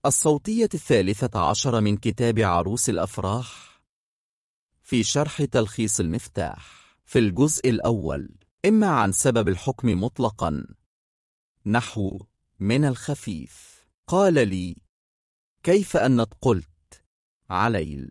الصوتية 13 من كتاب عروس الأفراح في شرح تلخيص المفتاح. في الجزء الأول: إما عن سبب الحكم مطلقا، نحو من الخفيف. قال لي: كيف أنت قلت عليل،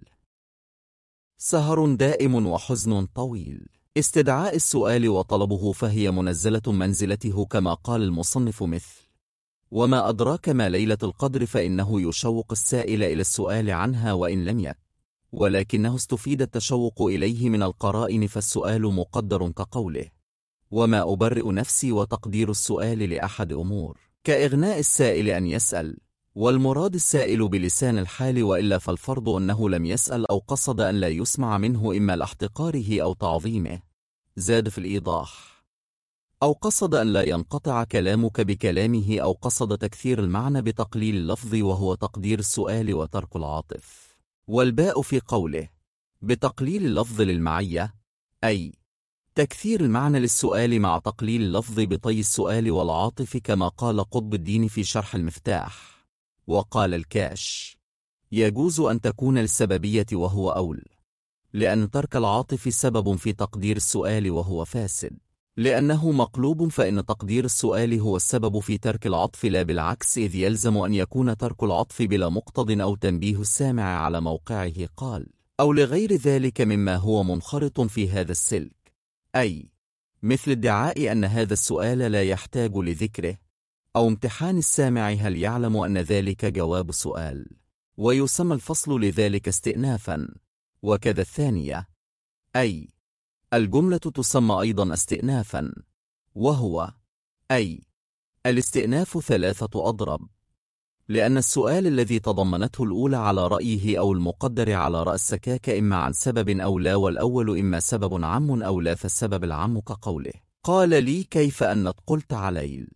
سهر دائم وحزن طويل. استدعاء السؤال وطلبه فهي منزلة منزلته كما قال المصنف، مثل: وما أدراك ما ليلة القدر، فإنه يشوق السائل إلى السؤال عنها وإن لم يكن، ولكنه استفيد التشوق إليه من القرائن، فالسؤال مقدر كقوله: وما أبرئ نفسي، وتقدير السؤال لأحد أمور كإغناء السائل أن يسأل، والمراد السائل بلسان الحال، وإلا فالفرض أنه لم يسأل أو قصد أن لا يسمع منه، إما لاحتقاره أو تعظيمه. زاد في الإيضاح: أو قصد أن لا ينقطع كلامك بكلامه، أو قصد تكثير المعنى بتقليل اللفظ، وهو تقدير السؤال وترك العاطف. والباء في قوله بتقليل اللفظ للمعية، أي تكثير المعنى للسؤال مع تقليل اللفظ بطي السؤال والعاطف، كما قال قطب الدين في شرح المفتاح. وقال الكاش: يجوز أن تكون للسببية وهو أول، لأن ترك العاطف سبب في تقدير السؤال وهو فاسد، لأنه مقلوب، فإن تقدير السؤال هو السبب في ترك العطف لا بالعكس، إذ يلزم أن يكون ترك العطف بلا مقتض أو تنبيه السامع على موقعه، قال، أو لغير ذلك مما هو منخرط في هذا السلك، أي مثل ادعاء أن هذا السؤال لا يحتاج لذكره، أو امتحان السامع هل يعلم أن ذلك جواب سؤال، ويسمى الفصل لذلك استئنافا. وكذا الثانية، أي الجملة تسمى أيضا استئنافا، وهو أي الاستئناف 3 أضرب، لأن السؤال الذي تضمنته الأولى على رأيه أو المقدر على رأس السكاك إما عن سبب أو لا، والأول إما سبب عام أو لا، فالسبب العام كقوله: قال لي: كيف أنت قلت عليل،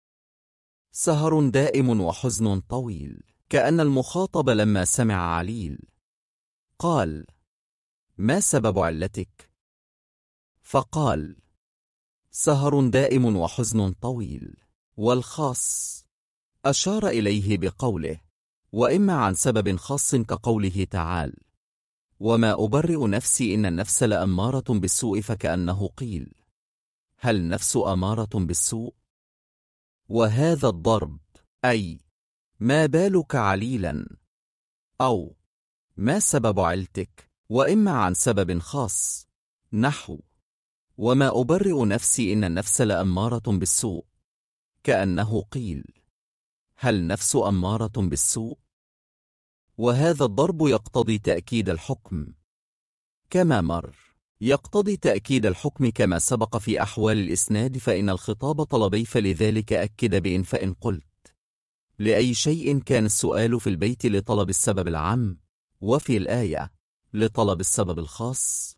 سهر دائم وحزن طويل، كأن المخاطب لما سمع عليل قال: ما سبب علتك؟ فقال: سهر دائم وحزن طويل. والخاص أشار إليه بقوله: وإما عن سبب خاص كقوله تعالى: وما أبرئ نفسي إن النفس لأمارة بالسوء، فكأنه قيل: هل النفس أمارة بالسوء؟ وهذا الضرب، أي ما بالك عليلا، أو ما سبب علتك. وإما عن سبب خاص، نحو وما أبرئ نفسي إن النفس لأمارة بالسوء، كأنه قيل: هل النفس أمارة بالسوء؟ وهذا الضرب يقتضي تأكيد الحكم كما مر، يقتضي تأكيد الحكم كما سبق في أحوال الإسناد، فإن الخطاب طلبي، فلذلك أكد بإن. فإن قلت لأي شيء كان السؤال في البيت لطلب السبب العام، وفي الآية لطلب السبب الخاص.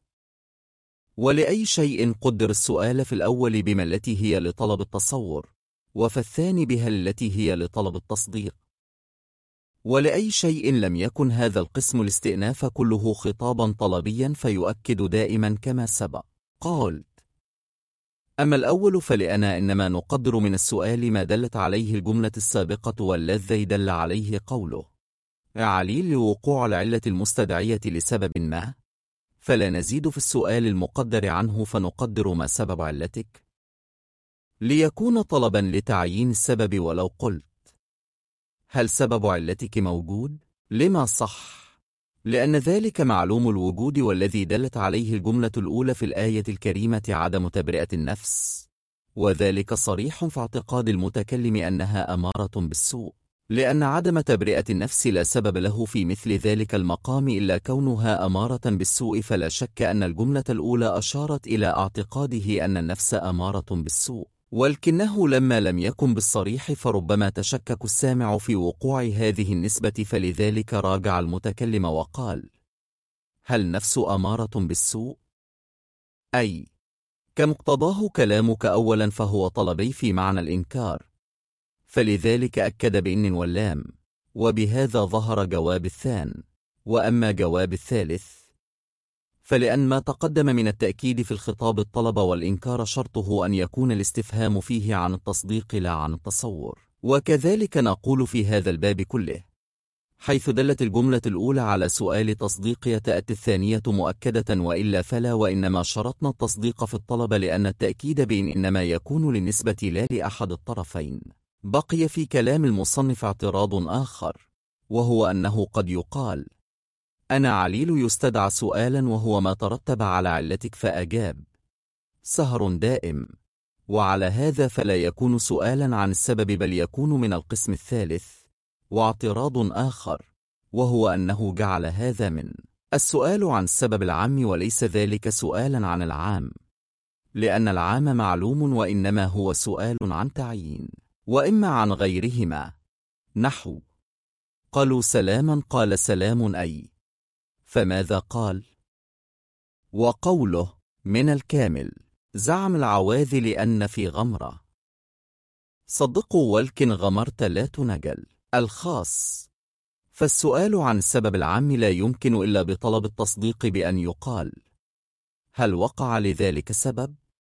ولأي شيء قدر السؤال في الأول بما التي هي لطلب التصور، وفي الثاني بها التي هي لطلب التصديق. ولأي شيء لم يكن هذا القسم الاستئناف كله خطابا طلبيا، فيؤكد دائما كما سبق. قال: أما الأول فلأنا إنما نقدر من السؤال ما دلت عليه الجملة السابقة، والذي دل عليه قوله عليل لوقوع العلة المستدعية لسبب ما، فلا نزيد في السؤال المقدر عنه، فنقدر ما سبب علتك، ليكون طلبا لتعيين السبب. ولو قلت هل سبب علتك موجود؟ لما صح؟ لأن ذلك معلوم الوجود، والذي دلت عليه الجملة الأولى في الآية الكريمة عدم تبرئة النفس، وذلك صريح في اعتقاد المتكلم أنها أمارة بالسوء، لأن عدم تبرئة النفس لا سبب له في مثل ذلك المقام إلا كونها أمارة بالسوء، فلا شك أن الجملة الأولى أشارت إلى اعتقاده أن النفس أمارة بالسوء، ولكنه لما لم يكن بالصريح فربما تشكك السامع في وقوع هذه النسبة، فلذلك راجع المتكلم وقال: هل نفس أمارة بالسوء؟ أي كمقتضاه كلامك أولا، فهو طلبي في معنى الإنكار، فلذلك أكد بإن واللام، وبهذا ظهر جواب الثان. وأما جواب الثالث فلأن ما تقدم من التأكيد في الخطاب الطلب والإنكار شرطه أن يكون الاستفهام فيه عن التصديق لا عن التصور. وكذلك نقول في هذا الباب كله: حيث دلت الجملة الأولى على سؤال تصديق تأتي الثانية مؤكدة وإلا فلا، وإنما شرطنا التصديق في الطلب لأن التأكيد بإن إنما يكون للنسبة لا لأحد الطرفين. بقي في كلام المصنف اعتراض آخر، وهو أنه قد يقال أنا عليل يستدعى سؤالا وهو ما ترتب على علتك فأجاب سهر دائم، وعلى هذا فلا يكون سؤالا عن السبب بل يكون من القسم الثالث. واعتراض آخر وهو أنه جعل هذا من السؤال عن السبب العام وليس ذلك سؤالا عن العام، لأن العام معلوم وإنما هو سؤال عن تعيين وإما عن غيرهما. نحو قالوا سلاما قال سلام أي، فماذا قال؟ وقوله من الكامل زعم العواذل أن في غمرة صدقوا ولكن غمرت لا تنجل الخاص. فالسؤال عن السبب العام لا يمكن إلا بطلب التصديق بأن يقال هل وقع لذلك سبب؟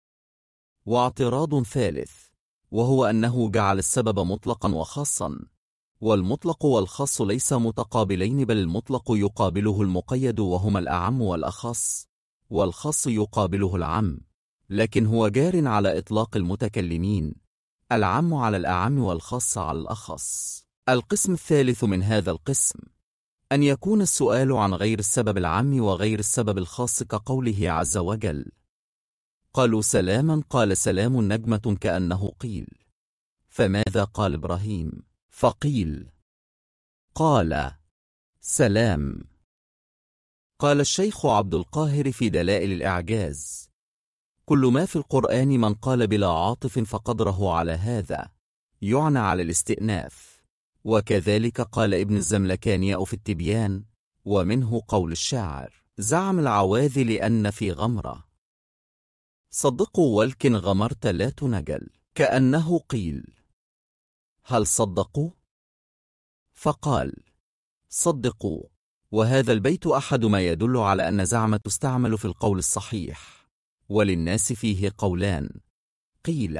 واعتراض ثالث وهو أنه جعل السبب مطلقا وخاصا، والمطلق والخاص ليس متقابلين بل المطلق يقابله المقيد وهما الأعم والأخص، والخاص يقابله العم، لكن هو جار على إطلاق المتكلمين، العم على الأعم والخاص على الأخص. القسم الثالث من هذا القسم أن يكون السؤال عن غير السبب العام وغير السبب الخاص كقوله عز وجل قالوا سلاما قال سلام نجمة كأنه قيل، فماذا قال إبراهيم؟ فقيل قال سلام. قال الشيخ عبد القاهر في دلائل الإعجاز كل ما في القرآن من قال بلا عاطف فقدره على هذا يعنى على الاستئناف، وكذلك قال ابن الزملكاني في التبيان، ومنه قول الشاعر زعم العواذل أن في غمرة صدقوا ولكن غمرت لا تنجل كأنه قيل. هل صدقوا؟ فقال صدقوا، وهذا البيت أحد ما يدل على أن زعم تستعمل في القول الصحيح، وللناس فيه قولان، قيل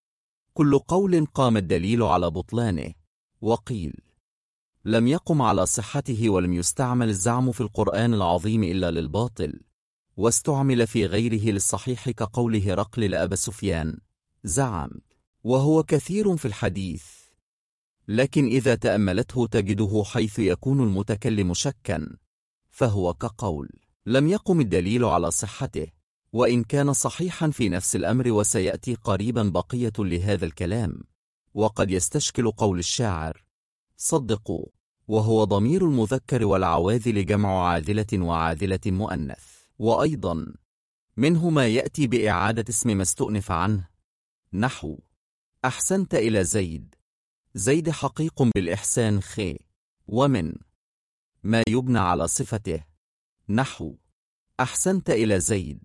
كل قول قام الدليل على بطلانه، وقيل لم يقم على صحته ولم يستعمل الزعم في القرآن العظيم إلا للباطل، واستعمل في غيره للصحيح كقوله هرقل لأبا سفيان زعم، وهو كثير في الحديث، لكن إذا تأملته تجده حيث يكون المتكلم شكا فهو كقول لم يقم الدليل على صحته، وإن كان صحيحا في نفس الأمر، وسيأتي قريبا بقية لهذا الكلام. وقد يستشكل قول الشاعر صدقوا وهو ضمير المذكر والعواذل جمع عاذلة وعاذلة مؤنث، وأيضا منه ما يأتي بإعادة اسم ما استؤنف عنه، نحو أحسنت إلى زيد، زيد حقيق بالإحسان خي، ومن ما يبنى على صفته، نحو أحسنت إلى زيد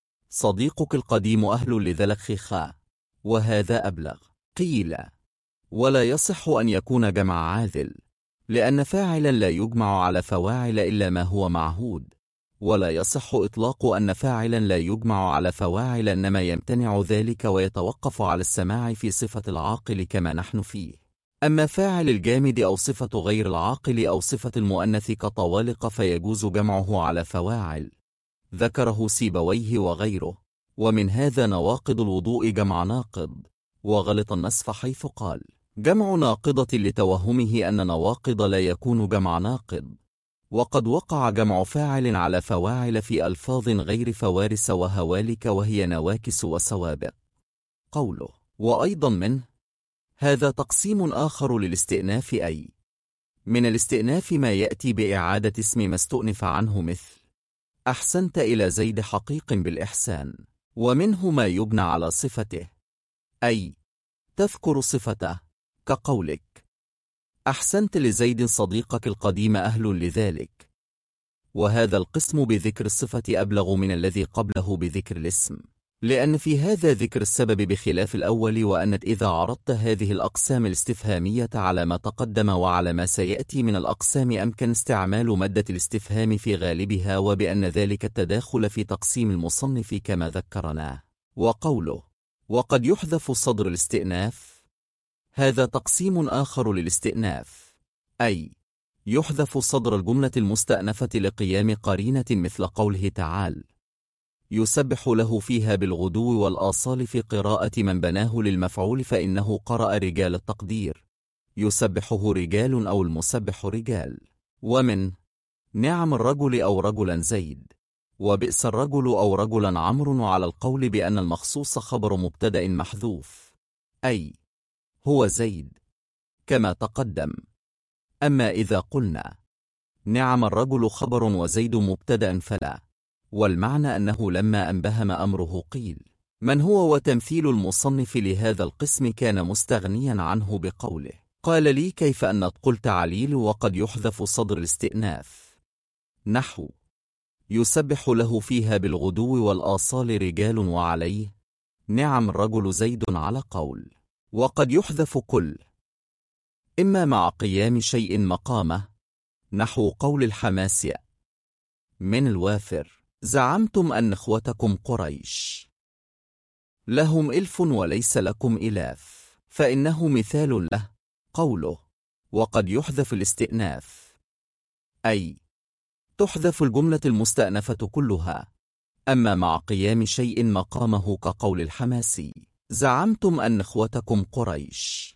صديقك القديم أهل لذلك خا، وهذا أبلغ. قيل ولا يصح أن يكون جمع عاذل، لأن فاعلا لا يجمع على فواعل إلا ما هو معهود، ولا يصح إطلاق أن فاعلا لا يجمع على فواعل، إنما يمتنع ذلك ويتوقف على السماع في صفة العاقل كما نحن فيه. أما فاعل الجامد أو صفة غير العاقل أو صفة المؤنث كطوالق فيجوز جمعه على فواعل، ذكره سيبويه وغيره. ومن هذا نواقض الوضوء جمع ناقض، وغلط النصف حيث قال جمع ناقضة لتوهمه أن نواقض لا يكون جمع ناقض، وقد وقع جمع فاعل على فواعل في ألفاظ غير فوارس وهوالك وهي نواكس وسوابق. قوله وأيضا منه هذا تقسيم آخر للاستئناف، أي من الاستئناف ما يأتي بإعادة اسم ما استؤنف عنه مثل أحسنت إلى زيد حقيق بالإحسان، ومنه ما يبنى على صفته، أي تذكر صفته كقولك أحسنت لزيد صديقك القديم أهل لذلك. وهذا القسم بذكر الصفة أبلغ من الذي قبله بذكر الاسم، لأن في هذا ذكر السبب بخلاف الأول، وأنت إذا عرضت هذه الأقسام الاستفهامية على ما تقدم وعلى ما سيأتي من الأقسام أمكن استعمال مادة الاستفهام في غالبها، وبأن ذلك التداخل في تقسيم المصنف كما ذكرناه. وقوله وقد يحذف صدر الاستئناف هذا تقسيم آخر للاستئناف، أي يحذف صدر الجملة المستأنفة لقيام قرينة مثل قوله تعالى: يسبح له فيها بالغدو والآصال في قراءة من بناه للمفعول فإنه قرأ رجال التقدير يسبحه رجال أو المسبح رجال. ومن نعم الرجل أو رجلا زيد، وبئس الرجل أو رجلا عمرو، على القول بأن المخصوص خبر مبتدأ محذوف، أي هو زيد كما تقدم. أما إذا قلنا نعم الرجل خبر وزيد مبتدأ فلا، والمعنى أنه لما أنبهم أمره قيل من هو، وتمثيل المصنف لهذا القسم كان مستغنيا عنه بقوله: قال لي كيف أن تقول تعليل وقد يحذف صدر الاستئناف، نحو يسبح له فيها بالغدو والآصال رجال وعليه نعم الرجل زيد، على قول. وقد يحذف كل، إما مع قيام شيء مقامه، نحو قول الحماسية من الوافر: زعمتم أن إخوتكم قريش لهم إلف وليس لكم إلاف، فإنه مثال له قوله. وقد يحذف الاستئناف، أي تحذف الجملة المستأنفة كلها، أما مع قيام شيء مقامه كقول الحماسي: زعمتم أن إخوتكم قريش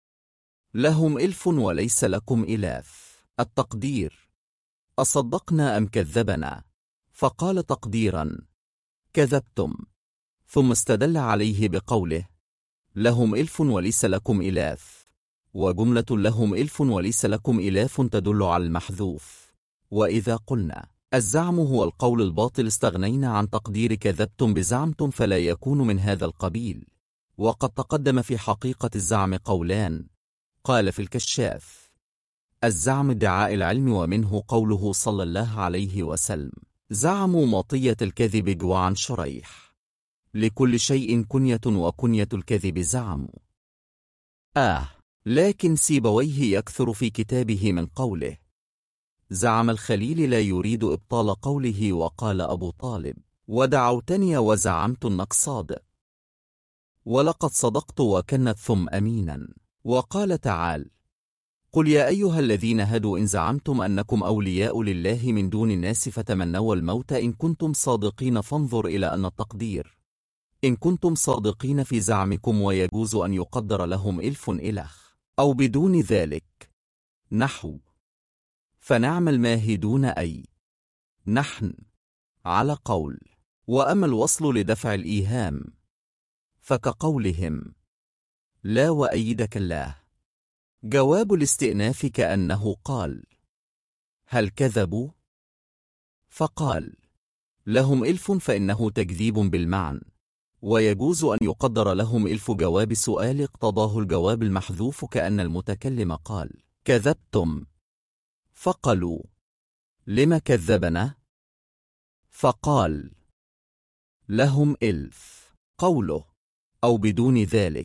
لهم إلف وليس لكم إلاف. التقدير: أصدقنا أم كذبنا؟ فقال تقديرا: كذبتم، ثم استدل عليه بقوله: لهم إلف وليس لكم إلاف، وجملة لهم إلف وليس لكم إلاف تدل على المحذوف. وإذا قلنا الزعم هو القول الباطل استغنينا عن تقدير كذبتم بزعمتم، فلا يكون من هذا القبيل. وقد تقدم في حقيقة الزعم قولان. قال في الكشاف: الزعم ادعاء العلم، ومنه قوله صلى الله عليه وسلم: زعموا مطية الكذب جوعا شريح، لكل شيء كنية وكنية الكذب زعم. لكن سيبويه يكثر في كتابه من قوله: زعم الخليل لا يريد إبطال قوله، وقال أبو طالب: ودعوتني وزعمت أنك صادق، ولقد صدقت وكنت ثم أمينا. وقال تعالى: قل يا أيها الذين هدوا إن زعمتم أنكم أولياء لله من دون الناس فتمنوا الموت إن كنتم صادقين. فانظر إلى أن التقدير إن كنتم صادقين في زعمكم، ويجوز أن يقدر لهم إلف إلخ أو بدون ذلك، نحو فنعم الماهدون أي نحن، على قول. وأما الوصل لدفع الإيهام فكقولهم: لا وأيدك الله. جواب الاستئناف كأنه قال: هل كذبوا؟ فقال: لهم إلف، فإنه تكذيب بالمعنى، ويجوز أن يقدر لهم إلف جواب سؤال اقتضاه الجواب المحذوف، كأن المتكلم قال: كذبتم، فقالوا: لم كذبنا؟ فقال: لهم إلف. قوله أو بدون ذلك،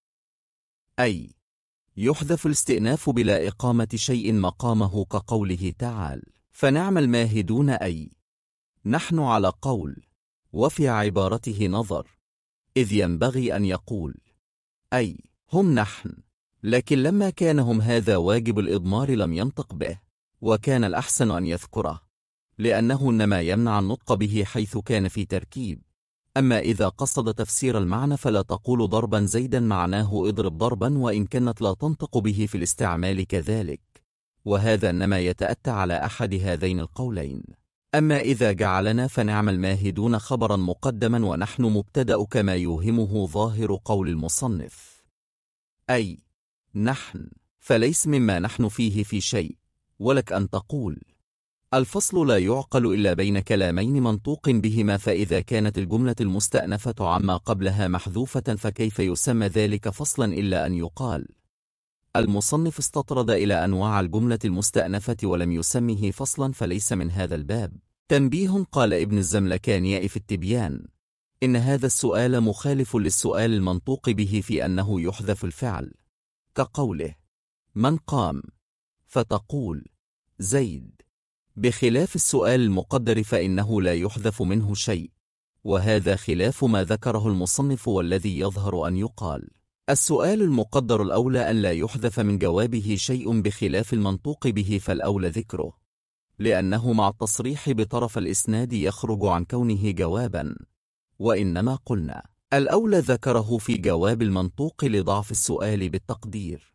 أي يحذف الاستئناف بلا إقامة شيء مقامه كقوله تعالى: فنعم الماهدون أي نحن، على قول. وفي عبارته نظر، إذ ينبغي أن يقول أي هم نحن، لكن لما كان هم هذا واجب الإضمار لم ينطق به، وكان الأحسن أن يذكره، لأنه إنما يمنع النطق به حيث كان في تركيب. أما إذا قصد تفسير المعنى فلا تقول ضربا زيدا معناه اضرب ضربا، وإن كانت لا تنطق به في الاستعمال كذلك، وهذا إنما يتأتى على أحد هذين القولين. أما إذا جعلنا فنعم الماهدون خبرا مقدما ونحن مبتدأ كما يوهمه ظاهر قول المصنف أي نحن، فليس مما نحن فيه في شيء. ولك أن تقول: الفصل لا يعقل إلا بين كلامين منطوق بهما، فإذا كانت الجملة المستأنفة عما قبلها محذوفة فكيف يسمى ذلك فصلا إلا أن يقال. المصنف استطرد إلى أنواع الجملة المستأنفة ولم يسمه فصلا، فليس من هذا الباب. تنبيه: قال ابن الزملكاني في التبيان: إن هذا السؤال مخالف للسؤال المنطوق به في أنه يحذف الفعل، كقوله: من قام، فتقول زيد، بخلاف السؤال المقدر فإنه لا يحذف منه شيء، وهذا خلاف ما ذكره المصنف، والذي يظهر أن يقال السؤال المقدر الأولى أن لا يحذف من جوابه شيء بخلاف المنطوق به، فالأولى ذكره، لأنه مع التصريح بطرف الإسناد يخرج عن كونه جوابا، وإنما قلنا الأولى ذكره في جواب المنطوق لضعف السؤال بالتقدير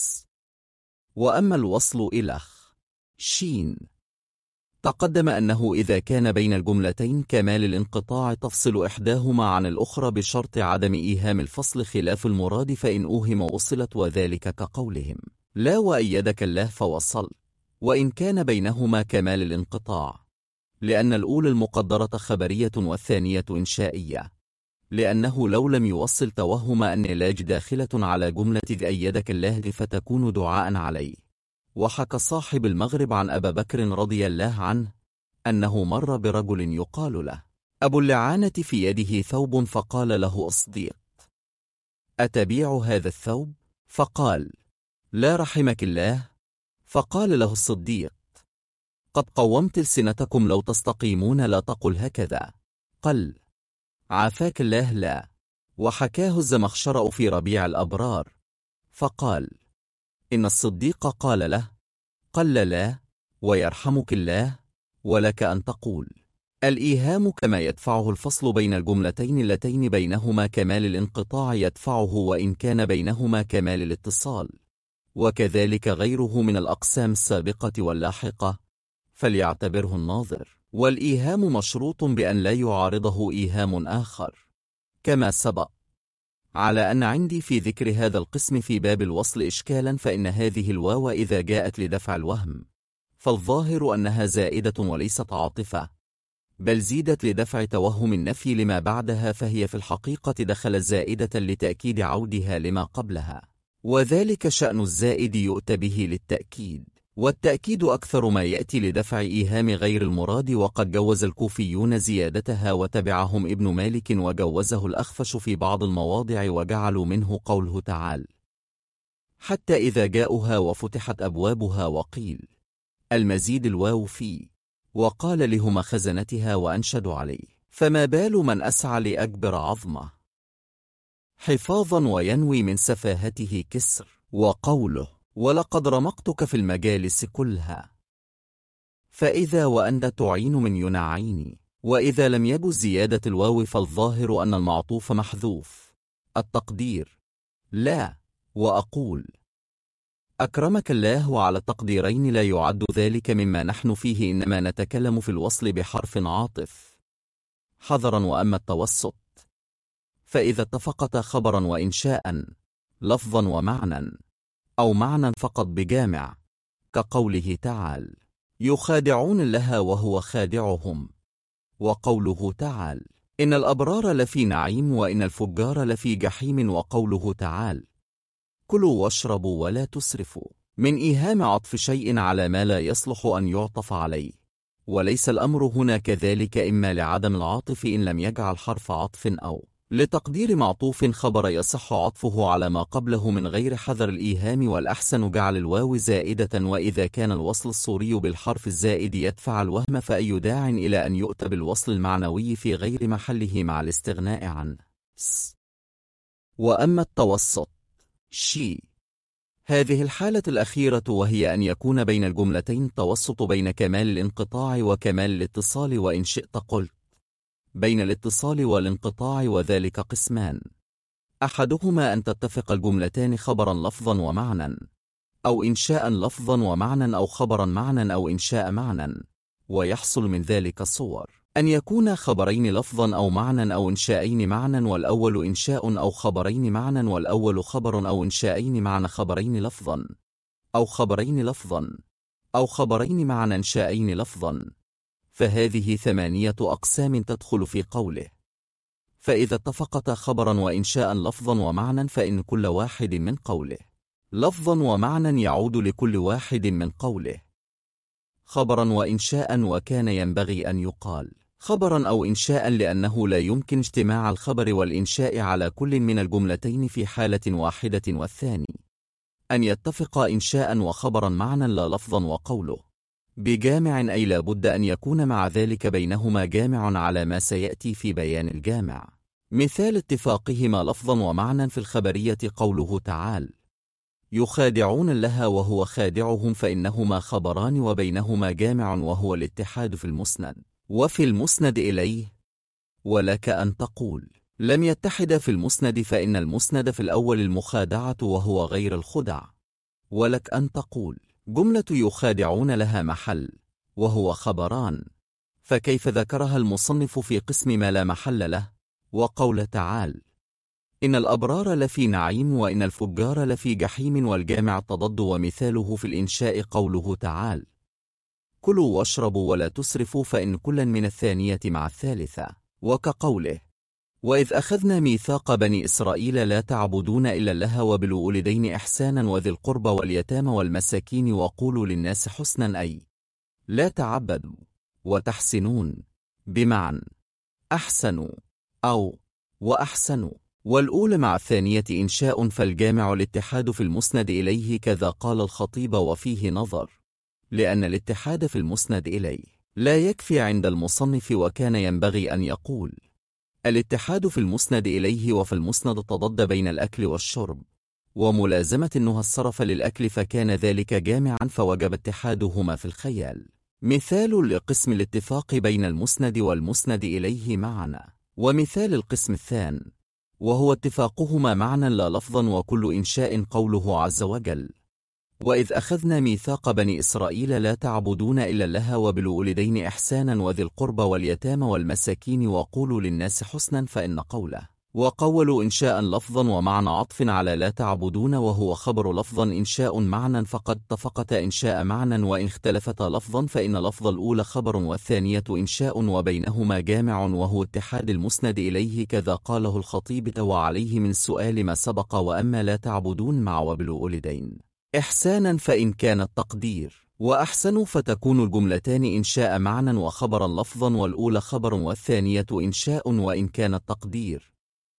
وأما الوصل إلخ شين، تقدم أنه إذا كان بين الجملتين كمال الانقطاع تفصل إحداهما عن الأخرى بشرط عدم إيهام الفصل خلاف المراد، فإن أوهم وصلت، وذلك كقولهم لا وأيدك الله فوصل، وإن كان بينهما كمال الانقطاع، لأن الأولى المقدرة خبرية والثانية إنشائية، لأنه لو لم يوصل توهم أن لاج داخلة على جملة أيدك الله فتكون دعاء عليه. وحكى صاحب المغرب عن أبا بكر رضي الله عنه أنه مر برجل يقال له أبو اللعانة في يده ثوب، فقال له الصديق أتبيع هذا الثوب؟ فقال لا رحمك الله. فقال له الصديق قد قومت لسنتكم، لو تستقيمون لا تقل هكذا. قال عافاك الله لا. وحكاه الزمخشري في ربيع الأبرار، فقال إن الصديق قال له قل لا ويرحمك الله، ولك أن تقول الإيهام كما يدفعه الفصل بين الجملتين اللتين بينهما كمال الانقطاع يدفعه وإن كان بينهما كمال الاتصال، وكذلك غيره من الأقسام السابقة واللاحقة، فليعتبره الناظر. والإيهام مشروط بأن لا يعارضه إيهام آخر، كما سبق. على أن عندي في ذكر هذا القسم في باب الوصل إشكالا، فإن هذه الواو إذا جاءت لدفع الوهم فالظاهر أنها زائدة وليست عاطفة، بل زيدت لدفع توهم النفي لما بعدها، فهي في الحقيقة دخلت زائدة لتأكيد عودها لما قبلها، وذلك شأن الزائد يؤتى به للتأكيد، والتأكيد أكثر ما يأتي لدفع إيهام غير المراد. وقد جوز الكوفيون زيادتها وتبعهم ابن مالك، وجوزه الأخفش في بعض المواضع، وجعلوا منه قوله تعالى حتى إذا جاءوها وفتحت أبوابها، وقيل المزيد الواو فيه، وقال لهم خزنتها وأنشدوا عليه فما بال من أسعى لأكبر عظمة حفاظا وينوي من سفاهته كسر. وقوله ولقد رمقتك في المجالس كلها، فإذا وأنت تعين من ينعيني. وإذا لم يجز زيادة الواو فالظاهر أن المعطوف محذوف، التقدير لا. وأقول أكرمك الله، وعلى التقديرين لا يعد ذلك مما نحن فيه، إنما نتكلم في الوصل بحرف عاطف حذرا. وأما التوسط فإذا اتفقتا خبرا وإنشاء لفظا ومعنى، أو معنى فقط بجامع، كقوله تعالى يخادعون الله وهو خادعهم، وقوله تعالى إن الأبرار لفي نعيم وإن الفجار لفي جحيم، وقوله تعالى كلوا واشربوا ولا تسرفوا، من إيهام عطف شيء على ما لا يصلح أن يعطف عليه. وليس الأمر هنا كذلك، إما لعدم العاطف إن لم يجعل حرف عطف، أو لتقدير معطوف خبر يصح عطفه على ما قبله من غير حذر الإيهام. والأحسن جعل الواو زائدة، وإذا كان الوصل الصوري بالحرف الزائد يدفع الوهم، فأي داع إلى أن يؤتى بالوصل المعنوي في غير محله مع الاستغناء عنه وأما التوسط شي، هذه الحالة الأخيرة، وهي أن يكون بين الجملتين توسط بين كمال الانقطاع وكمال الاتصال، وإن شئت قلت بين الاتصال والانقطاع، وذلك قسمان: أحدهما أن تتفق الجملتان خبرا لفظا ومعنى، أو إنشاء لفظا ومعنى، أو خبرا معنى أو إنشاء معنى. ويحصل من ذلك صور: أن يكون خبرين لفظا أو معنى أو إنشائين معنى، والأول إنشاء أو خبرين معنى، والأول خبر أو إنشائين معنى خبرين لفظا، أو خبرين لفظا، أو خبرين معنى إنشائين لفظا. فهذه 8 أقسام تدخل في قوله. فإذا اتفقتا خبرا وإنشاء لفظا ومعنى، فإن كل واحد من قوله لفظا ومعنى يعود لكل واحد من قوله خبرا وإنشاء. وكان ينبغي أن يقال خبرا أو إنشاء، لأنه لا يمكن اجتماع الخبر والإنشاء على كل من الجملتين في حالة واحدة، والثاني أن يتفق إنشاء وخبرا معنى لا لفظا. وقوله بجامع أي لا بد أن يكون مع ذلك بينهما جامع، على ما سيأتي في بيان الجامع مثال اتفاقهما لفظا ومعنى في الخبرية قوله تعالى: يخادعون الله وهو خادعهم، فإنهما خبران وبينهما جامع وهو الاتحاد في المسند. وفي المسند إليه: ولك أن تقول لم يتحد في المسند، فإن المسند في الأول المخادعة وهو غير الخدع. ولك أن تقول جملة يخادعون لها محل وهو خبران، فكيف ذكرها المصنف في قسم ما لا محل له؟ وقول تعالى: إن الأبرار لفي نعيم وإن الفجار لفي جحيم، والجامع تضد. ومثاله في الإنشاء قوله تعالى: كلوا واشربوا ولا تسرفوا، فإن كلا من الثانية مع الثالثة. وكقوله: وإذ أخذنا ميثاق بني إسرائيل لا تعبدون إلا الله وبالوالدين إحسانا وذي القربى واليتامى والمساكين وقولوا للناس حسنا، أي لا تعبدوا وتحسنون، بمعنى أحسنوا أو وأحسنوا. والأولى مع الثانية إنشاء، فالجامع الاتحاد في المسند إليه، كذا قال الخطيب. وفيه نظر، لأن الاتحاد في المسند إليه لا يكفي عند المصنف، وكان ينبغي أن يقول الاتحاد في المسند إليه. وفي المسند تضد بين الأكل والشرب وملازمة النهى الصرف للأكل، فكان ذلك جامعا فوجب اتحادهما في الخيال. مثال لقسم الاتفاق بين المسند والمسند إليه معنا. ومثال القسم الثاني وهو اتفاقهما معنى لا لفظا، وكل إنشاء قوله عز وجل: وإذ أخذنا ميثاق بني إسرائيل لا تعبدون إلا الله وبالوالدين إحسانا وذي القربى واليتامى والمساكين وقولوا للناس حسنا، فإن قوله وقولوا إنشاء لفظا ومعنى عطف على لا تعبدون، وهو خبر لفظا إنشاء معنى، فقد اتفقتا إنشاء معنى. وإن اختلفتا لفظا فإن لفظ الأولى خبر والثانية إنشاء، وبينهما جامع وهو اتحاد المسند إليه، كذا قاله الخطيب. وعليه من السؤال ما سبق. وأما لا تعبدون مع وبالوالدين إحسانا فإن كان التقدير وأحسنوا، فتكون الجملتان إنشاء معنى وخبرا لفظا، والأولى خبر والثانية إنشاء. وإن كان التقدير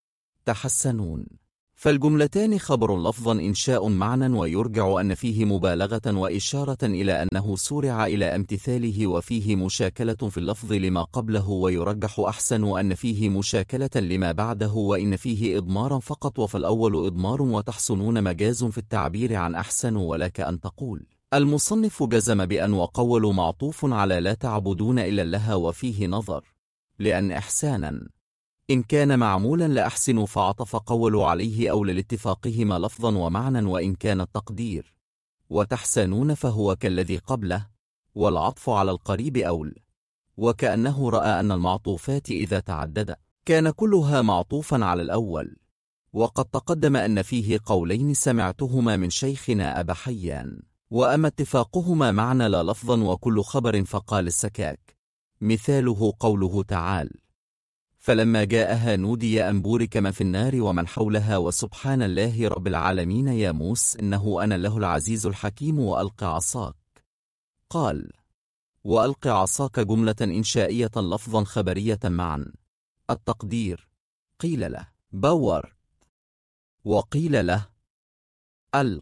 تحسنون، فالجملتان خبر لفظا إنشاء معنى، ويرجع أن فيه مبالغة وإشارة إلى أنه سورع إلى امتثاله، وفيه مشاكلة في اللفظ لما قبله، ويرجح أحسن أن فيه مشاكلة لما بعده، وإن فيه إضمارا فقط، وفي الأول إضمار وتحسنون مجاز في التعبير عن أحسن. ولك أن تقول المصنف جزم بأن وقول معطوف على لا تعبدون إلا الله، وفيه نظر، لأن إحسانا إن كان معمولا لأحسنوا فعطف قولوا عليه أولى لاتفاقهما لفظا ومعنى. وإن كان التقدير وتحسنون فهو كالذي قبله، والعطف على القريب أول. وكأنه رأى أن المعطوفات إذا تعدد كان كلها معطوفا على الأول. وقد تقدم أن فيه قولين سمعتهما من شيخنا أبا حيان. وأما اتفاقهما معنى لا لفظا وكل خبر، فقال السكاك مثاله قوله تعالى: فلما جاءها نودي أن بورك من في النار ومن حولها وسبحان الله رب العالمين يا موسى إنه أنا له العزيز الحكيم وألق عصاك. قال: وألق عصاك جملة إنشائية لفظا خبرية معا. التقدير قيل له بور، وقيل له ألق.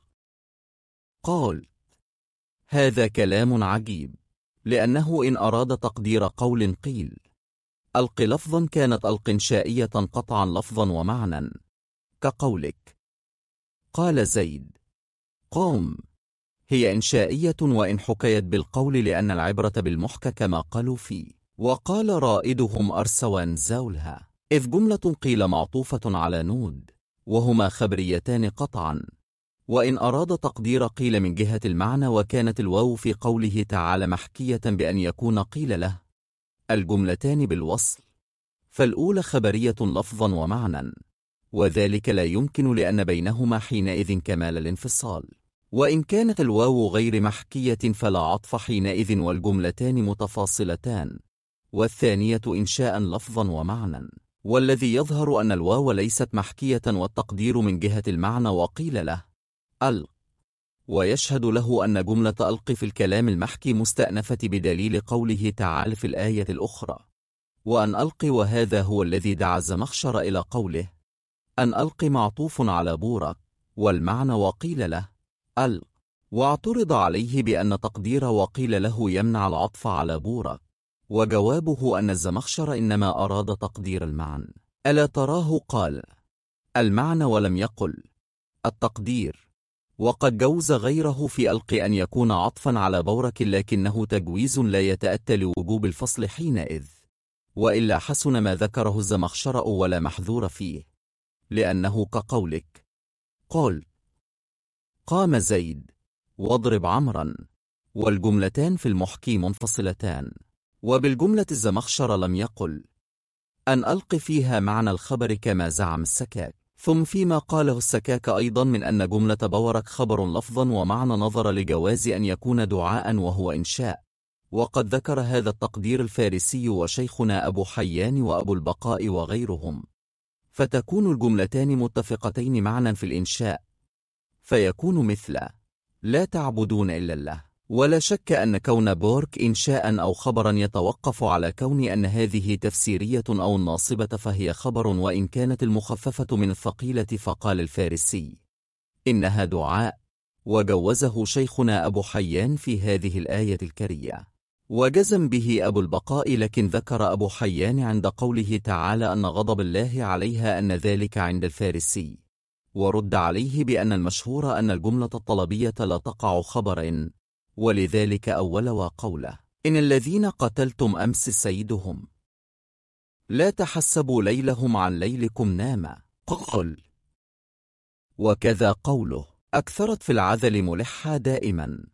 قال: هذا كلام عجيب، لأنه إن أراد تقدير قول قيل ألق لفظا كانت ألق إنشائية قطعا لفظا ومعنى، كقولك قال زيد قوم، هي إنشائية وإن حكيت بالقول، لأن العبرة بالمحكى كما قالوا فيه وقال رائدهم أرسوان زاولها، إذ جملة قيل معطوفة على نود، وهما خبريتان قطعا. وإن أراد تقدير قيل من جهة المعنى، وكانت الواو في قوله تعالى محكية بأن يكون قيل له الجملتان بالوصل، فالأولى خبرية لفظا ومعنى، وذلك لا يمكن لأن بينهما حينئذ كمال الانفصال. وإن كانت الواو غير محكية فلا عطف حينئذ، والجملتان متفاصلتان، والثانية إنشاء لفظا ومعنى. والذي يظهر أن الواو ليست محكية والتقدير من جهة المعنى، وقيل له ألق، ويشهد له أن جملة ألق في الكلام المحكي مستأنفة بدليل قوله تعالى في الآية الأخرى وأن ألق، وهذا هو الذي دعا الزمخشر إلى قوله أن ألق معطوف على بورك، والمعنى وقيل له ألق. واعترض عليه بأن تقدير وقيل له يمنع العطف على بورك، وجوابه أن الزمخشر إنما أراد تقدير المعنى، ألا تراه قال المعنى ولم يقل التقدير، وقد جوز غيره في ألق أن يكون عطفا على بورك، لكنه تجويز لا يتأتى لوجوب الفصل حينئذ، وإلا حسن ما ذكره الزمخشري ولا محذور فيه، لأنه كقولك قل قام زيد واضرب عمرا، والجملتان في المحكي منفصلتان. وبالجملة الزمخشري لم يقل أن ألق فيها معنى الخبر كما زعم السكاك. ثم فيما قاله السكاك أيضا من أن جملة بورك خبر لفظا ومعنى نظر لجواز أن يكون دعاء وهو إنشاء، وقد ذكر هذا التقدير الفارسي وشيخنا أبو حيان وأبو البقاء وغيرهم، فتكون الجملتان متفقتين معنى في الإنشاء، فيكون مثل لا تعبدون إلا الله. ولا شك أن كون بورك إنشاء أو خبرا يتوقف على كون أن هذه تفسيرية أو الناصبة فهي خبر، وإن كانت المخففة من الثقيلة فقال الفارسي إنها دعاء، وجوزه شيخنا أبو حيان في هذه الآية الكرية، وجزم به أبو البقاء، لكن ذكر أبو حيان عند قوله تعالى أن غضب الله عليها أن ذلك عند الفارسي، ورد عليه بأن المشهور أن الجملة الطلبية لا تقع خبر، ولذلك أول وقوله إن الذين قتلتم أمس سيدهم لا تحسبوا ليلهم عن ليلكم ناما قل. وكذا قوله أكثرت في العذل ملحا دائما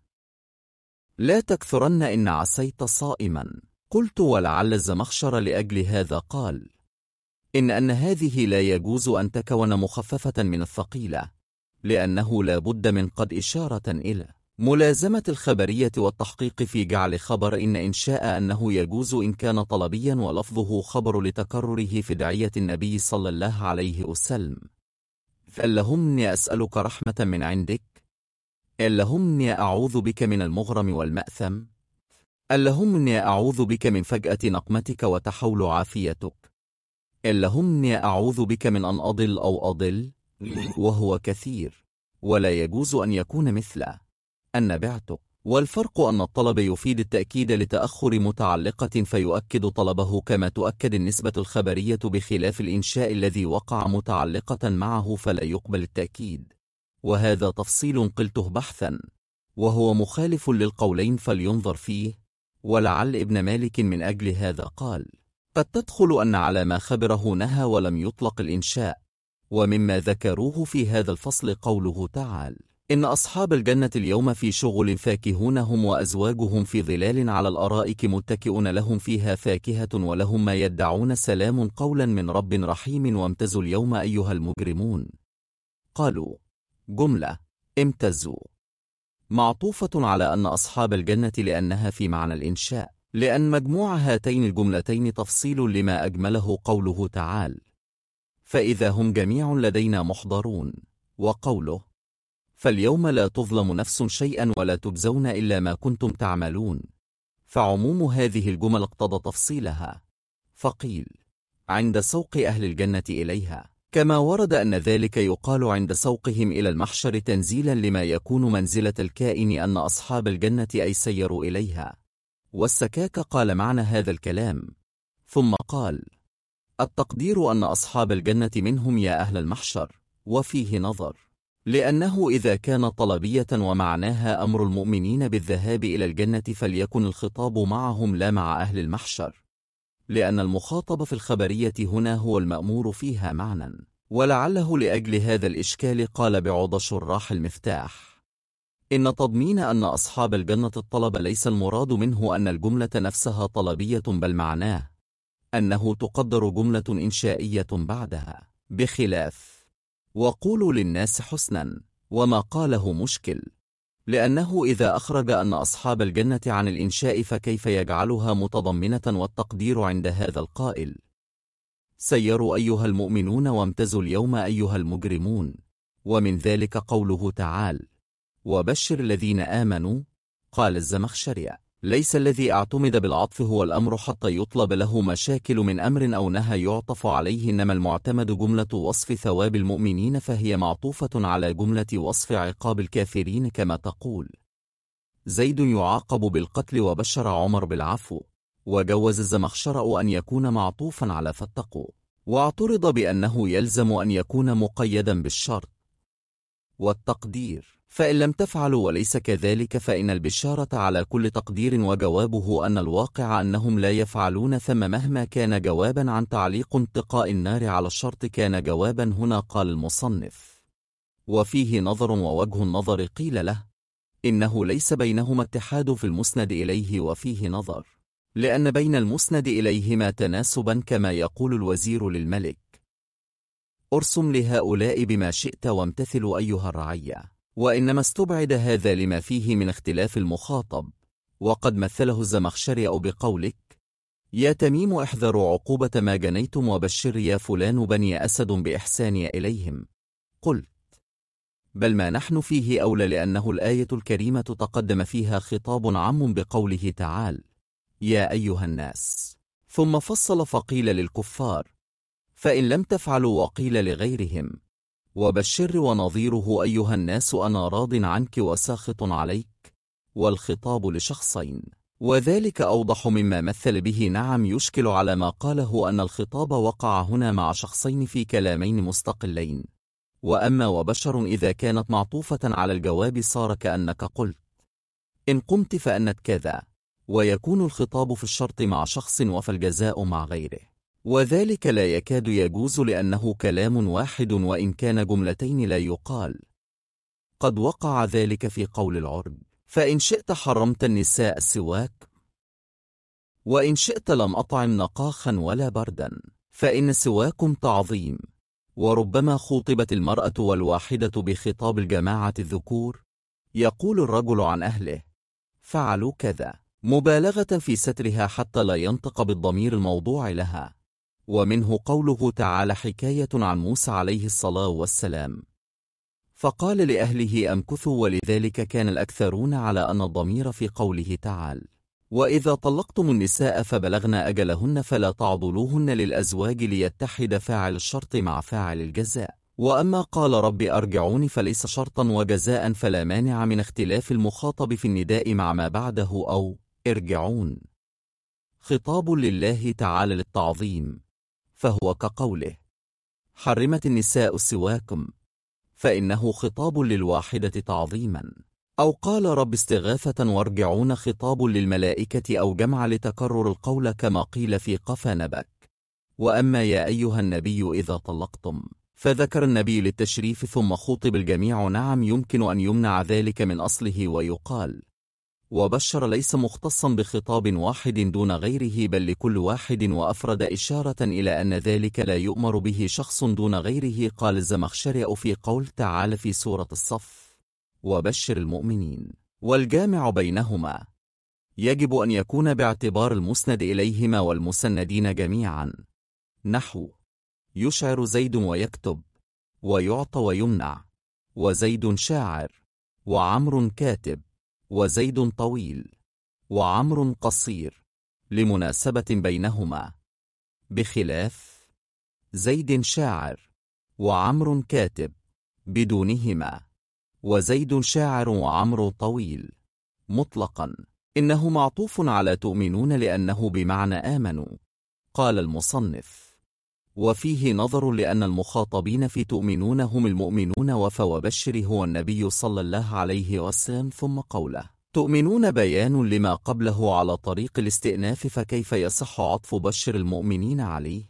لا تكثرن إن عسيت صائما. قلت ولعل الزمخشري لأجل هذا قال أن هذه لا يجوز أن تكون مخففة من الثقيلة، لأنه لا بد من قد إشارة إلى ملازمة الخبرية والتحقيق في جعل خبر إن شاء أنه يجوز إن كان طلبيا ولفظه خبر لتكرره في دعية النبي صلى الله عليه وسلم فاللهمني أسألك رحمة من عندك، اللهمني أعوذ بك من المغرم والمأثم، اللهمني أعوذ بك من فجأة نقمتك وتحول عافيتك، اللهمني أعوذ بك من أن أضل أو أضل، وهو كثير، ولا يجوز أن يكون مثله أن بعته. والفرق أن الطلب يفيد التأكيد لتأخر متعلقة فيؤكد طلبه كما تؤكد النسبة الخبرية، بخلاف الإنشاء الذي وقع متعلقة معه فلا يقبل التأكيد، وهذا تفصيل قلته بحثا وهو مخالف للقولين فلينظر فيه. ولعل ابن مالك من أجل هذا قال قد تدخل أن على ما خبره نهى ولم يطلق الإنشاء. ومما ذكروه في هذا الفصل قوله تعالى إن أصحاب الجنة اليوم في شغل فاكهون هم وأزواجهم في ظلال على الأرائك متكئون لهم فيها فاكهة ولهم ما يدعون سلام قولا من رب رحيم وامتزوا اليوم أيها المجرمون. قالوا جملة امتزوا معطوفة على أن أصحاب الجنة لأنها في معنى الإنشاء، لأن مجموع هاتين الجملتين تفصيل لما أجمله قوله تعالى فإذا هم جميع لدينا محضرون، وقوله فاليوم لا تظلم نفس شيئا ولا تجزون إلا ما كنتم تعملون، فعموم هذه الجمل اقتضى تفصيلها، فقيل عند سوق أهل الجنة إليها، كما ورد أن ذلك يقال عند سوقهم إلى المحشر تنزيلا لما يكون منزلة الكائن أن أصحاب الجنة أي سيروا إليها. والسكاك قال معنى هذا الكلام ثم قال التقدير أن أصحاب الجنة منهم يا أهل المحشر، وفيه نظر، لأنه إذا كان طلبية ومعناها أمر المؤمنين بالذهاب إلى الجنة فليكن الخطاب معهم لا مع أهل المحشر، لأن المخاطب في الخبرية هنا هو المأمور فيها معنى. ولعله لأجل هذا الإشكال قال بعض شراح المفتاح إن تضمين أن أصحاب الجنة الطلب ليس المراد منه أن الجملة نفسها طلبية، بل معناه أنه تقدر جملة إنشائية بعدها، بخلاف وقولوا للناس حسنا وما قاله مشكل، لأنه إذا أخرج أن أصحاب الجنة عن الإنشاء فكيف يجعلها متضمنة، والتقدير عند هذا القائل سيروا أيها المؤمنون وامتزوا اليوم أيها المجرمون. ومن ذلك قوله تعالى وبشر الذين آمنوا. قال الزمخشري ليس الذي اعتمد بالعطف هو الأمر حتى يطلب له مشاكل من أمر أو نهى يعطف عليه، إنما المعتمد جملة وصف ثواب المؤمنين فهي معطوفة على جملة وصف عقاب الكافرين، كما تقول زيد يعاقب بالقتل وبشر عمر بالعفو. وجوز الزمخشري أن يكون معطوفا على فاتقوا، واعترض بأنه يلزم أن يكون مقيدا بالشرط والتقدير، فإن لم تفعلوا وليس كذلك فإن البشارة على كل تقدير، وجوابه أن الواقع أنهم لا يفعلون ثم مهما كان جوابا عن تعليق انتقاء النار على الشرط كان جوابا هنا. قال المصنف: وفيه نظر، ووجه النظر قيل له إنه ليس بينهما اتحاد في المسند إليه، وفيه نظر لأن بين المسند إليهما تناسبا كما يقول الوزير للملك: ارسم لهؤلاء بما شئت وامتثلوا أيها الرعية. وإنما استبعد هذا لما فيه من اختلاف المخاطب، وقد مثله الزمخشري بقولك: يا تميم احذروا عقوبة ما جنيتم، وبشر يا فلان بني أسد بإحساني إليهم. قلت: بل ما نحن فيه أولى، لأنه الآية الكريمة تقدم فيها خطاب عام بقوله تعالى: يا أيها الناس، ثم فصل فقيل للكفار فإن لم تفعلوا، وقيل لغيرهم وبشر ونظيره أيها الناس أنا راض عنك وساخط عليك، والخطاب لشخصين، وذلك أوضح مما مثل به. نعم، يشكل على ما قاله أن الخطاب وقع هنا مع شخصين في كلامين مستقلين. وأما وبشر إذا كانت معطوفة على الجواب صار كأنك قلت إن قمت فأنت كذا، ويكون الخطاب في الشرط مع شخص وفالجزاء مع غيره، وذلك لا يكاد يجوز لأنه كلام واحد، وإن كان جملتين لا يقال. قد وقع ذلك في قول العرب: فإن شئت حرمت النساء السواك، وإن شئت لم أطعم نقاخا ولا بردا، فإن سواكم تعظيم. وربما خوطبت المرأة والواحدة بخطاب الجماعة الذكور، يقول الرجل عن أهله: فعلوا كذا، مبالغة في سترها حتى لا ينطق بالضمير الموضوع لها. ومنه قوله تعالى حكاية عن موسى عليه الصلاة والسلام: فقال لأهله أمكثوا. ولذلك كان الأكثرون على أن الضمير في قوله تعالى: وإذا طلقتم النساء فبلغن أجلهن فلا تعضلوهن للأزواج ليتحد فاعل الشرط مع فاعل الجزاء. وأما قال رب أرجعون فليس شرطا وجزاء، فلا مانع من اختلاف المخاطب في النداء مع ما بعده أو ارجعون خطاب لله تعالى للتعظيم، فهو كقوله: حرمت النساء سواكم، فإنه خطاب للواحدة تعظيما. أو قال رب استغاثة وارجعون خطاب للملائكة أو جمع لتكرر القول كما قيل في قفا نبك. وأما يا أيها النبي إذا طلقتم، فذكر النبي للتشريف ثم خطب الجميع. نعم، يمكن أن يمنع ذلك من أصله ويقال: وبشر ليس مختصا بخطاب واحد دون غيره بل لكل واحد، وأفرد إشارة إلى أن ذلك لا يؤمر به شخص دون غيره. قال الزمخشري في قول تعالى في سورة الصف: وبشر المؤمنين. والجامع بينهما يجب أن يكون باعتبار المسند إليهما والمسندين جميعا، نحو: يشعر زيد ويكتب، ويعطى ويمنع، وزيد شاعر، وعمر كاتب، وزيد طويل، وعمر قصير، لمناسبة بينهما، بخلاف زيد شاعر وعمر كاتب بدونهما، وزيد شاعر وعمر طويل مطلقا. إنه معطوف على تؤمنون لأنه بمعنى آمنوا. قال المصنف: وفيه نظر لأن المخاطبين في تؤمنون هم المؤمنون، وفوبشر هو النبي صلى الله عليه وسلم. ثم قوله تؤمنون بيان لما قبله على طريق الاستئناف، فكيف يصح عطف بشر المؤمنين عليه؟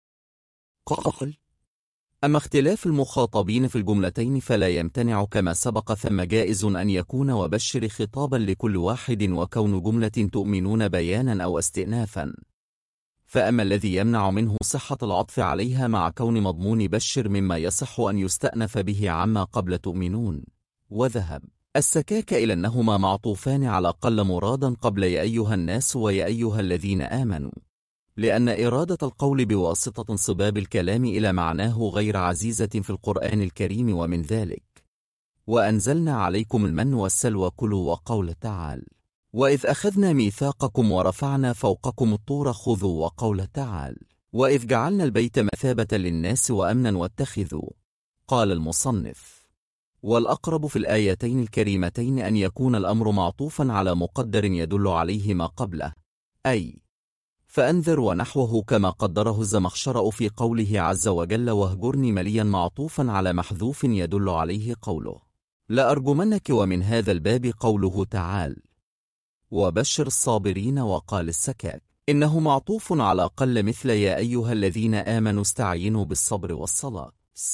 قال: أما اختلاف المخاطبين في الجملتين فلا يمتنع كما سبق، ثم جائز أن يكون وبشر خطابا لكل واحد، وكون جملة تؤمنون بيانا أو استئنافا. فأما الذي يمنع منه صحة العطف عليها مع كون مضمون بشر مما يصح أن يستأنف به عما قبل تؤمنون، وذهب السكاك إلى أنهما معطوفان على قل مرادا قبل يا أيها الناس ويا أيها الذين آمنوا، لأن إرادة القول بواسطة انصباب الكلام إلى معناه غير عزيزة في القرآن الكريم. ومن ذلك: وأنزلنا عليكم المن والسلوى كلوا، وقول تعالى: وإذ أخذنا ميثاقكم ورفعنا فوقكم الطور خذوا، وقول تعالى: وإذ جعلنا البيت مثابة للناس وأمنا واتخذوا. قال المصنف: والأقرب في الآيتين الكريمتين أن يكون الأمر معطوفا على مقدر يدل عليه ما قبله، أي فأنذر ونحوه كما قدره الزمخشري في قوله عز وجل واهجرني مليا معطوفا على محذوف يدل عليه قوله لأرجمنك. ومن هذا الباب قوله تعالى وبشر الصابرين. وقال السكاك إنه معطوف على قل مثل يا أيها الذين آمنوا استعينوا بالصبر والصلاة.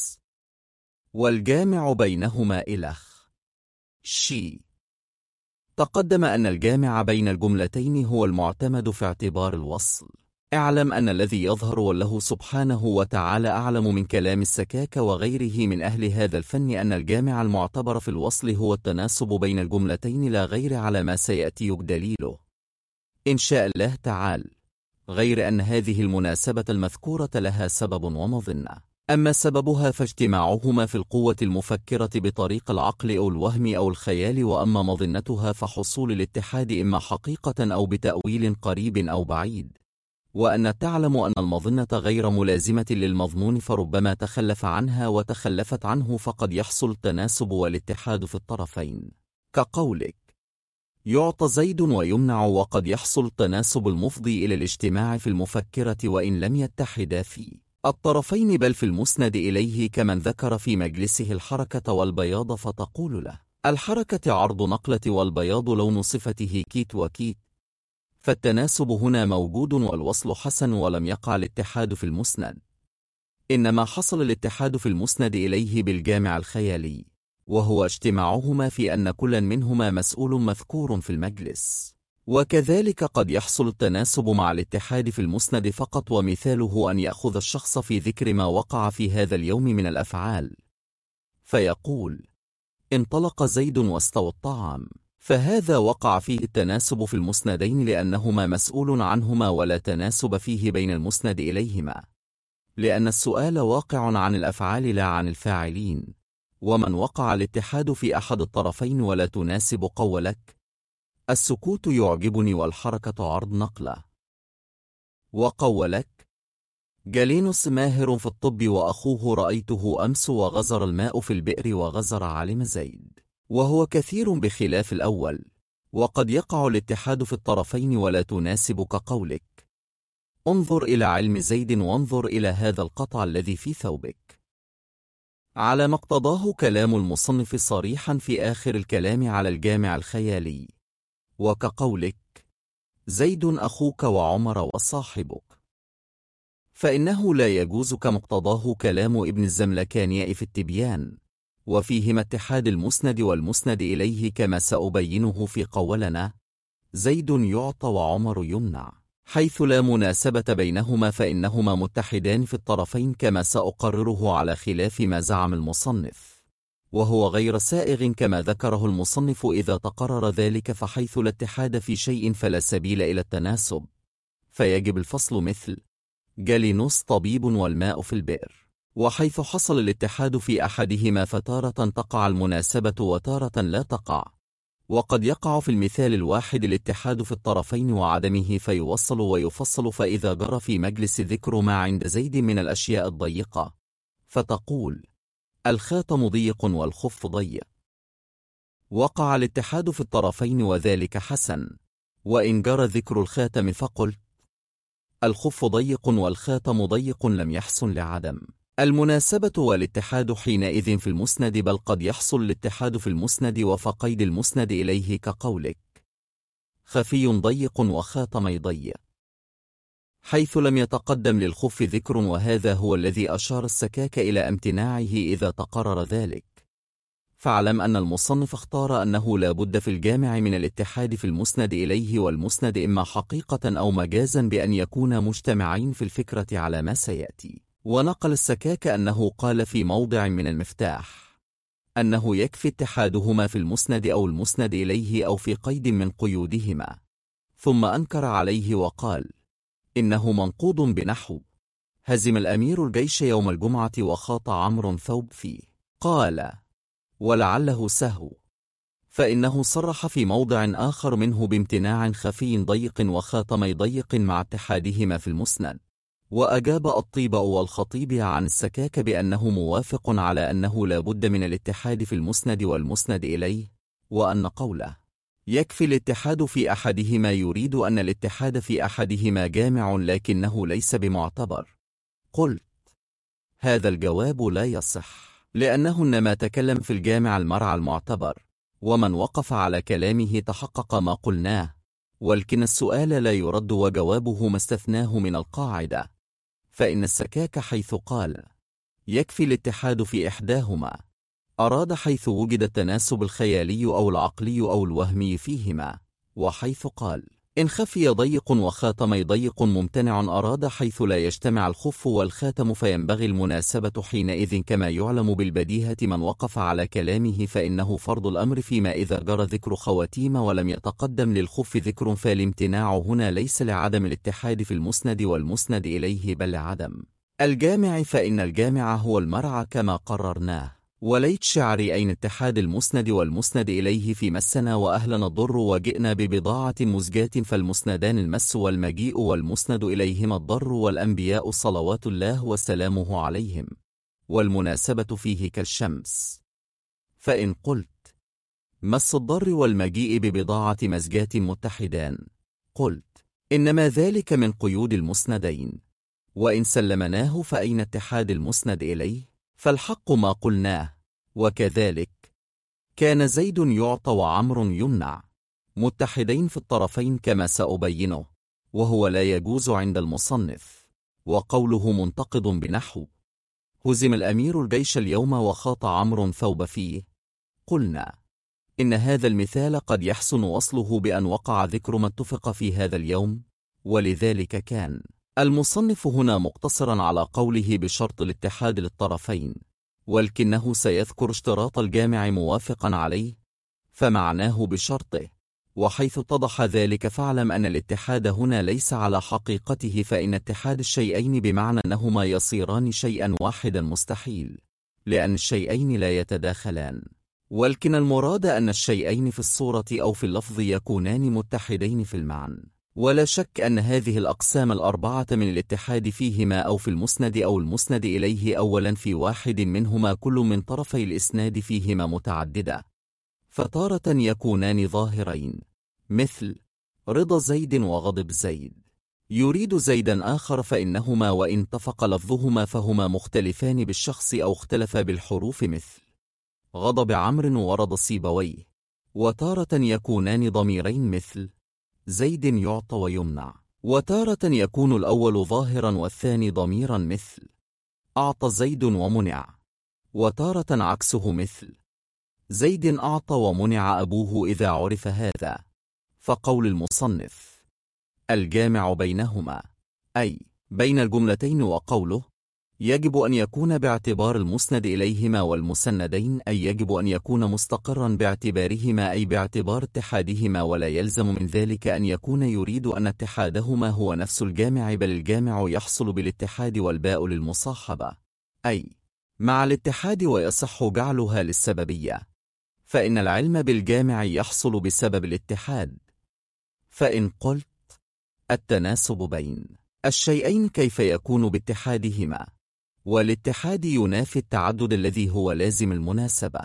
والجامع بينهما إلخ شي. تقدم أن الجامع بين الجملتين هو المعتمد في اعتبار الوصل. اعلم أن الذي يظهر والله سبحانه وتعالى أعلم من كلام السكاك وغيره من أهل هذا الفن أن الجامع المعتبر في الوصل هو التناسب بين الجملتين لا غير على ما سيأتي دليله إن شاء الله تعالى، غير أن هذه المناسبة المذكورة لها سبب ومظنة. أما سببها فاجتماعهما في القوة المفكرة بطريق العقل أو الوهم أو الخيال، وأما مظنتها فحصول الاتحاد إما حقيقة أو بتأويل قريب أو بعيد. وأن تعلم أن المظنة غير ملازمة للمظنون، فربما تخلف عنها وتخلفت عنه فقد يحصل التناسب والاتحاد في الطرفين، كقولك يعطى زيد ويمنع، وقد يحصل التناسب المفضي إلى الاجتماع في المفكرة وإن لم يتحدا في الطرفين بل في المسند إليه، كمن ذكر في مجلسه الحركة والبياض فتقول له الحركة عرض نقلة والبياض لون صفته كيت وكيت، فالتناسب هنا موجود والوصل حسن، ولم يقع الاتحاد في المسند، إنما حصل الاتحاد في المسند إليه بالجامع الخيالي، وهو اجتماعهما في أن كل منهما مسؤول مذكور في المجلس. وكذلك قد يحصل التناسب مع الاتحاد في المسند فقط، ومثاله أن يأخذ الشخص في ذكر ما وقع في هذا اليوم من الأفعال فيقول انطلق زيد واستوى الطعام، فهذا وقع فيه التناسب في المسندين لأنهما مسؤول عنهما، ولا تناسب فيه بين المسند إليهما، لأن السؤال واقع عن الأفعال لا عن الفاعلين. ومن وقع الاتحاد في أحد الطرفين ولا تناسب قولك السكوت يعجبني والحركة عرض نقلة، وقولك جالينوس ماهر في الطب وأخوه رأيته أمس وغزر الماء في البئر وغزر علم زيد، وهو كثير بخلاف الأول. وقد يقع الاتحاد في الطرفين ولا تناسب كقولك انظر إلى علم زيد وانظر إلى هذا القطع الذي في ثوبك، على ما اقتضاه كلام المصنف صريحا في آخر الكلام على الجامع الخيالي، وكقولك زيد أخوك وعمر وصاحبك، فإنه لا يجوز كمقتضاه كلام ابن الزملكاني في التبيان، وفيهما اتحاد المسند والمسند إليه كما سأبينه في قولنا زيد يعطى وعمر يمنع، حيث لا مناسبة بينهما، فإنهما متحدان في الطرفين كما سأقرره على خلاف ما زعم المصنف، وهو غير سائغ كما ذكره المصنف. إذا تقرر ذلك فحيث لا اتحاد في شيء فلا سبيل إلى التناسب، فيجب الفصل، مثل جالينوس طبيب والماء في البئر، وحيث حصل الاتحاد في أحدهما فتارة تقع المناسبة وتارة لا تقع، وقد يقع في المثال الواحد الاتحاد في الطرفين وعدمه فيوصل ويفصل. فإذا جرى في مجلس ذكر ما عند زيد من الأشياء الضيقة فتقول الخاتم ضيق والخف ضيق، وقع الاتحاد في الطرفين وذلك حسن. وإن جرى ذكر الخاتم فقلت الخف ضيق والخاتم ضيق لم يحسن لعدم المناسبة والاتحاد حينئذ في المسند، بل قد يحصل الاتحاد في المسند وفقيد المسند إليه كقولك خفي ضيق وخاتمي ضيق، حيث لم يتقدم للخف ذكر، وهذا هو الذي أشار السكاك إلى امتناعه إذا تقرر ذلك. فاعلم أن المصنف اختار أنه لا بد في الجامع من الاتحاد في المسند إليه والمسند إما حقيقة أو مجازا بأن يكونا مجتمعين في الفكرة على ما سيأتي. ونقل السكاك أنه قال في موضع من المفتاح أنه يكفي اتحادهما في المسند أو المسند إليه أو في قيد من قيودهما، ثم أنكر عليه وقال إنه منقوض بنحو هزم الأمير الجيش يوم الجمعة وخاط عمرو ثوب فيه، قال ولعله سهو، فإنه صرح في موضع آخر منه بامتناع خفي ضيق وخاتمي ضيق مع اتحادهما في المسند. وأجاب الطيبأ والخطيب عن السكاك بأنه موافق على أنه لا بد من الاتحاد في المسند والمسند إليه، وأن قوله يكفي الاتحاد في أحدهما يريد أن الاتحاد في أحدهما جامع لكنه ليس بمعتبر. قلت: هذا الجواب لا يصح، لأنه إنما تكلم في الجامع المرعى المعتبر، ومن وقف على كلامه تحقق ما قلناه، ولكن السؤال لا يرد وجوابه ما استثناه من القاعدة، فإن السكاك حيث قال يكفي الاتحاد في إحداهما أراد حيث وجد التناسب الخيالي أو العقلي أو الوهمي فيهما، وحيث قال إن خفي ضيق وخاتم ضيق ممتنع أراد حيث لا يجتمع الخف والخاتم، فينبغي المناسبة حينئذ كما يعلم بالبديهة من وقف على كلامه، فإنه فرض الأمر فيما إذا جرى ذكر خواتيم ولم يتقدم للخف ذكر، فالامتناع هنا ليس لعدم الاتحاد في المسند والمسند إليه بل لعدم الجامع، فإن الجامع هو المرعى كما قررناه. وليت شعري أين اتحاد المسند والمسند إليه في مسنا وأهلنا الضر وجئنا ببضاعة مزجاة، فالمسندان المس والمجيء والمسند إليهما الضر، والأنبياء صلوات الله وسلامه عليهم، والمناسبة فيه كالشمس. فإن قلت مس الضر والمجيء ببضاعة مزجاة متحدان، قلت إنما ذلك من قيود المسندين، وإن سلمناه فأين اتحاد المسند إليه؟ فالحق ما قلناه. وكذلك كان زيد يعطى وعمر يمنع متحدين في الطرفين كما سأبينه، وهو لا يجوز عند المصنف. وقوله منتقد بنحو هزم الأمير الجيش اليوم وخاط عمرو ثوب فيه، قلنا إن هذا المثال قد يحسن وصله بأن وقع ذكر ما اتفق في هذا اليوم، ولذلك كان المصنف هنا مقتصرا على قوله بشرط الاتحاد للطرفين، ولكنه سيذكر اشتراط الجامع موافقا عليه، فمعناه بشرطه. وحيث اتضح ذلك فاعلم أن الاتحاد هنا ليس على حقيقته، فإن اتحاد الشيئين بمعنى أنهما يصيران شيئا واحدا مستحيل، لأن الشيئين لا يتداخلان، ولكن المراد أن الشيئين في الصورة أو في اللفظ يكونان متحدين في المعنى. ولا شك أن هذه الأقسام الأربعة من الاتحاد فيهما أو في المسند أو المسند إليه أولا في واحد منهما كل من طرفي الإسناد فيهما متعددة، فتارة يكونان ظاهرين، مثل رضا زيد وغضب زيد، يريد زيدا آخر، فإنهما وإن اتفق لفظهما فهما مختلفان بالشخص أو اختلفا بالحروف، مثل غضب عمرو ورضا سيبويه. وتارة يكونان ضميرين، مثل زيد يعطى ويمنع. وتارة يكون الأول ظاهرا والثاني ضميرا، مثل أعطى زيد ومنع. وتارة عكسه، مثل زيد أعطى ومنع أبوه إذا عرف هذا. فقول المصنف الجامع بينهما أي بين الجملتين، وقوله يجب أن يكون باعتبار المسند إليهما والمسندين، أي يجب أن يكون مستقرا باعتبارهما أي باعتبار اتحادهما، ولا يلزم من ذلك أن يكون يريد أن اتحادهما هو نفس الجامع، بل الجامع يحصل بالاتحاد والباء للمصاحبة، أي مع الاتحاد، ويصح جعلها للسببية، فإن العلم بالجامع يحصل بسبب الاتحاد. فإن قلت التناسب بين الشيئين كيف يكون باتحادهما؟ والاتحاد ينافي التعدد الذي هو لازم المناسبة.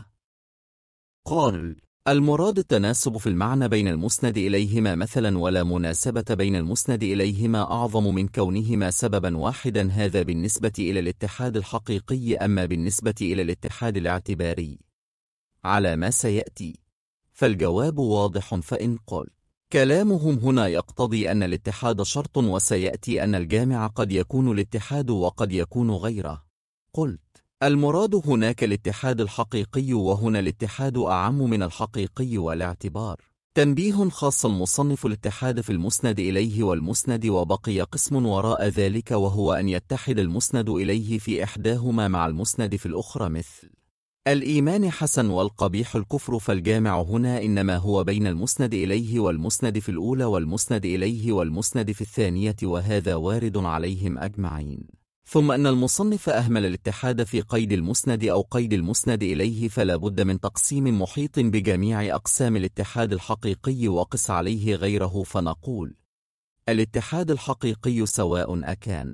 قال المراد التناسب في المعنى بين المسند إليهما مثلا، ولا مناسبة بين المسند إليهما أعظم من كونهما سببا واحدا، هذا بالنسبة إلى الاتحاد الحقيقي. أما بالنسبة إلى الاتحاد الاعتباري على ما سيأتي فالجواب واضح. فإن قل كلامهم هنا يقتضي أن الاتحاد شرط، وسيأتي أن الجامع قد يكون الاتحاد وقد يكون غيره. قلت المراد هناك الاتحاد الحقيقي، وهنا الاتحاد أعم من الحقيقي والاعتبار. تنبيه خاص المصنف الاتحاد في المسند إليه والمسند، وبقي قسم وراء ذلك، وهو أن يتحد المسند إليه في إحداهما مع المسند في الأخرى، مثل الإيمان حسن والقبيح الكفر. فالجامع هنا إنما هو بين المسند إليه والمسند في الأولى والمسند إليه والمسند في الثانية، وهذا وارد عليهم أجمعين. ثم أن المصنف أهمل الاتحاد في قيد المسند أو قيد المسند إليه، فلا بد من تقسيم محيط بجميع أقسام الاتحاد الحقيقي وقس عليه غيره، فنقول الاتحاد الحقيقي سواء أكان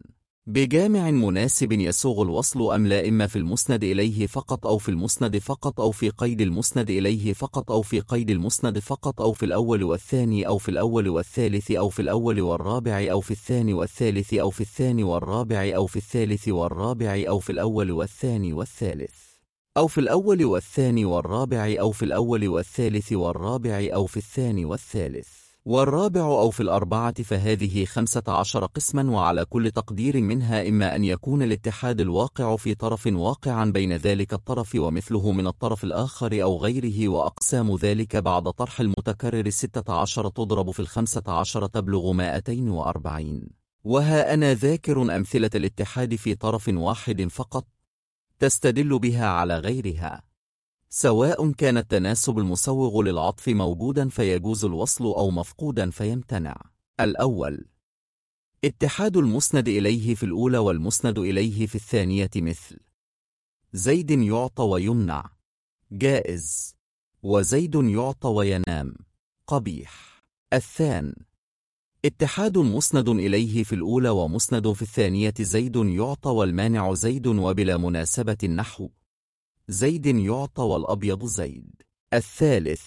بجامع مناسب يسوغ الوصل أم لا، إما في المسند إليه فقط أو في المسند فقط أو في قيد المسند إليه فقط أو في قيد المسند فقط أو في الأول والثاني أو في الأول والثالث أو في الأول والرابع أو في الثاني والثالث أو في الثاني والرابع أو في الثالث والرابع أو في الأول والثاني والثالث أو في الأول والثاني والرابع أو في الأول والثالث والرابع أو في الثاني والثالث والرابع أو في الأربعة، فهذه 15 قسما، وعلى كل تقدير منها إما أن يكون الاتحاد الواقع في طرف واقعا بين ذلك الطرف ومثله من الطرف الآخر أو غيره، وأقسام ذلك بعد طرح المتكرر 16 تضرب في 15 تبلغ 240. وها أنا ذاكر أمثلة الاتحاد في طرف واحد فقط تستدل بها على غيرها، سواء كان التناسب المسوغ للعطف موجودا فيجوز الوصل أو مفقودا فيمتنع. الأول: اتحاد المسند إليه في الأولى والمسند إليه في الثانية، مثل زيد يعطى ويمنع جائز، وزيد يعطى وينام قبيح. الثاني: اتحاد مسند إليه في الأولى ومسند في الثانية، زيد يعطى والمانع زيد وبلا مناسبة، النحو زيد يعطى والأبيض زيد. الثالث: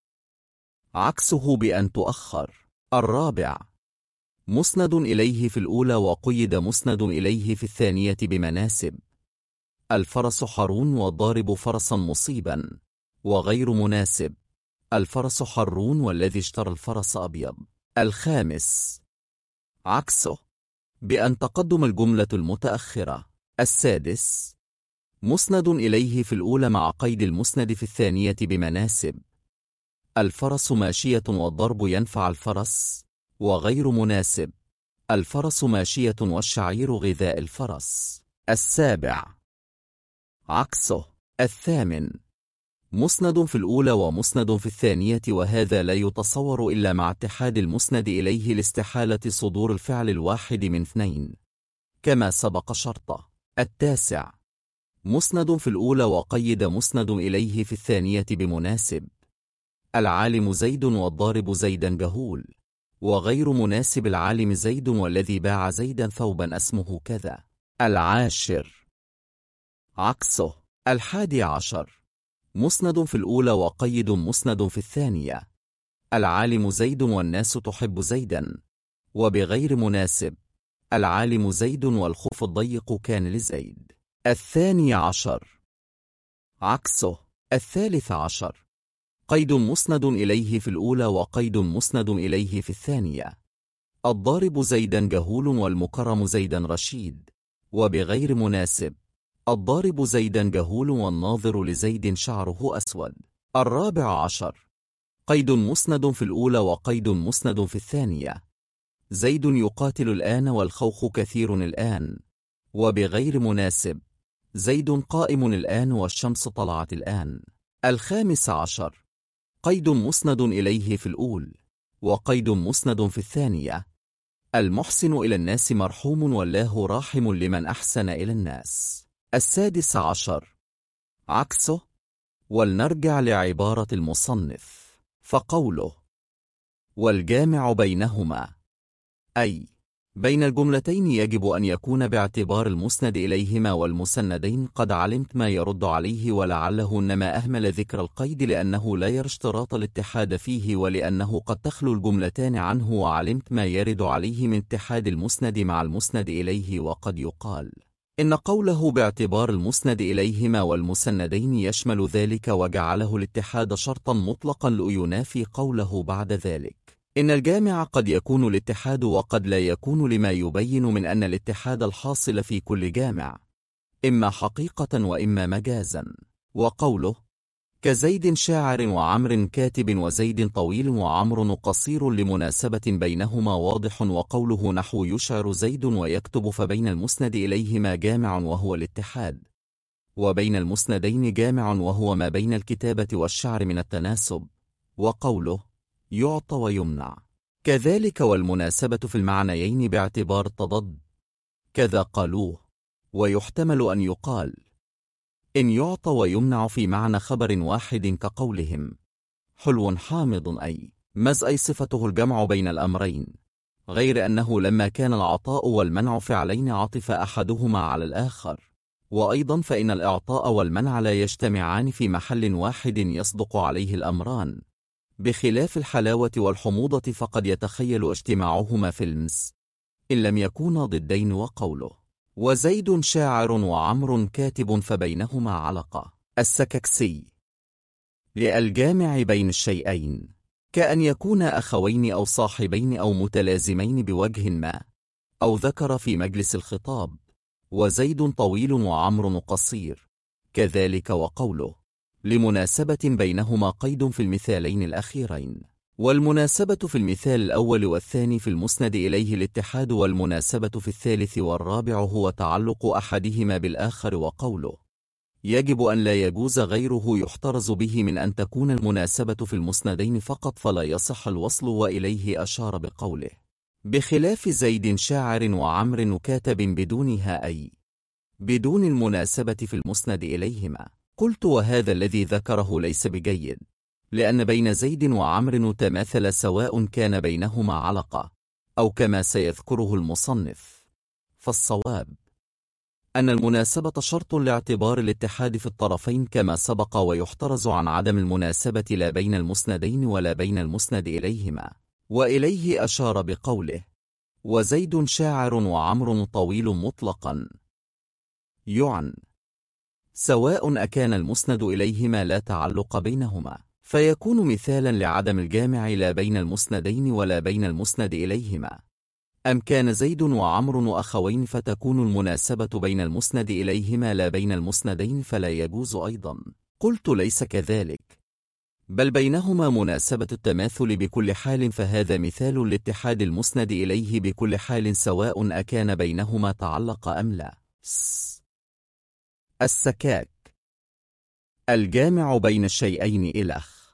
عكسه بأن تؤخر. الرابع: مسند إليه في الأولى وقيد مسند إليه في الثانية بمناسب، الفرس حرون والضارب فرسا مصيبا، وغير مناسب، الفرس حرون والذي اشترى الفرس أبيض. الخامس: عكسه بأن تقدم الجملة المتأخرة. السادس: مسند إليه في الأولى مع قيد المسند في الثانية بمناسب، الفرس ماشية والضرب ينفع الفرس، وغير مناسب، الفرس ماشية والشعير غذاء الفرس. السابع: عكسه. الثامن: مسند في الأولى ومسند في الثانية، وهذا لا يتصور إلا مع اتحاد المسند إليه لاستحالة صدور الفعل الواحد من اثنين كما سبق شرطه. التاسع: مسند في الأولى وقيد مسند إليه في الثانية بمناسب، العالم زيد والضارب زيدا جهول، وغير مناسب، العالم زيد والذي باع زيدا ثوبا اسمه كذا. العاشر: عكسه. 11: مسند في الأولى وقيد مسند في الثانية، العالم زيد والناس تحب زيدا، وبغير مناسب، العالم زيد والخف الضيق كان لزيد. 12: عكسه. 13: قيد مسند إليه في الأولى وقيد مسند إليه في الثانية، الضارب زيدا جهول والمكرم زيدا رشيد، وبغير مناسب، الضارب زيدا جهول والناظر لزيد شعره أسود. 14: قيد مسند في الأولى وقيد مسند في الثانية، زيد يقاتل الآن والخوخ كثير الآن، وبغير مناسب، زيد قائم الآن والشمس طلعت الآن. 15: قيد مسند إليه في الأول وقيد مسند في الثانية، المحسن إلى الناس مرحوم والله راحم لمن أحسن إلى الناس. 16: عكسه. ولنرجع لعبارة المصنف، فقوله والجامع بينهما، أي بين الجملتين يجب أن يكون باعتبار المسند إليهما والمسندين قد علمت ما يرد عليه، ولعله إنما أهمل ذكر القيد لأنه لا يرى اشتراط الاتحاد فيه، ولأنه قد تخلو الجملتان عنه، وعلمت ما يرد عليه من اتحاد المسند مع المسند إليه. وقد يقال إن قوله باعتبار المسند إليهما والمسندين يشمل ذلك، وجعله الاتحاد شرطا مطلقا لينافي قوله بعد ذلك إن الجامع قد يكون الاتحاد وقد لا يكون، لما يبين من أن الاتحاد الحاصل في كل جامع إما حقيقة وإما مجازا. وقوله كزيد شاعر وعمر كاتب وزيد طويل وعمر قصير لمناسبة بينهما واضح. وقوله نحو يشعر زيد ويكتب، فبين المسند إليهما جامع وهو الاتحاد، وبين المسندين جامع وهو ما بين الكتابة والشعر من التناسب. وقوله يعطى ويمنع كذلك، والمناسبة في المعنيين باعتبار التضاد كذا قالوه. ويحتمل أن يقال إن يعطى ويمنع في معنى خبر واحد كقولهم حلو حامض، أي مز، أي صفته الجمع بين الأمرين، غير أنه لما كان العطاء والمنع فعلين عطف أحدهما على الآخر، وأيضا فإن الإعطاء والمنع لا يجتمعان في محل واحد يصدق عليه الأمران، بخلاف الحلاوة والحموضة فقد يتخيل اجتماعهما في المس إن لم يكونا ضدين. وقوله وزيد شاعر وعمر كاتب فبينهما علقة. السككسي للجامع بين الشيئين، كأن يكونا أخوين أو صاحبين أو متلازمين بوجه ما، أو ذكر في مجلس الخطاب وزيد طويل وعمر قصير. كذلك وقوله لمناسبة بينهما قيد في المثالين الأخيرين، والمناسبة في المثال الأول والثاني في المسند إليه الاتحاد، والمناسبة في الثالث والرابع هو تعلق أحدهما بالآخر. وقوله يجب أن لا يجوز غيره يحترز به من أن تكون المناسبة في المسندين فقط فلا يصح الوصل، وإليه أشار بقوله بخلاف زيد شاعر وعمر كاتب بدونها، أي بدون المناسبة في المسند إليهما. قلت وهذا الذي ذكره ليس بجيد، لأن بين زيد وعمر تماثل سواء كان بينهما علقة أو كما سيذكره المصنف. فالصواب أن المناسبة شرط لاعتبار الاتحاد في الطرفين كما سبق، ويحترز عن عدم المناسبة لا بين المسندين ولا بين المسند إليهما. وإليه أشار بقوله وزيد شاعر وعمر طويل مطلقا، يعن سواء أكان المسند إليهما لا تعلق بينهما، فيكون مثالا لعدم الجامع لا بين المسندين ولا بين المسند إليهما، أم كان زيد وعمر أخوين فتكون المناسبة بين المسند إليهما لا بين المسندين فلا يجوز أيضا. قلت ليس كذلك، بل بينهما مناسبة التماثل بكل حال، فهذا مثال لاتحاد المسند إليه بكل حال سواء أكان بينهما تعلق أم لا. السكاك الجامع بين الشيئين إلخ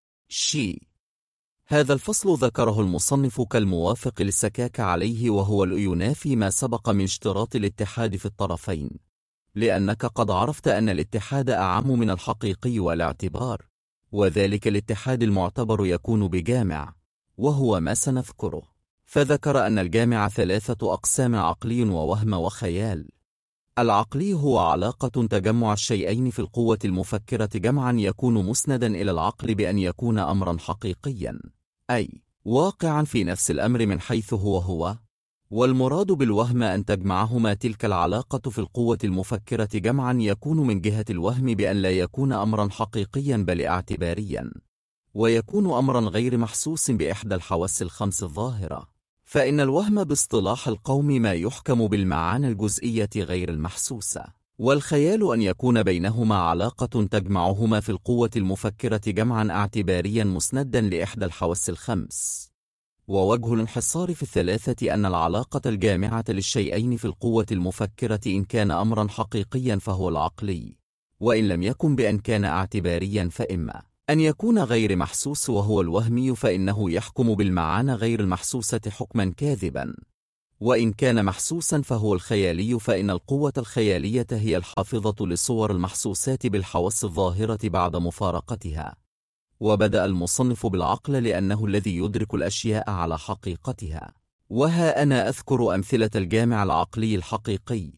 شي. هذا الفصل ذكره المصنف كالموافق للسكاك عليه، وهو ينافي ما سبق من اشتراط الاتحاد في الطرفين، لأنك قد عرفت أن الاتحاد أعم من الحقيقي والاعتبار، وذلك الاتحاد المعتبر يكون بجامع، وهو ما سنذكره. فذكر أن الجامع 3 أقسام: عقلي ووهم وخيال. العقلي هو علاقة تجمع الشيئين في القوة المفكرة جمعا يكون مسندا إلى العقل بأن يكون أمرا حقيقيا، أي واقعا في نفس الأمر من حيث هو. والمراد بالوهم أن تجمعهما تلك العلاقة في القوة المفكرة جمعا يكون من جهة الوهم بأن لا يكون أمرا حقيقيا بل اعتباريا، ويكون أمرا غير محسوس بإحدى الحواس الخمس الظاهرة. فإن الوهم باصطلاح القوم ما يحكم بالمعاني الجزئية غير المحسوسة، والخيال أن يكون بينهما علاقة تجمعهما في القوة المفكرة جمعا اعتباريا مسندا لإحدى الحواس الخمس. ووجه الانحصار في الثلاثة أن العلاقة الجامعة للشيئين في القوة المفكرة إن كان أمرا حقيقيا فهو العقلي، وإن لم يكن بأن كان اعتباريا فإما أن يكون غير محسوس وهو الوهمي، فإنه يحكم بالمعاني غير المحسوسة حكما كاذبا، وإن كان محسوسا فهو الخيالي، فإن القوة الخيالية هي الحافظة لصور المحسوسات بالحواس الظاهرة بعد مفارقتها. وبدأ المصنف بالعقل لأنه الذي يدرك الأشياء على حقيقتها. وها أنا أذكر أمثلة الجامع العقلي الحقيقي.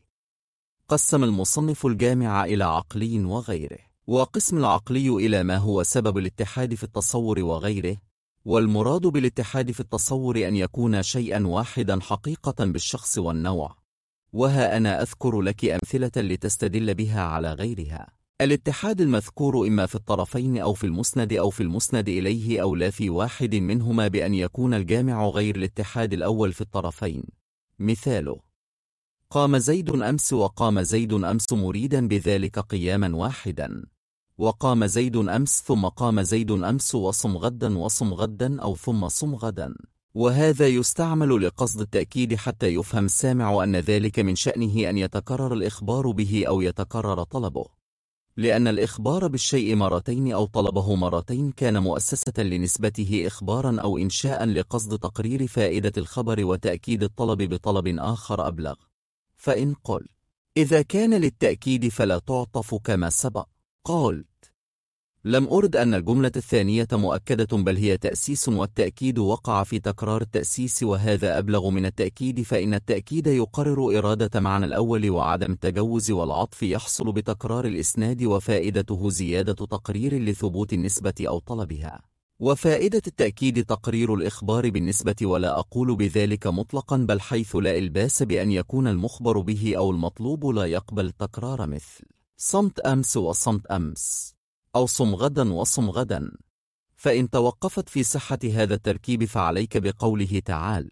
قسم المصنف الجامع إلى عقلي وغيره، وقسم العقلي إلى ما هو سبب الاتحاد في التصور وغيره. والمراد بالاتحاد في التصور أن يكون شيئا واحدا حقيقة بالشخص والنوع. وها أنا أذكر لك أمثلة لتستدل بها على غيرها. الاتحاد المذكور إما في الطرفين أو في المسند أو في المسند إليه أو لا في واحد منهما بأن يكون الجامع غير الاتحاد الأول في الطرفين. مثاله: قام زيد أمس وقام زيد أمس مريدا بذلك قياما واحدا، وقام زيد أمس ثم قام زيد أمس وصم غدا وصم غدا أو ثم صم غدا. وهذا يستعمل لقصد التأكيد حتى يفهم السامع أن ذلك من شأنه أن يتكرر الإخبار به أو يتكرر طلبه، لأن الإخبار بالشيء مرتين أو طلبه مرتين كان مؤسسة لنسبته إخبارا أو إنشاء لقصد تقرير فائدة الخبر وتأكيد الطلب بطلب آخر أبلغ. فإن قل إذا كان للتأكيد فلا تعطف كما سبق. قلت لم أرد أن الجملة الثانية مؤكدة، بل هي تأسيس، والتأكيد وقع في تكرار التأسيس، وهذا أبلغ من التأكيد، فإن التأكيد يقرر إرادة معنى الأول وعدم التجوز، والعطف يحصل بتكرار الإسناد، وفائدته زيادة تقرير لثبوت النسبة أو طلبها. وفائدة التأكيد تقرير الإخبار بالنسبة، ولا أقول بذلك مطلقا، بل حيث لا إلباس بأن يكون المخبر به أو المطلوب لا يقبل التكرار، مثل صمت أمس وصمت أمس، أو صم غدا وصم غدا. فإن توقفت في صحة هذا التركيب فعليك بقوله تعالى: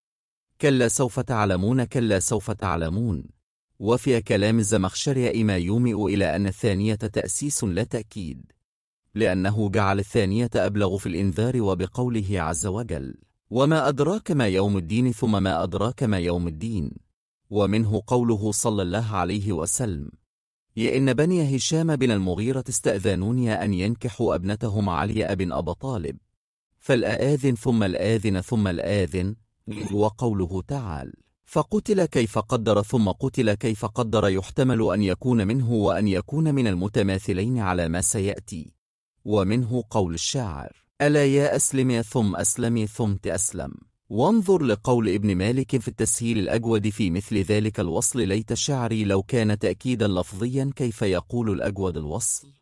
كلا سوف تعلمون، كلا سوف تعلمون. وفي كلام الزمخشري ما يومئ إلى أن الثانية تأسيس لا تأكيد، لأنه جعل الثانية أبلغ في الإنذار، وبقوله عز وجل: وما أدراك ما يوم الدين، ثم ما أدراك ما يوم الدين. ومنه قوله صلى الله عليه وسلم: يا إن بني هشام بن المغيرة استأذنوني أن ينكحوا ابنتهم علي بن أبي طالب، فالآذن ثم الآذن ثم الآذن. وقوله تعالى: فقتل كيف قدر ثم قتل كيف قدر، يحتمل أن يكون منه وأن يكون من المتماثلين على ما سيأتي. ومنه قول الشاعر: ألا يا أسلمي ثم أسلمي ثم تأسلم. وانظر لقول ابن مالك في التسهيل الأجود في مثل ذلك الوصل: ليت شعري لو كان تأكيدا لفظيا، كيف يقول الأجود الوصل؟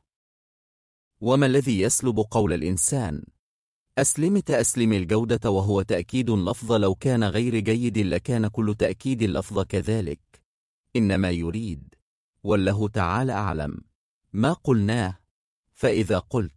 وما الذي يسلب قول الإنسان؟ أسلمت أسلم الجودة، وهو تأكيد لفظ، لو كان غير جيد لكان كل تأكيد لفظ كذلك. إنما يريد والله تعالى أعلم ما قلناه. فإذا قلت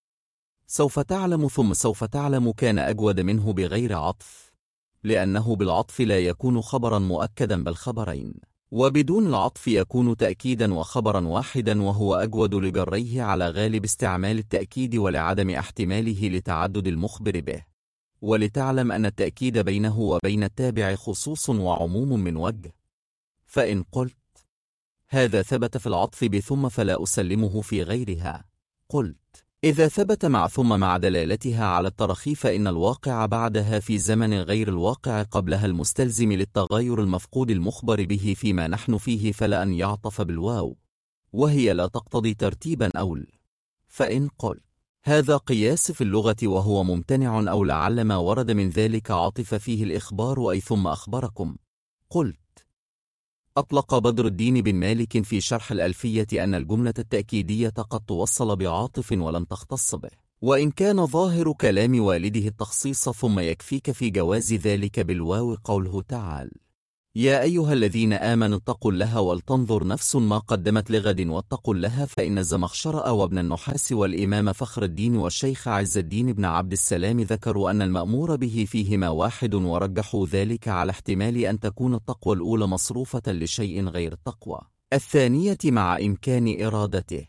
سوف تعلم ثم سوف تعلم كان أجود منه بغير عطف، لأنه بالعطف لا يكون خبرا مؤكدا بل خبرين، وبدون العطف يكون تأكيدا وخبرا واحدا، وهو أجود لجريه على غالب استعمال التأكيد ولعدم احتماله لتعدد المخبر به. ولتعلم أن التأكيد بينه وبين التابع خصوص وعموم من وجه. فإن قلت هذا ثبت في العطف بثم فلا أسلمه في غيرها، قلت إذا ثبت مع ثم مع دلالتها على الترخي، فإن الواقع بعدها في زمن غير الواقع قبلها المستلزم للتغير المفقود المخبر به فيما نحن فيه، فلا أن يعطف بالواو، وهي لا تقتضي ترتيبا أول. فإن قل هذا قياس في اللغة وهو ممتنع، أو لعل ما ورد من ذلك عطف فيه الإخبار أي ثم أخبركم، قلت أطلق بدر الدين بن مالك في شرح الألفية أن الجملة التأكيدية قد توصل بعاطف ولم تختص به، وإن كان ظاهر كلام والده التخصيص، ثم يكفيك في جواز ذلك بالواو قوله تعالى: يا أيها الذين آمنوا اتقوا الله ولتنظر نفس ما قدمت لغد واتقوا الله. فإن الزمخشري وابن النحاس والإمام فخر الدين والشيخ عز الدين بن عبد السلام ذكروا أن المأمور به فيهما واحد، ورجحوا ذلك على احتمال أن تكون التقوى الأولى مصروفة لشيء غير التقوى الثانية مع إمكان إرادته.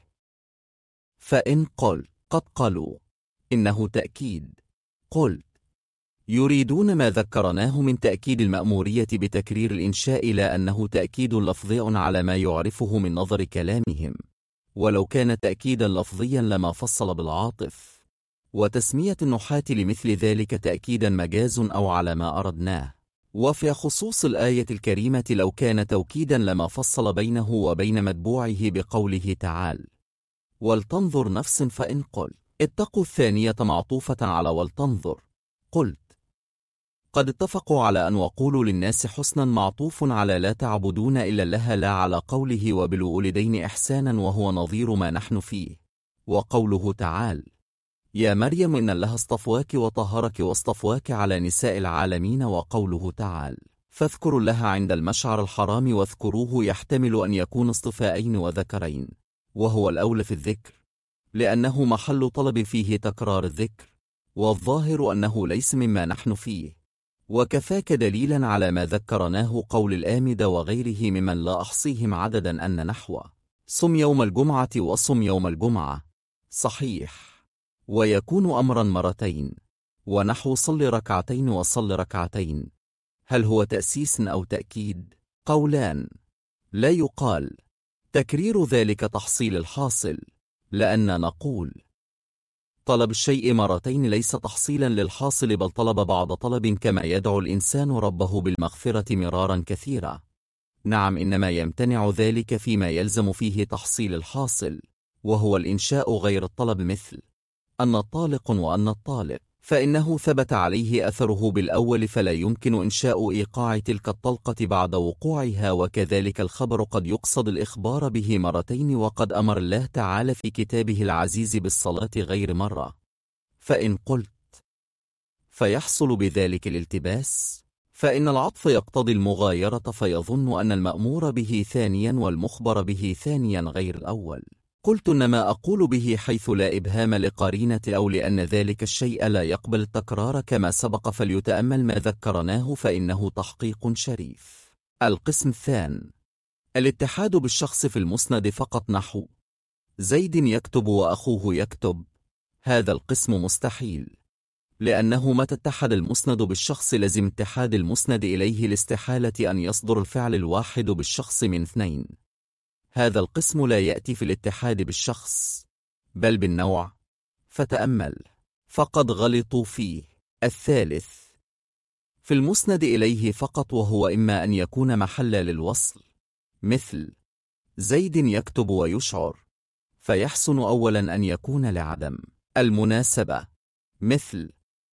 فإن قل قد قالوا إنه تأكيد، قل يريدون ما ذكرناه من تأكيد المأمورية بتكرير الإنشاء، لا أنه تأكيد لفظي على ما يعرفه من نظر كلامهم، ولو كان تأكيدا لفظيا لما فصل بالعاطف. وتسمية النحاة لمثل ذلك تأكيدا مجاز أو على ما أردناه. وفي خصوص الآية الكريمة لو كان توكيدا لما فصل بينه وبين متبوعه بقوله تعالى: ولتنظر نفس. فإن قل اتقوا الثانية معطوفة على ولتنظر، قلت قد اتفقوا على أن وقولوا للناس حسنا معطوف على لا تعبدون إلا الله، لا على قوله وبالوالدين إحسانا، وهو نظير ما نحن فيه. وقوله تعالى: يا مريم إن الله اصطفاك وطهرك واصطفاك على نساء العالمين. وقوله تعالى: فاذكروا الله عند المشعر الحرام واذكروه، يحتمل أن يكون اصطفاءين وذكرين، وهو الأولى في الذكر لأنه محل طلب فيه تكرار الذكر، والظاهر أنه ليس مما نحن فيه. وكفاك دليلا على ما ذكرناه قول الآمد وغيره ممن لا أحصيهم عددا أن نحو صم يوم الجمعة وصم يوم الجمعة صحيح، ويكون أمرا مرتين، ونحو صل ركعتين وصل ركعتين. هل هو تأسيس أو تأكيد؟ قولان. لا يقال تكرير ذلك تحصيل الحاصل، لأن نقول طلب الشيء مرتين ليس تحصيلا للحاصل، بل طلب بعض طلب، كما يدعو الإنسان ربه بالمغفرة مرارا كثيرا. نعم، إنما يمتنع ذلك فيما يلزم فيه تحصيل الحاصل، وهو الإنشاء غير الطلب، مثل أن طالق وأن الطالق، فإنه ثبت عليه أثره بالأول فلا يمكن إنشاء إيقاع تلك الطلقة بعد وقوعها. وكذلك الخبر قد يقصد الإخبار به مرتين، وقد أمر الله تعالى في كتابه العزيز بالصلاة غير مرة. فإن قلت فيحصل بذلك الالتباس، فإن العطف يقتضي المغايرة، فيظن أن المأمور به ثانيا والمخبر به ثانيا غير الأول. قلت إنما أقول به حيث لا إبهام لقرينة أو لأن ذلك الشيء لا يقبل التكرار كما سبق، فليتأمل ما ذكرناه فإنه تحقيق شريف. القسم الثاني: الاتحاد بالشخص في المسند فقط، نحو زيد يكتب وأخوه يكتب. هذا القسم مستحيل، لأنه متى اتحد المسند بالشخص لزم اتحاد المسند إليه لاستحالة أن يصدر الفعل الواحد بالشخص من اثنين. هذا القسم لا يأتي في الاتحاد بالشخص بل بالنوع، فتأمل، فقد غلطوا فيه. الثالث: في المسند إليه فقط، وهو إما أن يكون محلا للوصل، مثل زيد يكتب ويشعر، فيحسن أولا أن يكون لعدم المناسبة، مثل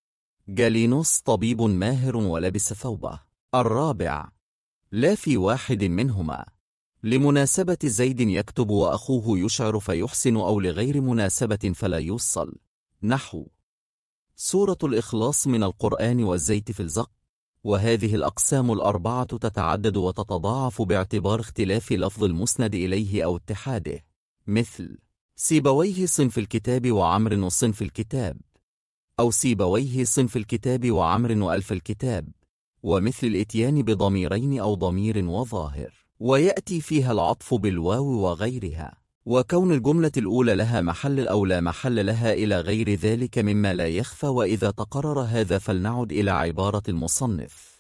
جالينوس طبيب ماهر ولبس ثوبه. الرابع: لا في واحد منهما، لمناسبة زيد يكتب وأخوه يشعر فيحسن، أو لغير مناسبة فلا يوصل، نحو سورة الإخلاص من القرآن والزيت في الزق. وهذه الأقسام الأربعة تتعدد وتتضاعف باعتبار اختلاف لفظ المسند إليه أو اتحاده، مثل سيبويه صنف الكتاب وعمر وصنف الكتاب، أو سيبويه صنف الكتاب وعمر وألف الكتاب، ومثل الإتيان بضميرين أو ضمير وظاهر، ويأتي فيها العطف بالواو وغيرها، وكون الجملة الأولى لها محل أو لا محل لها إلى غير ذلك مما لا يخفى. وإذا تقرر هذا فلنعد إلى عبارة المصنف،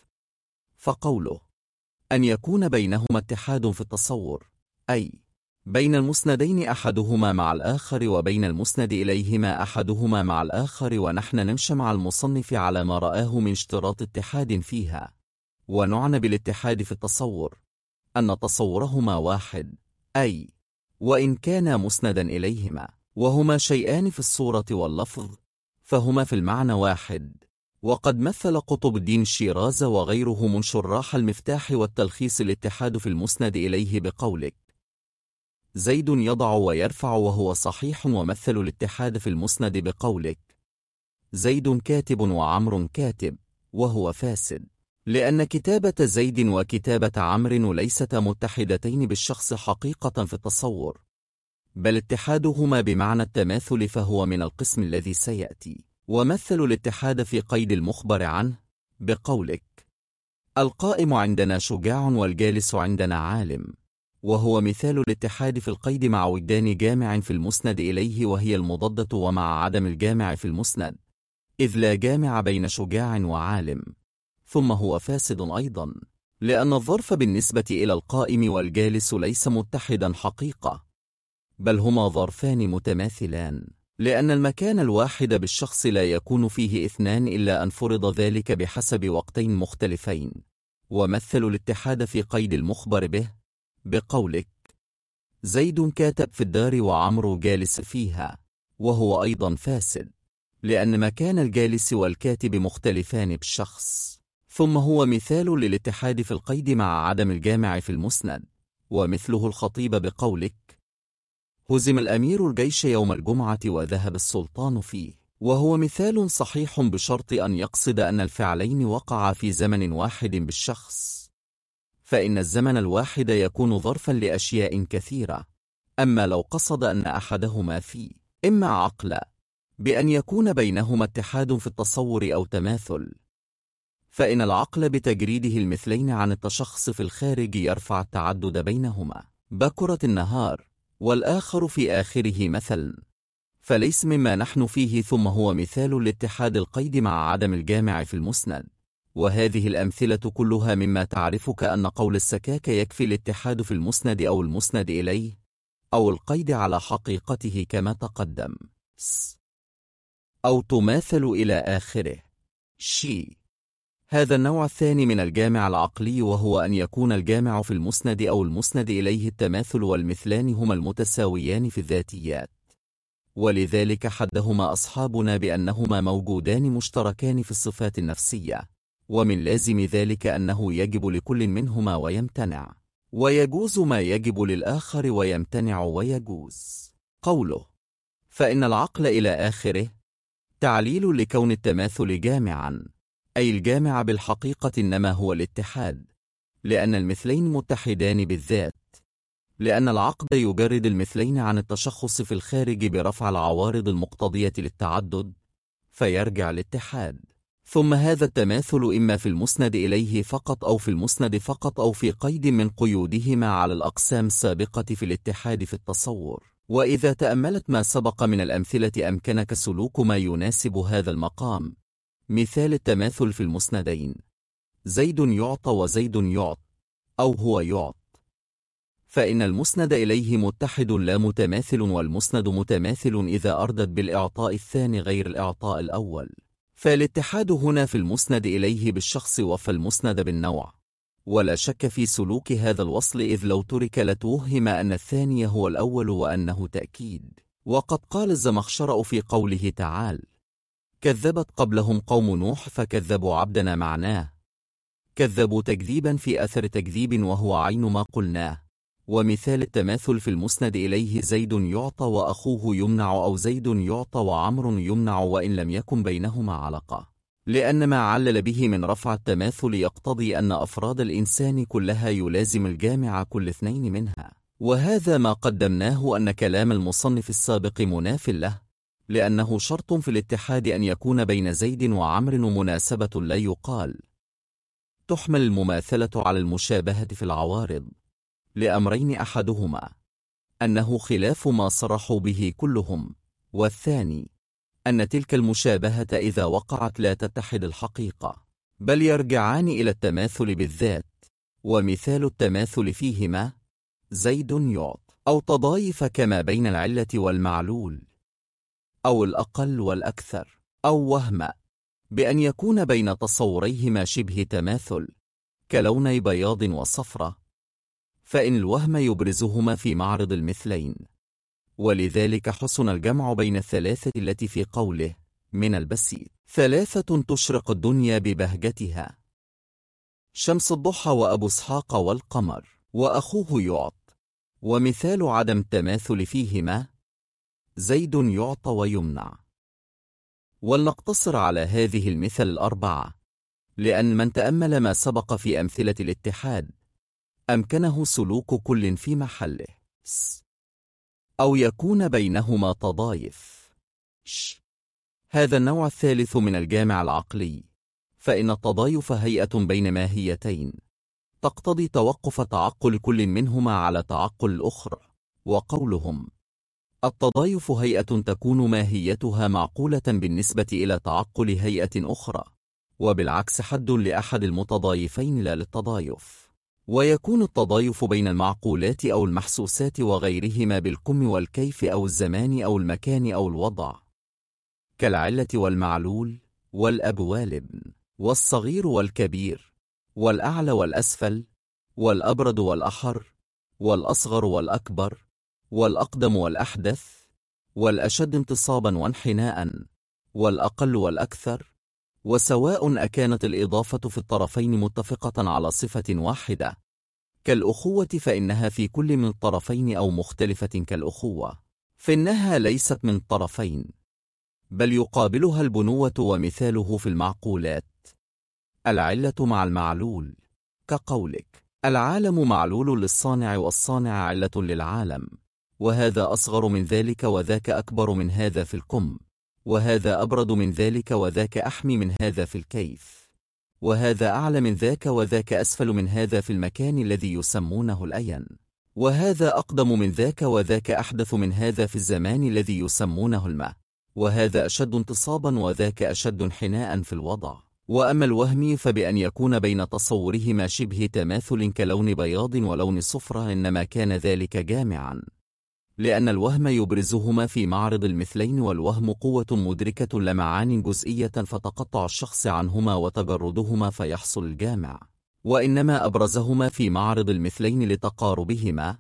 فقوله أن يكون بينهما اتحاد في التصور، أي بين المسندين أحدهما مع الآخر، وبين المسند إليهما أحدهما مع الآخر. ونحن نمشي مع المصنف على ما رآه من اشتراط اتحاد فيها. ونعنى بالاتحاد في التصور أن تصورهما واحد، أي وإن كانا مسندا إليهما وهما شيئان في الصورة واللفظ فهما في المعنى واحد. وقد مثل قطب الدين الشيراز وغيره من شراح المفتاح والتلخيص الاتحاد في المسند إليه بقولك زيد يضع ويرفع وهو صحيح، ومثل الاتحاد في المسند بقولك زيد كاتب وعمر كاتب وهو فاسد، لأن كتابة زيد وكتابة عمرو ليستا متحدتين بالشخص حقيقة في التصور، بل اتحادهما بمعنى التماثل، فهو من القسم الذي سيأتي. ومثل الاتحاد في قيد المخبر عنه بقولك القائم عندنا شجاع والجالس عندنا عالم، وهو مثال الاتحاد في القيد مع وجدان جامع في المسند إليه، وهي المضادة ومع عدم الجامع في المسند، إذ لا جامع بين شجاع وعالم. ثم هو فاسد أيضا، لأن الظرف بالنسبة إلى القائم والجالس ليس متحدا حقيقة، بل هما ظرفان متماثلان، لأن المكان الواحد بالشخص لا يكون فيه اثنان إلا أن فرض ذلك بحسب وقتين مختلفين. ومثل الاتحاد في قيد المخبر به بقولك زيد كاتب في الدار وعمرو جالس فيها، وهو أيضا فاسد، لأن مكان الجالس والكاتب مختلفان بالشخص. ثم هو مثال للاتحاد في القيد مع عدم الجامع في المسند. ومثله الخطيب بقولك هزم الأمير الجيش يوم الجمعة وذهب السلطان فيه، وهو مثال صحيح بشرط أن يقصد أن الفعلين وقعا في زمن واحد بالشخص، فإن الزمن الواحد يكون ظرفا لأشياء كثيرة. أما لو قصد أن أحدهما فيه إما عقلا بأن يكون بينهما اتحاد في التصور أو تماثل، فإن العقل بتجريده المثلين عن التشخص في الخارج يرفع التعدد بينهما. بكرة النهار والآخر في آخره مثلا، فليس مما نحن فيه. ثم هو مثال لاتحاد القيد مع عدم الجامع في المسند. وهذه الأمثلة كلها مما تعرفك أن قول السكاك يكفي الاتحاد في المسند أو المسند إليه أو القيد على حقيقته كما تقدم، أو تماثل إلى آخره. شي هذا النوع الثاني من الجامع العقلي، وهو أن يكون الجامع في المسند أو المسند إليه التماثل والمثلان هما المتساويان في الذاتيات، ولذلك حدهما أصحابنا بأنهما موجودان مشتركان في الصفات النفسية، ومن لازم ذلك أنه يجب لكل منهما ويمتنع، ويجوز ما يجب للآخر ويمتنع ويجوز. قوله فإن العقل إلى آخره تعليل لكون التماثل جامعا، أي الجامع بالحقيقة إنما هو الاتحاد، لأن المثلين متحدان بالذات، لأن العقد يجرد المثلين عن التشخص في الخارج برفع العوارض المقتضية للتعدد، فيرجع الاتحاد. ثم هذا التماثل إما في المسند إليه فقط أو في المسند فقط أو في قيد من قيودهما على الأقسام السابقة في الاتحاد في التصور. وإذا تأملت ما سبق من الأمثلة أمكنك سلوك ما يناسب هذا المقام. مثال التماثل في المسندين: زيد يعطى وزيد يعط، أو هو يعط. فإن المسند إليه متحد لا متماثل، والمسند متماثل إذا أردت بالإعطاء الثاني غير الإعطاء الأول. فالاتحاد هنا في المسند إليه بالشخص وفي المسند بالنوع، ولا شك في سلوك هذا الوصل، إذ لو ترك لتوهم أن الثاني هو الأول وأنه تأكيد. وقد قال الزمخشري في قوله تعالى: كذبت قبلهم قوم نوح فكذبوا عبدنا، معناه كذبوا تكذيبا في أثر تكذيب، وهو عين ما قلناه. ومثال التماثل في المسند إليه: زيد يعطى وأخوه يمنع، أو زيد يعطى وعمر يمنع وإن لم يكن بينهما علقة، لأن ما علل به من رفع التماثل يقتضي أن أفراد الإنسان كلها يلازم الجامع كل اثنين منها، وهذا ما قدمناه أن كلام المصنف السابق مناف له، لأنه شرط في الاتحاد أن يكون بين زيد وعمر مناسبة، لا يقال تحمل المماثلة على المشابهة في العوارض، لأمرين: أحدهما أنه خلاف ما صرحوا به كلهم، والثاني أن تلك المشابهة إذا وقعت لا تتحد الحقيقة، بل يرجعان إلى التماثل بالذات. ومثال التماثل فيهما: زيد يعط، أو تضايف كما بين العلة والمعلول، أو الأقل والأكثر، أو وهم، بأن يكون بين تصوريهما شبه تماثل كلوني بياض وصفرة، فإن الوهم يبرزهما في معرض المثلين. ولذلك حسن الجمع بين الثلاثة التي في قوله: من البسيط ثلاثة تشرق الدنيا ببهجتها: شمس الضحى وأبو اسحاق والقمر وأخوه يعط. ومثال عدم التماثل فيهما: زيد يعطى ويمنع. ولنقتصر على هذه المثل الأربعة، لأن من تأمل ما سبق في أمثلة الاتحاد أمكنه سلوك كل في محله، أو يكون بينهما تضايف. هذا النوع الثالث من الجامع العقلي، فإن التضايف هيئة بين ماهيتين تقتضي توقف تعقل كل منهما على تعقل الأخرى. وقولهم التضايف هيئة تكون ماهيتها معقولة بالنسبة إلى تعقل هيئة أخرى، وبالعكس حد لأحد المتضايفين لا للتضايف. ويكون التضايف بين المعقولات أو المحسوسات وغيرهما بالكم والكيف أو الزمان أو المكان أو الوضع، كالعلة والمعلول والأب والابن والصغير والكبير والأعلى والأسفل والأبرد والأحر والأصغر والأكبر والأقدم والأحدث والأشد انتصابا وانحناء والأقل والأكثر. وسواء أكانت الإضافة في الطرفين متفقة على صفة واحدة كالأخوة فإنها في كل من الطرفين، أو مختلفة كالأخوة فإنها ليست من الطرفين بل يقابلها البنوة. ومثاله في المعقولات العلة مع المعلول، كقولك العالم معلول للصانع والصانع علة للعالم، وهذا أصغر من ذلك وذاك أكبر من هذا في الكم، وهذا أبرد من ذلك وذاك أحمي من هذا في الكيف، وهذا أعلى من ذاك وذاك أسفل من هذا في المكان الذي يسمونه الأين، وهذا أقدم من ذاك وذاك أحدث من هذا في الزمان الذي يسمونه الماء، وهذا أشد انتصابا وذاك أشد انحناء في الوضع. وأما الوهم فبأن يكون بين تصورهما شبه تماثل كلون بياض ولون صفرة، إنما كان ذلك جامعا لأن الوهم يبرزهما في معرض المثلين، والوهم قوة مدركة لمعان جزئية فتقطع الشخص عنهما وتجردهما فيحصل الجامع، وإنما أبرزهما في معرض المثلين لتقاربهما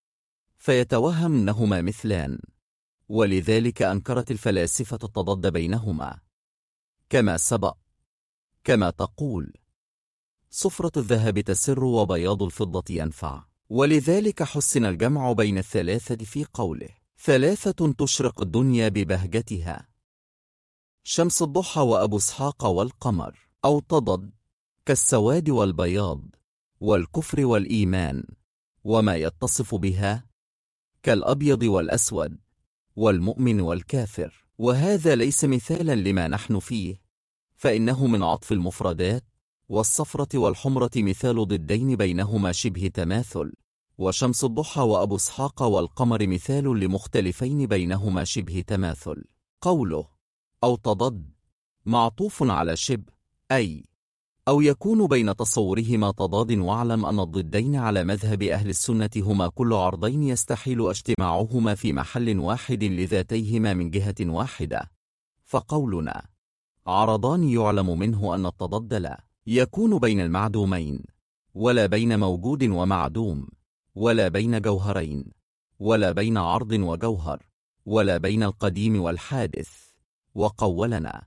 فيتوهم أنهما مثلان، ولذلك أنكرت الفلاسفة التضاد بينهما كما سبق. كما تقول: صفرة الذهب تسر وبياض الفضة ينفع. ولذلك حسن الجمع بين الثلاثة في قوله: ثلاثة تشرق الدنيا ببهجتها: شمس الضحى وأبو إسحاق والقمر. أو تضد كالسواد والبياض والكفر والإيمان وما يتصف بها، كالأبيض والأسود والمؤمن والكافر. وهذا ليس مثالا لما نحن فيه، فإنه من عطف المفردات، والصفرة والحمرة مثال ضدين بينهما شبه تماثل، وشمس الضحى وأبو إسحاق والقمر مثال لمختلفين بينهما شبه تماثل. قوله أو تضد معطوف على شبه، أو يكون بين تصورهما تضاد. واعلم أن الضدين على مذهب أهل السنة هما كل عرضين يستحيل اجتماعهما في محل واحد لذاتيهما من جهة واحدة. فقولنا عرضان يعلم منه أن التضاد لا يكون بين المعدومين، ولا بين موجود ومعدوم، ولا بين جوهرين، ولا بين عرض وجوهر، ولا بين القديم والحادث. وقولنا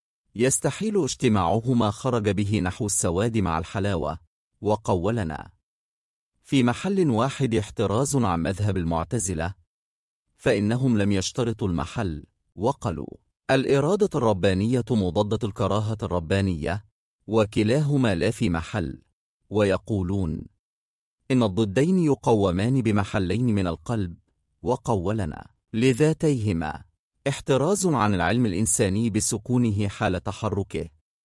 يستحيل اجتماعهما خرج به نحو السواد مع الحلاوة. وقولنا في محل واحد احتراز عن مذهب المعتزلة، فإنهم لم يشترطوا المحل، وقالوا الإرادة الربانية مضادة الكراهة الربانية، وكلاهما لا في محل. ويقولون إن الضدين يقومان بمحلين من القلب. وقولنا لذاتيهما احتراز عن العلم الإنساني بسكونه حال تحركه،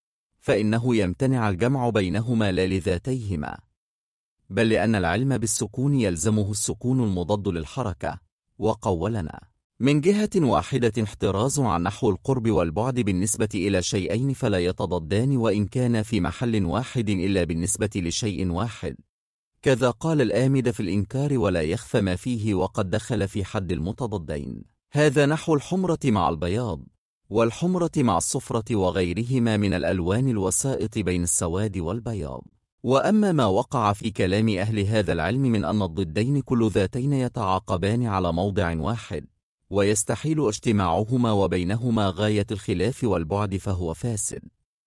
فإنه يمتنع الجمع بينهما لا لذاتيهما، بل لأن العلم بالسكون يلزمه السكون المضاد للحركة. وقولنا من جهة واحدة احتراز عن نحو القرب والبعد بالنسبة إلى شيئين فلا يتضدان وإن كان في محل واحد إلا بالنسبة لشيء واحد. كذا قال الآمد في الإنكار ولا يخفى ما فيه وقد دخل في حد المتضدين. هذا نحو الحمرة مع البياض، والحمرة مع الصفرة وغيرهما من الألوان الوسائط بين السواد والبياض. وأما ما وقع في كلام أهل هذا العلم من أن الضدين كل ذاتين يتعاقبان على موضع واحد ويستحيل اجتماعهما وبينهما غاية الخلاف والبعد، فهو فاسد،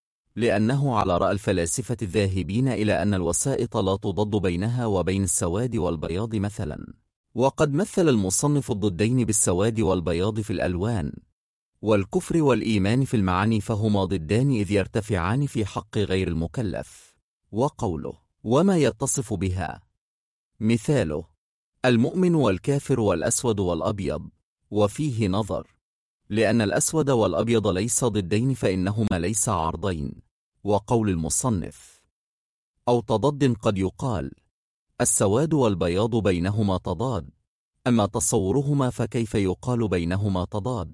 لأنه على رأي الفلاسفة الذاهبين إلى أن الوسائط لا تضد بينها وبين السواد والبياض مثلا. وقد مثل المصنف الضدين بالسواد والبياض في الألوان، والكفر والإيمان في المعاني، فهما ضدان إذ يرتفعان في حق غير المكلف. وقوله وما يتصف بها مثاله المؤمن والكافر والأسود والأبيض. وفيه نظر، لأن الأسود والأبيض ليس ضدين فإنهما ليس عرضين. وقول المصنف أو تضد قد يقال السواد والبياض بينهما تضاد، أما تصورهما فكيف يقال بينهما تضاد؟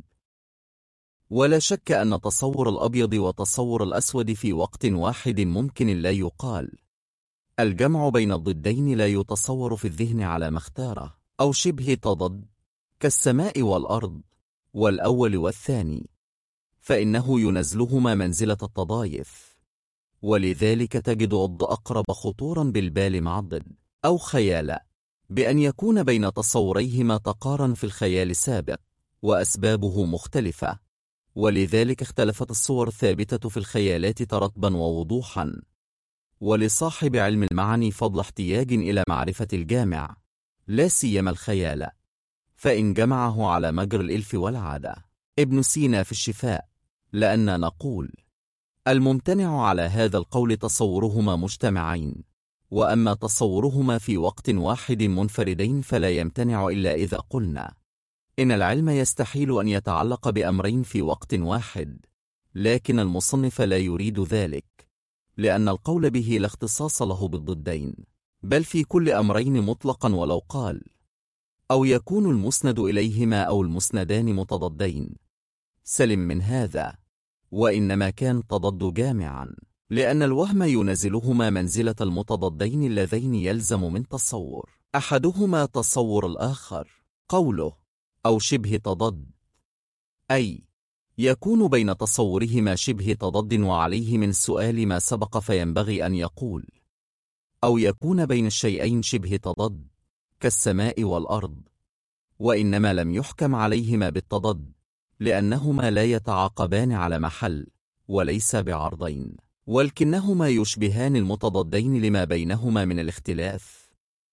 ولا شك أن تصور الأبيض وتصور الأسود في وقت واحد ممكن لا يقال. الجمع بين الضدين لا يتصور في الذهن على ما اختاره، أو شبه تضد كالسماء والأرض والأول والثاني، فإنه ينزلهما منزلة التضايف، ولذلك تجد الضد أقرب خطورا بالبال مع الضد، أو خيالا، بأن يكون بين تصوريهما تقارن في الخيال سابق وأسبابه مختلفة، ولذلك اختلفت الصور الثابتة في الخيالات ترتبا ووضوحا. ولصاحب علم المعاني فضل احتياج إلى معرفة الجامع، لا سيما الخيال، فإن جمعه على مجرى الإلف والعادة. ابن سينا في الشفاء: لأن نقول الممتنع على هذا القول تصورهما مجتمعين، وأما تصورهما في وقت واحد منفردين فلا يمتنع إلا إذا قلنا إن العلم يستحيل أن يتعلق بأمرين في وقت واحد، لكن المصنف لا يريد ذلك، لأن القول به لا اختصاص له بالضدين، بل في كل أمرين مطلقا. ولو قال أو يكون المسند إليهما أو المسندان متضدين سلم من هذا، وإنما كان تضد جامعا، لأن الوهم ينزلهما منزلة المتضدين اللذين يلزم من تصور أحدهما تصور الآخر. قوله أو شبه تضاد، أي يكون بين تصورهما شبه تضاد، وعليه من السؤال ما سبق فينبغي أن يقول أو يكون بين الشيئين شبه تضاد كالسماء والأرض، وإنما لم يحكم عليهما بالتضاد لأنهما لا يتعاقبان على محل وليس بعرضين، ولكنهما يشبهان المتضادين لما بينهما من الاختلاف.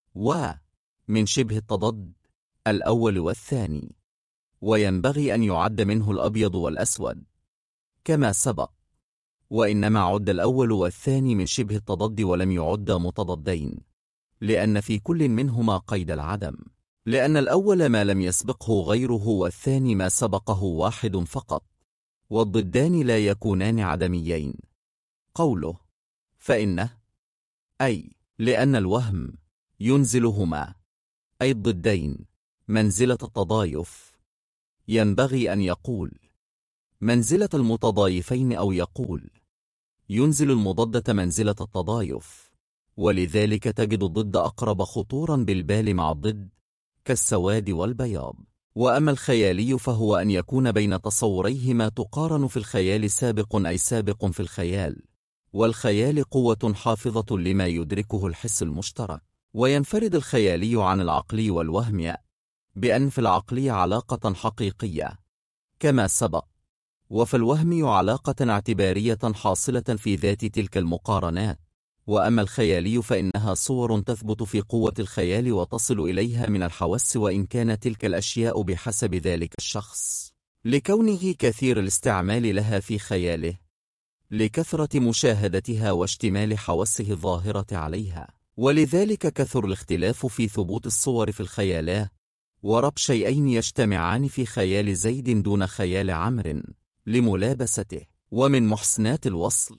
ومن شبه التضاد الأول والثاني، وينبغي أن يعد منه الأبيض والأسود كما سبق، وإنما عد الأول والثاني من شبه التضاد ولم يعد متضادين، لأن في كل منهما قيد العدم، لأن الأول ما لم يسبقه غيره والثاني ما سبقه واحد فقط، والضدان لا يكونان عدميين. قوله فإنه، أي لأن الوهم ينزلهما أي الضدين منزلة التضايف، ينبغي أن يقول منزلة المتضايفين، أو يقول ينزل المضادة منزلة التضايف، ولذلك تجد الضد أقرب خطورا بالبال مع الضد كالسواد والبياض. وأما الخيالي فهو أن يكون بين تصوريهما تقارن في الخيال سابق أي سابق في الخيال، والخيال قوة حافظة لما يدركه الحس المشترك، وينفرد الخيالي عن العقلي والوهم بأن في العقلي علاقة حقيقية كما سبق، وفي الوهم علاقة اعتبارية حاصلة في ذات تلك المقارنات. وأما الخيالي فإنها صور تثبت في قوة الخيال وتصل إليها من الحواس، وإن كان تلك الأشياء بحسب ذلك الشخص لكونه كثير الاستعمال لها في خياله لكثرة مشاهدتها واشتمال حواسه الظاهرة عليها، ولذلك كثر الاختلاف في ثبوت الصور في الخيالات، ورب شيئين يجتمعان في خيال زيد دون خيال عمرو لملابسته. ومن محسنات الوصل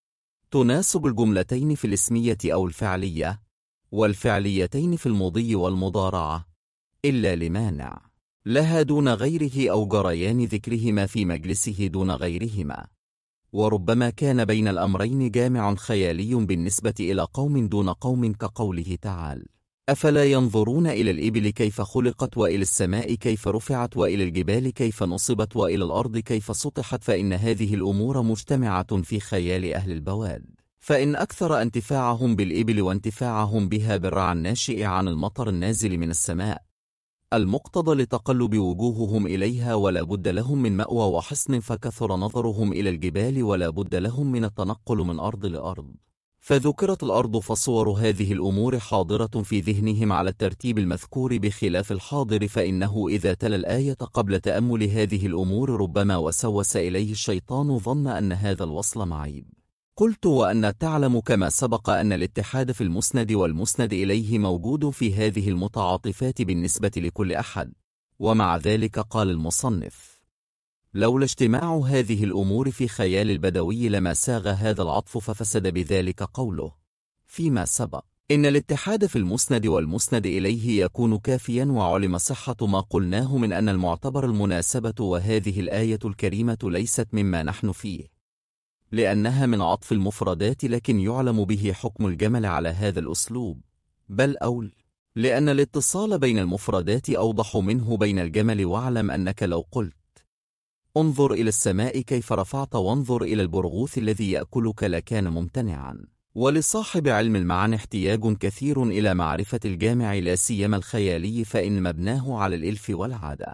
تناسب الجملتين في الاسمية أو الفعلية، والفعليتين في المضي والمضارعة، إلا لمانع لها دون غيره أو جريان ذكرهما في مجلسه دون غيرهما. وربما كان بين الأمرين جامع خيالي بالنسبة إلى قوم دون قوم، كقوله تعالى أفلا ينظرون إلى الإبل كيف خلقت، وإلى السماء كيف رفعت، وإلى الجبال كيف نصبت، وإلى الأرض كيف سطحت، فإن هذه الأمور مجتمعة في خيال أهل البواد، فإن أكثر انتفاعهم بالإبل وانتفاعهم بها بالرعى الناشئ عن المطر النازل من السماء المقتضى لتقلب وجوههم إليها، ولا بد لهم من مأوى وحصن، فكثر نظرهم إلى الجبال ولا بد لهم من التنقل من أرض لأرض، فذكرت الأرض، فصور هذه الأمور حاضرة في ذهنهم على الترتيب المذكور بخلاف الحاضر، فإنه إذا تلا الآية قبل تأمل هذه الأمور ربما وسوس إليه الشيطان ظن أن هذا الوصل معيب. قلت وأن تعلم كما سبق أن الاتحاد في المسند والمسند إليه موجود في هذه المتعاطفات بالنسبة لكل أحد، ومع ذلك قال المصنف لولا اجتماع هذه الأمور في خيال البدوي لما ساغ هذا العطف، ففسد بذلك قوله فيما سبق إن الاتحاد في المسند والمسند إليه يكون كافيا، وعلم صحة ما قلناه من أن المعتبر المناسبة، وهذه الآية الكريمة ليست مما نحن فيه لأنها من عطف المفردات، لكن يعلم به حكم الجمل على هذا الأسلوب، بل أول لأن الاتصال بين المفردات أوضح منه بين الجمل. واعلم أنك لو قلت انظر إلى السماء كيف رفعت وانظر إلى البرغوث الذي يأكلك لكان ممتنعا. ولصاحب علم المعاني احتياج كثير إلى معرفة الجامع لا سيما الخيالي، فإن مبناه على الإلف والعادة.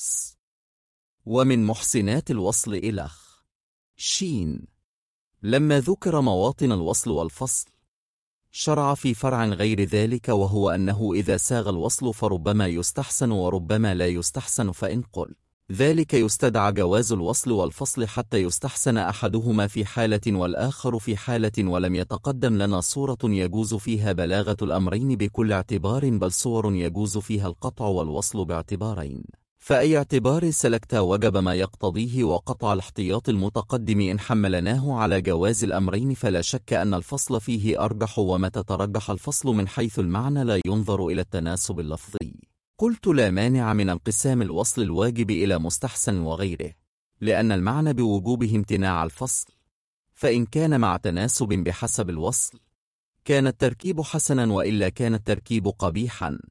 ومن محسنات الوصل إلخ شين لما ذكر مواطن الوصل والفصل شرع في فرع غير ذلك، وهو أنه إذا ساغ الوصل فربما يستحسن وربما لا يستحسن، فإن قل ذلك يستدعى جواز الوصل والفصل حتى يستحسن أحدهما في حالة والآخر في حالة، ولم يتقدم لنا صورة يجوز فيها بلاغة الأمرين بكل اعتبار، بل صور يجوز فيها القطع والوصل باعتبارين، فأي اعتبار سلكت وجب ما يقتضيه، وقطع الاحتياط المتقدم إن حملناه على جواز الأمرين فلا شك أن الفصل فيه أرجح، ومتى ترجح الفصل من حيث المعنى لا ينظر إلى التناسب اللفظي. قلت لا مانع من انقسام الوصل الواجب إلى مستحسن وغيره، لأن المعنى بوجوبه امتناع الفصل، فإن كان مع تناسب بحسب الوصل كان التركيب حسنا، وإلا كان التركيب قبيحا،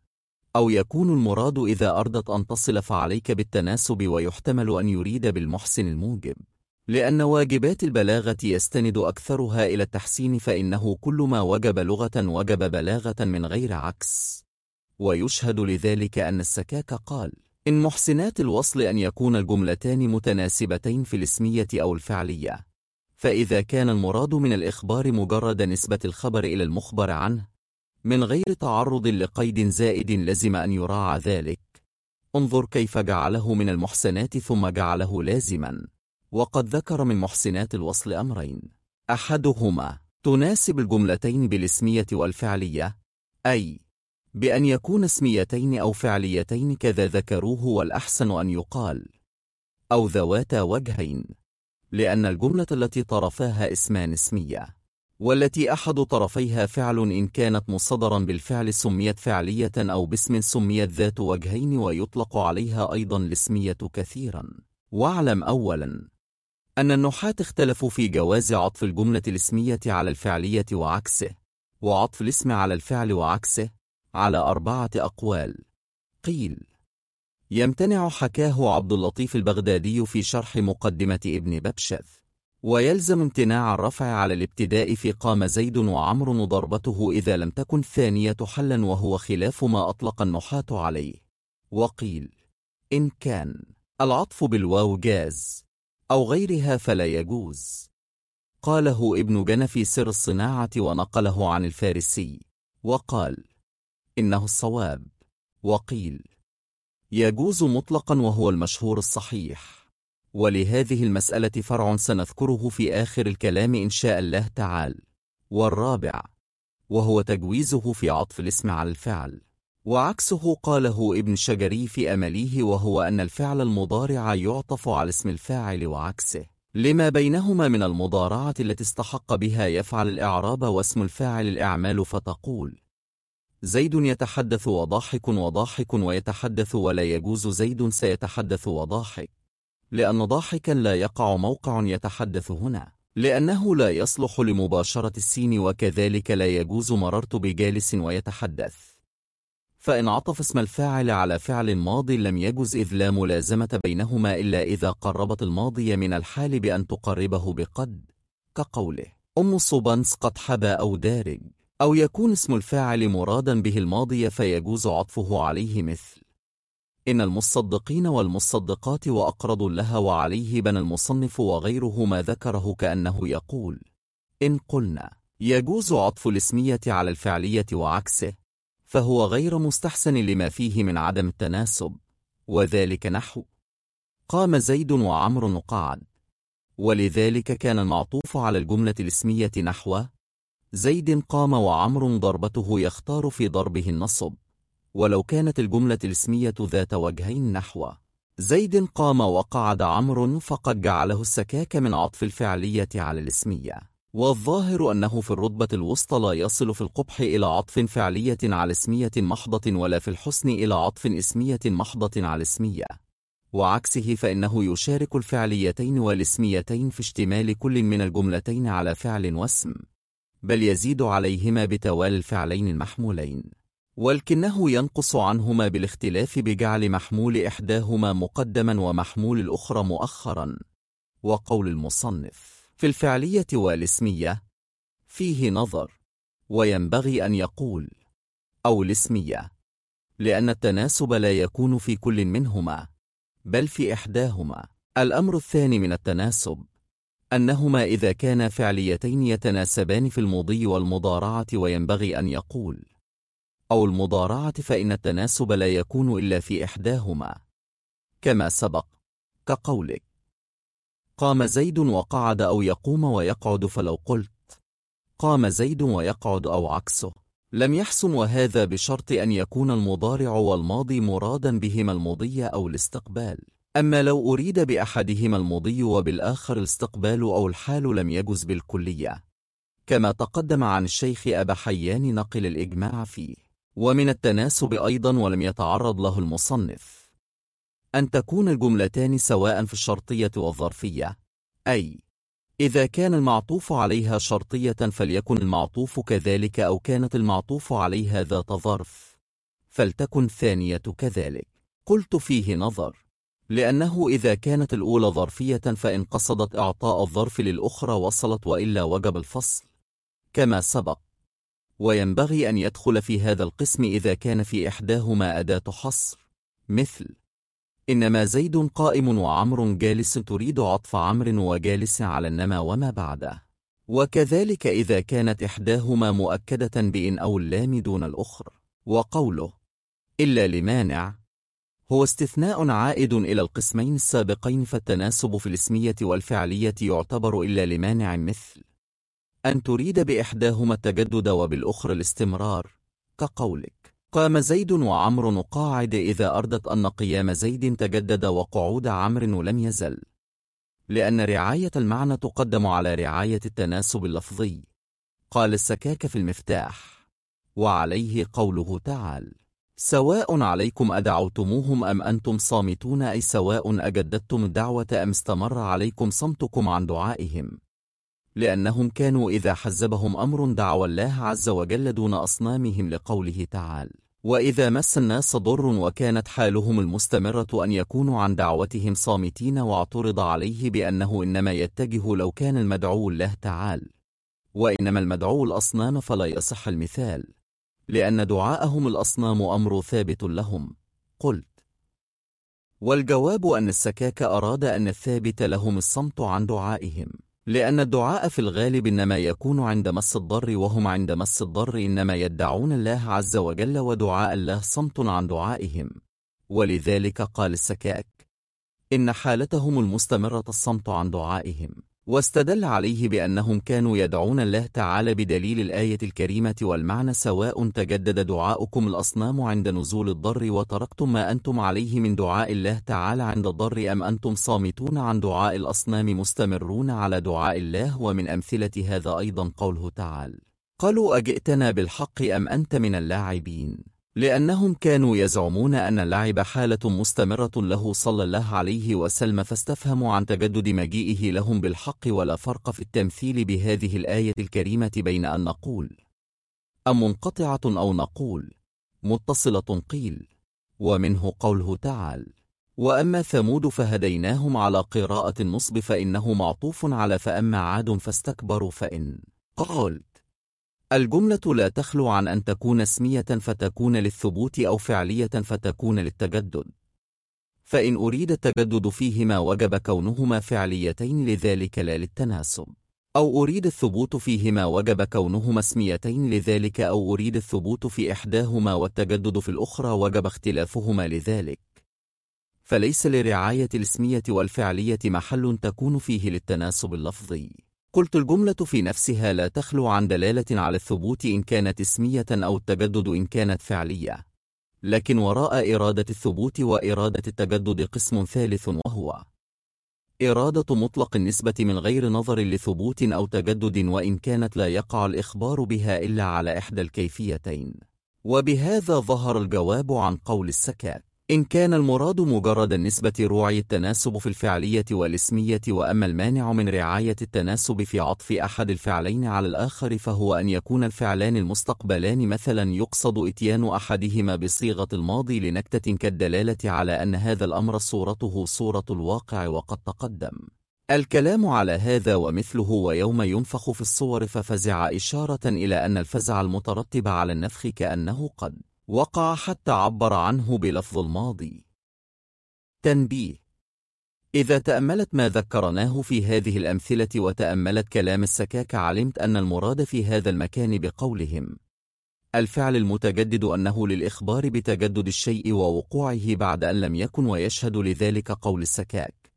أو يكون المراد إذا أردت أن تصل فعليك بالتناسب، ويحتمل أن يريد بالمحسن الموجب، لأن واجبات البلاغة يستند أكثرها إلى التحسين، فإنه كل ما وجب لغة وجب بلاغة من غير عكس. ويشهد لذلك أن السكاك قال: إن محسنات الوصل أن يكون الجملتان متناسبتين في الاسمية أو الفعلية، فإذا كان المراد من الإخبار مجرد نسبة الخبر إلى المخبر عنه من غير تعرض لقيد زائد لزم أن يراعى ذلك. انظر كيف جعله من المحسنات ثم جعله لازما. وقد ذكر من محسنات الوصل أمرين: أحدهما تناسب الجملتين بالاسمية والفعلية، أي بأن يكون اسميتين أو فعليتين كذا ذكروه، والأحسن أن يقال أو ذواتا وجهين، لأن الجملة التي طرفاها اسمان اسمية، والتي أحد طرفيها فعل إن كانت مصدرا بالفعل سميت فعلية، أو باسم سميت ذات وجهين، ويطلق عليها أيضا الاسمية كثيرا. واعلم أولا أن النحاة اختلفوا في جواز عطف الجملة الاسمية على الفعلية وعكسه، وعطف الاسم على الفعل وعكسه، على 4 أقوال. قيل يمتنع، حكاه عبد اللطيف البغدادي في شرح مقدمة ابن ببشث، ويلزم امتناع الرفع على الابتداء في قام زيد وعمر ضربته إذا لم تكن ثانية حلا، وهو خلاف ما أطلق النحاة عليه. وقيل إن كان العطف بالواو جاز أو غيرها فلا يجوز. قاله ابن جنى في سر الصناعة ونقله عن الفارسي، وقال إنه الصواب. وقيل يجوز مطلقا وهو المشهور الصحيح. ولهذه المسألة فرع سنذكره في آخر الكلام إن شاء الله تعالى. والرابع وهو تجويزه في عطف الاسم على الفعل، وعكسه قاله ابن شجري في أمليه، وهو أن الفعل المضارع يعطف على اسم الفاعل وعكسه، لما بينهما من المضارعة التي استحق بها يفعل الإعراب، واسم الفاعل الإعمال، فتقول زيد يتحدث وضاحك وضاحك ويتحدث، ولا يجوز زيد سيتحدث وضاحك، لأن ضاحكا لا يقع موقع يتحدث هنا، لأنه لا يصلح لمباشرة السين، وكذلك لا يجوز مررت بجالس ويتحدث. فإن عطف اسم الفاعل على فعل ماضي لم يجوز، إذ لا ملازمة بينهما إلا إذا قربت الماضي من الحال بأن تقربه بقد، كقوله أم صبنس قد حبى أو دارج، أو يكون اسم الفاعل مرادا به الماضي فيجوز عطفه عليه، مثل إن المصدقين والمصدقات وأقرض لها، وعليه بنى المصنف وغيره ما ذكره، كأنه يقول إن قلنا يجوز عطف الاسمية على الفعلية وعكسه، فهو غير مستحسن لما فيه من عدم التناسب، وذلك نحو قام زيد وعمر قعد، ولذلك كان المعطوف على الجملة الاسمية نحو زيد قام وعمر ضربته يختار في ضربه النصب، ولو كانت الجملة الاسمية ذات وجهين نحو زيد قام وقعد عمر، فقد جعله السكاك من عطف الفعلية على الاسمية. والظاهر أنه في الرتبة الوسطى لا يصل في القبح إلى عطف فعلية على اسمية محضة، ولا في الحسن إلى عطف اسمية محضة على اسمية، وعكسه فإنه يشارك الفعليتين والاسميتين في اشتمال كل من الجملتين على فعل واسم، بل يزيد عليهما بتوالي الفعلين المحمولين، ولكنه ينقص عنهما بالاختلاف بجعل محمول إحداهما مقدما ومحمول الأخرى مؤخرا. وقول المصنف في الفعلية والاسمية فيه نظر، وينبغي أن يقول أو الاسمية، لأن التناسب لا يكون في كل منهما بل في إحداهما. الأمر الثاني من التناسب أنهما إذا كانا فعليتين يتناسبان في المضي والمضارعة، وينبغي أن يقول أو المضارعة، فإن التناسب لا يكون إلا في إحداهما، كما سبق، كقولك قام زيد وقعد، أو يقوم ويقعد، فلو قلت قام زيد ويقعد أو عكسه لم يحسن، وهذا بشرط أن يكون المضارع والماضي مرادا بهما المضي أو الاستقبال. أما لو أريد بأحدهما المضي وبالآخر الاستقبال أو الحال لم يجز بالكلية، كما تقدم عن الشيخ أبا حيان نقل الإجماع فيه. ومن التناسب أيضا ولم يتعرض له المصنف أن تكون الجملتان سواء في الشرطية والظرفية، أي إذا كان المعطوف عليها شرطية فليكن المعطوف كذلك، أو كانت المعطوف عليها ذات ظرف فلتكن الثانية كذلك. قلت فيه نظر، لأنه إذا كانت الأولى ظرفية فإن قصدت إعطاء الظرف للأخرى وصلت، وإلا وجب الفصل كما سبق. وينبغي أن يدخل في هذا القسم إذا كان في إحداهما أداة حصر، مثل إنما زيد قائم وعمر جالس، تريد عطف عمر وجالس على إنما وما بعده. وكذلك إذا كانت إحداهما مؤكدة بإن أو اللام دون الأخرى. وقوله إلا لمانع هو استثناء عائد إلى القسمين السابقين، فالتناسب في الاسمية والفعلية يعتبر إلا لمانع، مثل أن تريد بإحداهما التجدد وبالأخرى الاستمرار، كقولك قام زيد وعمر قاعد، إذا أردت أن قيام زيد تجدد وقعود عمر لم يزل، لأن رعاية المعنى تقدم على رعاية التناسب اللفظي. قال السكاك في المفتاح. وعليه قوله تعالى سواء عليكم أدعوتموهم أم أنتم صامتون، أي سواء أجددتم الدعوة أم استمر عليكم صمتكم عن دعائهم، لأنهم كانوا إذا حزبهم أمر دعوا الله عز وجل دون أصنامهم، لقوله تعالى وإذا مس الناس ضر، وكانت حالهم المستمرة أن يكونوا عن دعوتهم صامتين، واعترض عليه بأنه إنما يتجه لو كان المدعو الله تعالى، وإنما المدعو الأصنام فلا يصح المثال، لأن دعاءهم الأصنام أمر ثابت لهم. قلت والجواب أن السكاك أراد أن الثابت لهم الصمت عن دعائهم، لأن الدعاء في الغالب إنما يكون عند مس الضر، وهم عند مس الضر إنما يدعون الله عز وجل، ودعاء الله صمت عن دعائهم. ولذلك قال السكاك إن حالتهم المستمرة الصمت عن دعائهم، واستدل عليه بأنهم كانوا يدعون الله تعالى بدليل الآية الكريمة والمعنى سواء تجدد دعاؤكم الأصنام عند نزول الضر وتركتم ما أنتم عليه من دعاء الله تعالى عند الضر، أم أنتم صامتون عن دعاء الأصنام مستمرون على دعاء الله. ومن أمثلة هذا أيضا قوله تعالى قالوا أجئتنا بالحق أم أنت من اللاعبين، لأنهم كانوا يزعمون أن اللعب حالة مستمرة له صلى الله عليه وسلم، فاستفهموا عن تجدد مجيئه لهم بالحق. ولا فرق في التمثيل بهذه الآية الكريمة بين أن نقول أم منقطعة أو نقول متصلة قيل. ومنه قوله تعالى وأما ثمود فهديناهم على قراءة النصب، فإنه معطوف على فأما عاد فاستكبروا. فإن قال الجملة لا تخلو عن أن تكون اسمية فتكون للثبوت، أو فعلية فتكون للتجدد، فإن أريد التجدد فيهما وجب كونهما فعليتين لذلك لا للتناسب، أو أريد الثبوت فيهما وجب كونهما اسميتين لذلك، أو أريد الثبوت في إحداهما والتجدد في الأخرى وجب اختلافهما لذلك. فليس لرعاية الاسمية والفعلية محل تكون فيه للتناسب اللفظي. قلت الجملة في نفسها لا تخلو عن دلالة على الثبوت إن كانت اسمية، أو التجدد إن كانت فعلية، لكن وراء إرادة الثبوت وإرادة التجدد قسم ثالث، وهو إرادة مطلق النسبة من غير نظر لثبوت أو تجدد، وإن كانت لا يقع الإخبار بها إلا على إحدى الكيفيتين. وبهذا ظهر الجواب عن قول السكاك إن كان المراد مجرد النسبة روعي التناسب في الفعلية والاسمية، وأما المانع من رعاية التناسب في عطف أحد الفعلين على الآخر فهو أن يكون الفعلان المستقبلان مثلا يقصد إتيان أحدهما بصيغة الماضي لنكتة كالدلالة على أن هذا الأمر صورته صورة الواقع، وقد تقدم الكلام على هذا ومثله ويوم ينفخ في الصور ففزع، إشارة إلى أن الفزع المترتب على النفخ كأنه قد وقع حتى عبر عنه بلفظ الماضي. تنبيه: إذا تأملت ما ذكرناه في هذه الأمثلة وتأملت كلام السكاك علمت أن المراد في هذا المكان بقولهم الفعل المتجدد أنه للإخبار بتجدد الشيء ووقوعه بعد أن لم يكن، ويشهد لذلك قول السكاك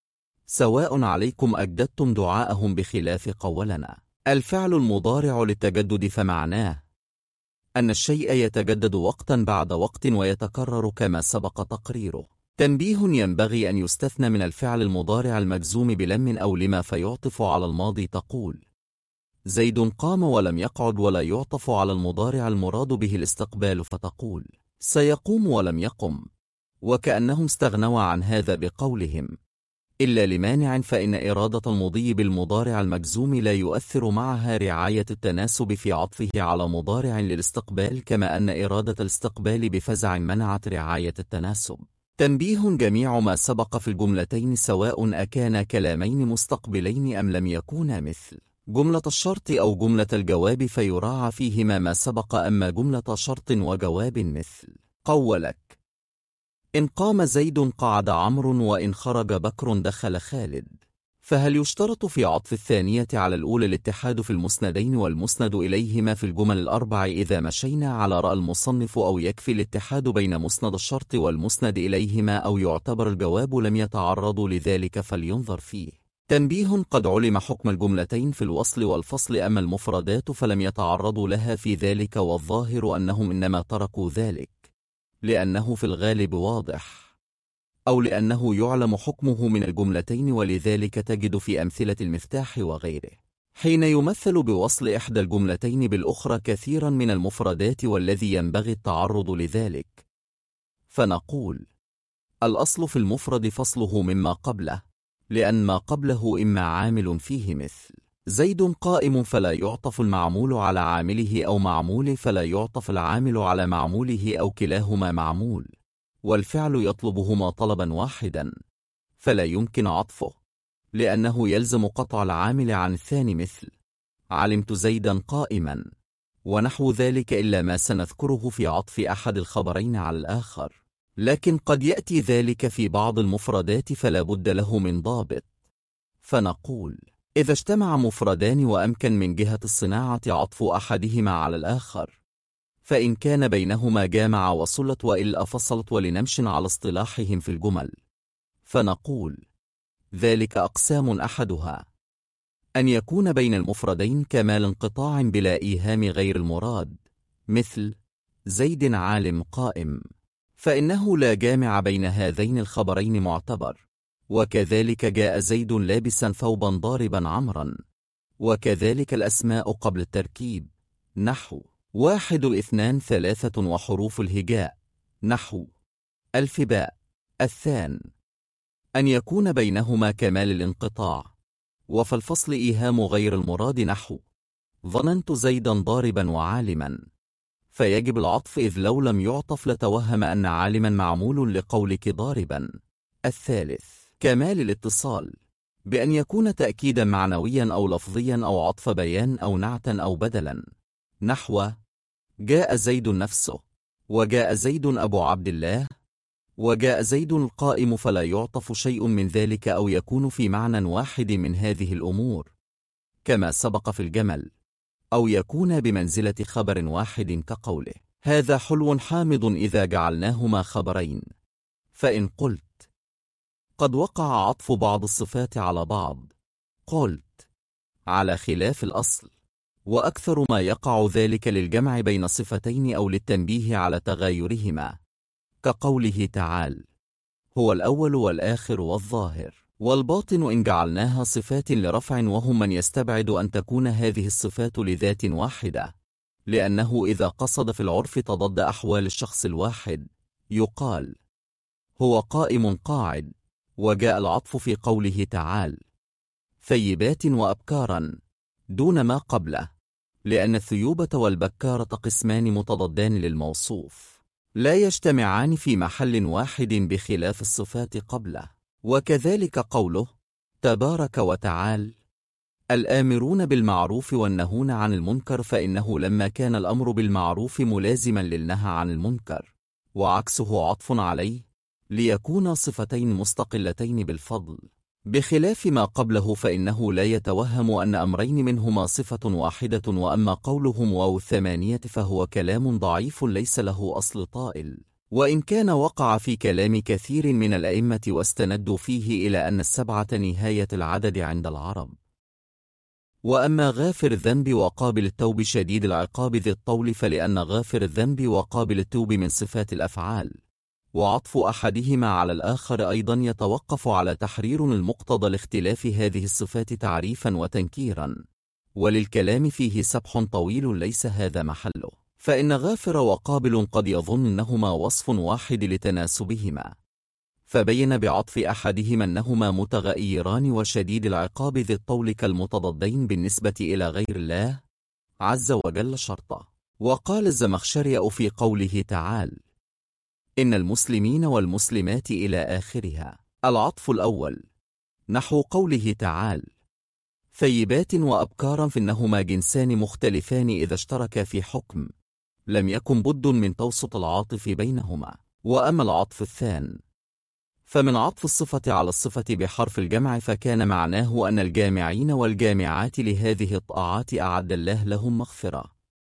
سواء عليكم أجددتم دعاءهم بخلاف قولنا. الفعل المضارع للتجدد فمعناه أن الشيء يتجدد وقتا بعد وقت ويتكرر كما سبق تقريره. تنبيه: ينبغي أن يستثنى من الفعل المضارع المجزوم بلم أو لما فيعطف على الماضي، تقول زيد قام ولم يقعد، ولا يعطف على المضارع المراد به الاستقبال فتقول سيقوم ولم يقم، وكأنهم استغنوا عن هذا بقولهم إلا لمانع، فإن إرادة المضي بالمضارع المجزوم لا يؤثر معها رعاية التناسب في عطفه على مضارع للاستقبال، كما أن إرادة الاستقبال بفزع منعت رعاية التناسب. تنبيه: جميع ما سبق في الجملتين سواء أكان كلامين مستقبلين أم لم يكونا مثل جملة الشرط أو جملة الجواب فيراعى فيهما ما سبق، أما جملة شرط وجواب مثل قولك إن قام زيد قعد عمرو، وإن خرج بكر دخل خالد. فهل يشترط في عطف الثانية على الأولى الاتحاد في المسندين والمسند إليهما في الجمل الأربع إذا مشينا على رأى المصنف، أو يكفي الاتحاد بين مسند الشرط والمسند إليهما، أو يعتبر الجواب لم يتعرضوا لذلك فلينظر فيه. تنبيه: قد علم حكم الجملتين في الوصل والفصل، أما المفردات فلم يتعرضوا لها في ذلك، والظاهر أنهم إنما تركوا ذلك لأنه في الغالب واضح، أو لأنه يعلم حكمه من الجملتين، ولذلك تجد في أمثلة المفتاح وغيره حين يمثل بوصل إحدى الجملتين بالأخرى كثيرا من المفردات، والذي ينبغي التعرض لذلك. فنقول: الأصل في المفرد فصله مما قبله، لأن ما قبله إما عامل فيه مثل زيد قائم فلا يعطف المعمول على عامله، أو معمول فلا يعطف العامل على معموله، أو كلاهما معمول والفعل يطلبهما طلبا واحدا فلا يمكن عطفه، لأنه يلزم قطع العامل عن الثاني، مثل علمت زيدا قائما ونحو ذلك، إلا ما سنذكره في عطف أحد الخبرين على الآخر. لكن قد يأتي ذلك في بعض المفردات فلا بد له من ضابط. فنقول: إذا اجتمع مفردان وأمكن من جهة الصناعة عطف أحدهما على الآخر، فإن كان بينهما جامع وصلت، وإلا فصلت، ولنمشي على اصطلاحهم في الجمل. فنقول: ذلك أقسام: أحدها أن يكون بين المفردين كمال انقطاع بلا إيهام غير المراد، مثل زيد عالم قائم، فإنه لا جامع بين هذين الخبرين معتبر، وكذلك جاء زيد لابسا ثوبا ضاربا عمرا، وكذلك الأسماء قبل التركيب، نحو 1 2 3 وحروف الهجاء، نحو ألف باء. الثان أن يكون بينهما كمال الانقطاع، وفي الفصل إيهام غير المراد، نحو ظننت زيدا ضاربا وعالما، فيجب العطف، إذ لو لم يعطف لتوهم أن عالما معمول لقولك ضاربا. الثالث كمال الاتصال، بأن يكون تأكيدا معنويا أو لفظيا أو عطف بيان أو نعتا أو بدلا، نحو جاء زيد نفسه، وجاء زيد أبو عبد الله، وجاء زيد القائم، فلا يعطف شيء من ذلك، أو يكون في معنى واحد من هذه الأمور كما سبق في الجمل، أو يكون بمنزلة خبر واحد كقوله هذا حلو حامض إذا جعلناهما خبرين. فإن قلت قد وقع عطف بعض الصفات على بعض، قلت على خلاف الأصل، وأكثر ما يقع ذلك للجمع بين صفتين أو للتنبيه على تغايرهما، كقوله تعالى هو الأول والآخر والظاهر والباطن، إن جعلناها صفات لرفع، وهم من يستبعد أن تكون هذه الصفات لذات واحدة، لأنه إذا قصد في العرف تضد أحوال الشخص الواحد يقال هو قائم قاعد، وجاء العطف في قوله تعالى ثيبات وأبكارا دون ما قبله، لأن الثيوبة والبكارة قسمان متضدان للموصوف لا يجتمعان في محل واحد بخلاف الصفات قبله. وكذلك قوله تبارك وتعالى الآمرون بالمعروف والنهون عن المنكر، فإنه لما كان الأمر بالمعروف ملازما للنهى عن المنكر وعكسه عطف عليه ليكون صفتين مستقلتين بالفضل، بخلاف ما قبله فإنه لا يتوهم أن أمرين منهما صفة واحدة. وأما قولهم واو الثمانية فهو كلام ضعيف ليس له أصل طائل، وإن كان وقع في كلام كثير من الأئمة واستندوا فيه إلى أن 7 نهاية العدد عند العرب. وأما غافر الذنب وقابل التوب شديد العقاب ذي الطول، فلأن غافر الذنب وقابل التوب من صفات الأفعال، وعطف أحدهما على الآخر أيضا يتوقف على تحرير المقتضى لاختلاف هذه الصفات تعريفا وتنكيرا، وللكلام فيه سبح طويل ليس هذا محله، فإن غافر وقابل قد يظن أنهما وصف واحد لتناسبهما، فبين بعطف أحدهما أنهما متغيران وشديد العقاب ذي الطول كالمتضادين بالنسبة إلى غير الله عز وجل شرطا. وقال الزمخشري في قوله تعالى: إن المسلمين والمسلمات إلى آخرها. العطف الأول نحو قوله تعالى: ثيبات وأبكارا، فإنهما جنسان مختلفان إذا اشتركا في حكم لم يكن بد من توسط العاطف بينهما. وأما العطف الثاني فمن عطف الصفة على الصفة بحرف الجمع، فكان معناه أن الجامعين والجامعات لهذه الطاعات أعد الله لهم مغفرة.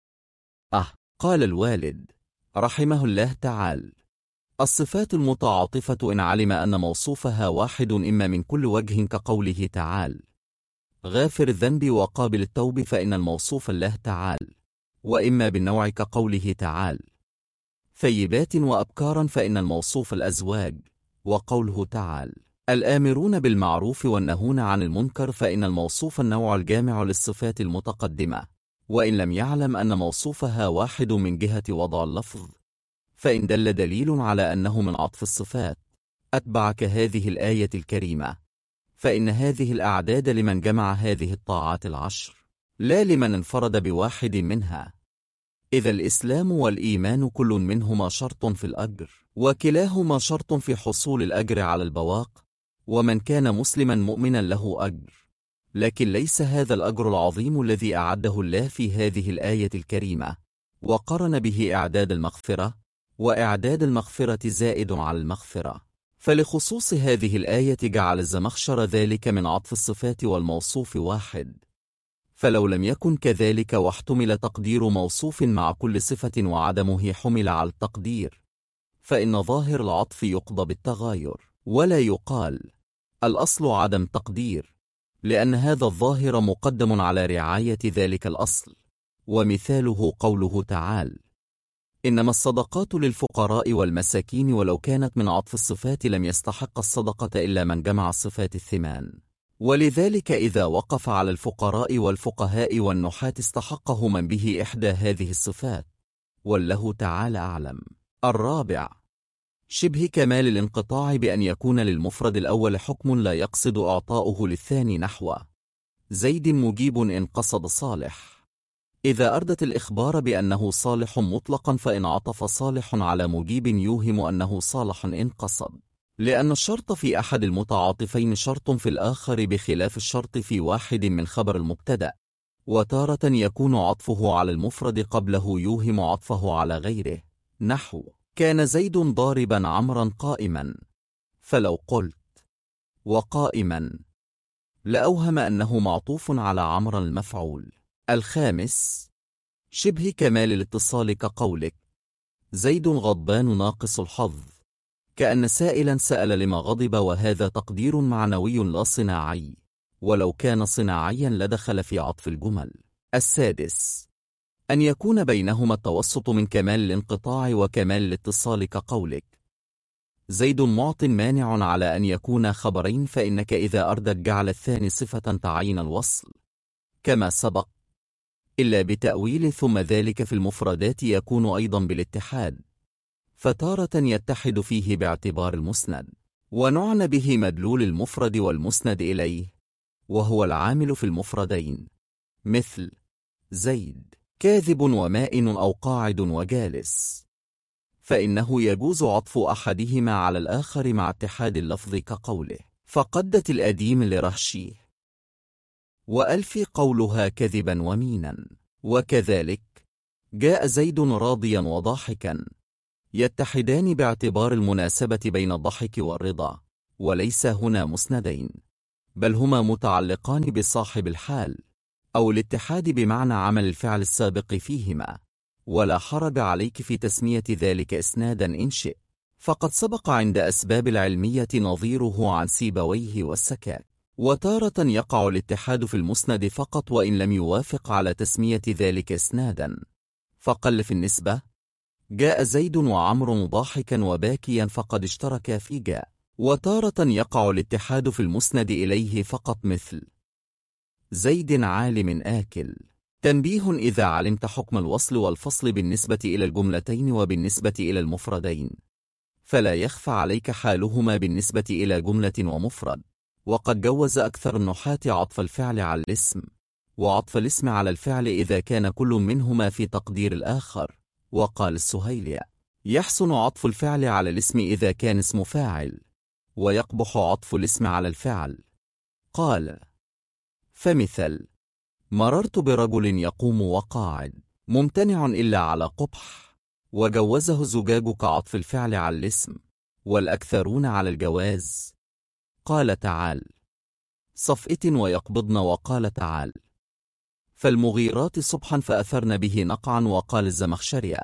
قال الوالد رحمه الله تعالى: الصفات المتعاطفة إن علم أن موصوفها واحد إما من كل وجه كقوله تعالى: غافر الذنب وقابل التوب، فإن الموصوف الله تعالى، وإما بالنوع كقوله تعالى: ثيبات وأبكارا، فإن الموصوف الأزواج، وقوله تعالى: الآمرون بالمعروف والنهون عن المنكر، فإن الموصوف النوع الجامع للصفات المتقدمة، وإن لم يعلم أن موصوفها واحد من جهة وضع اللفظ، فإن دل دليل على أنه من عطف الصفات أتبع كهذه الآية الكريمة، فإن هذه الأعداد لمن جمع هذه الطاعات العشر، لا لمن انفرد بواحد منها، إذا الإسلام والإيمان كل منهما شرط في الأجر، وكلاهما شرط في حصول الأجر على البواق، ومن كان مسلما مؤمنا له أجر، لكن ليس هذا الأجر العظيم الذي أعده الله في هذه الآية الكريمة، وقرن به إعداد المغفرة، وإعداد المغفرة زائد على المغفرة. فلخصوص هذه الآية جعل الزمخشر ذلك من عطف الصفات والموصوف واحد، فلو لم يكن كذلك واحتمل تقدير موصوف مع كل صفة وعدمه حمل على التقدير، فإن ظاهر العطف يقضى بالتغاير، ولا يقال الأصل عدم تقدير، لأن هذا الظاهر مقدم على رعاية ذلك الأصل. ومثاله قوله تعالى: إنما الصدقات للفقراء والمساكين، ولو كانت من عطف الصفات لم يستحق الصدقة إلا من جمع الصفات الثمان، ولذلك إذا وقف على الفقراء والفقهاء والنحاة استحقه من به إحدى هذه الصفات، والله تعالى أعلم. الرابع شبه كمال الانقطاع، بأن يكون للمفرد الأول حكم لا يقصد إعطاؤه للثاني، نحو زيد مجيب إن قصد صالح، إذا أردت الإخبار بأنه صالح مطلقا، فإن عطف صالح على مجيب يوهم أنه صالح إن قصد، لأن الشرط في أحد المتعاطفين شرط في الآخر، بخلاف الشرط في واحد من خبر المبتدأ. وتارة يكون عطفه على المفرد قبله يوهم عطفه على غيره، نحو كان زيد ضاربا عمرا قائما، فلو قلت وقائما لأوهم أنه معطوف على عمرا المفعول. الخامس شبه كمال الاتصال، كقولك زيد غضبان ناقص الحظ، كأن سائلا سأل لما غضب، وهذا تقدير معنوي لا صناعي، ولو كان صناعيا لدخل في عطف الجمل. السادس أن يكون بينهما التوسط من كمال الانقطاع وكمال الاتصال، كقولك زيد معط مانع على أن يكون خبرين، فإنك إذا أردت جعل الثاني صفة تعين الوصل كما سبق، إلا بتأويل، ثم ذلك في المفردات يكون أيضا بالاتحاد، فتارة يتحد فيه باعتبار المسند، ونعنى به مدلول المفرد والمسند إليه، وهو العامل في المفردين، مثل زيد كاذب ومائن أو قاعد وجالس، فإنه يجوز عطف أحدهما على الآخر مع اتحاد اللفظ، كقوله فقدت الأديم لرهشيه، وألفي قولها كذبا ومينا. وكذلك جاء زيد راضيا وضاحكا، يتحدان باعتبار المناسبة بين الضحك والرضا، وليس هنا مسندين، بل هما متعلقان بصاحب الحال، أو الاتحاد بمعنى عمل الفعل السابق فيهما، ولا حرج عليك في تسمية ذلك إسنادا إن شئت، فقد سبق عند أسباب العلمية نظيره عن سيبويه والسكاك. وتارة يقع الاتحاد في المسند فقط وإن لم يوافق على تسمية ذلك إسنادا، فقل في النسبة جاء زيد وعمر ضاحكا وباكيا فقد اشتركا في جاء. وتارة يقع الاتحاد في المسند إليه فقط، مثل زيد عالم آكل. تنبيه: إذا علمت حكم الوصل والفصل بالنسبة إلى الجملتين وبالنسبة إلى المفردين، فلا يخفى عليك حالهما بالنسبة إلى جملة ومفرد. وقد جوز أكثر النحاة عطف الفعل على الاسم، وعطف الاسم على الفعل إذا كان كل منهما في تقدير الآخر. وقال السهيلي: يحسن عطف الفعل على الاسم إذا كان اسم فاعل، ويقبح عطف الاسم على الفعل. قال: فمثل: مررت برجل يقوم وقاعد، ممتنع إلا على قبح. وجوزه الزجاج كعطف الفعل على الاسم، والأكثرون على الجواز. قال تعال: صفئة ويقبضن. وقال تعال: فالمغيرات صبحا فأثرن به نقعا. وقال الزمخشري: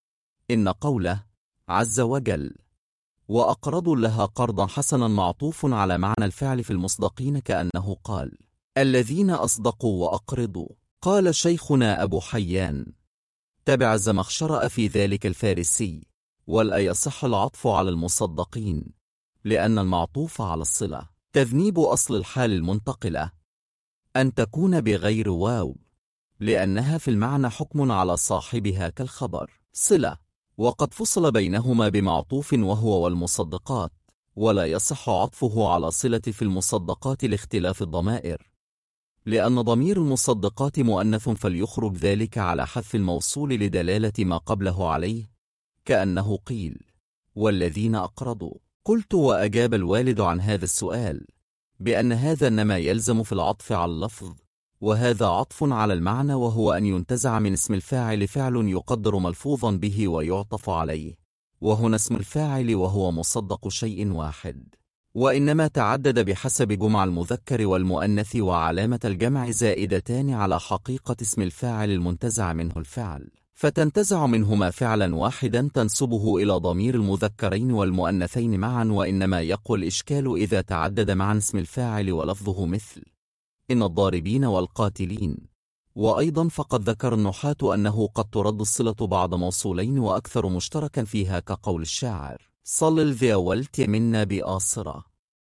إن قوله عز وجل وأقرضوا لها قرضا حسنا معطوف على معنى الفعل في المصدقين، كأنه قال: الذين أصدقوا وأقرضوا. قال شيخنا أبو حيان: تبع الزمخشري في ذلك الفارسي: ولا يصح العطف على المصدقين، لأن المعطوف على الصلة تذنيب أصل الحال المنتقلة أن تكون بغير واو، لأنها في المعنى حكم على صاحبها كالخبر صلة، وقد فصل بينهما بمعطوف وهو والمصدقات، ولا يصح عطفه على صلة في المصدقات لاختلاف الضمائر، لأن ضمير المصدقات مؤنث، فليخرج ذلك على حذف الموصول لدلالة ما قبله عليه، كأنه قيل: والذين أقرضوا. قلت: وأجاب الوالد عن هذا السؤال بأن هذا إنما يلزم في العطف على اللفظ، وهذا عطف على المعنى، وهو أن ينتزع من اسم الفاعل فعل يقدر ملفوظا به ويعطف عليه، وهنا اسم الفاعل وهو مصدق شيء واحد، وإنما تعدد بحسب جمع المذكر والمؤنث، وعلامة الجمع زائدتان على حقيقة اسم الفاعل المنتزع منه الفعل، فتنتزع منهما فعلا واحدا تنسبه إلى ضمير المذكرين والمؤنثين معا. وإنما يقوى الإشكال إذا تعدد معا اسم الفاعل ولفظه، مثل إن الضاربين والقاتلين. وأيضا فقد ذكر النحاة أنه قد ترد الصلة بعد موصولين وأكثر مشتركا فيها، كقول الشاعر: صلل ذي ولت منا بآصرة،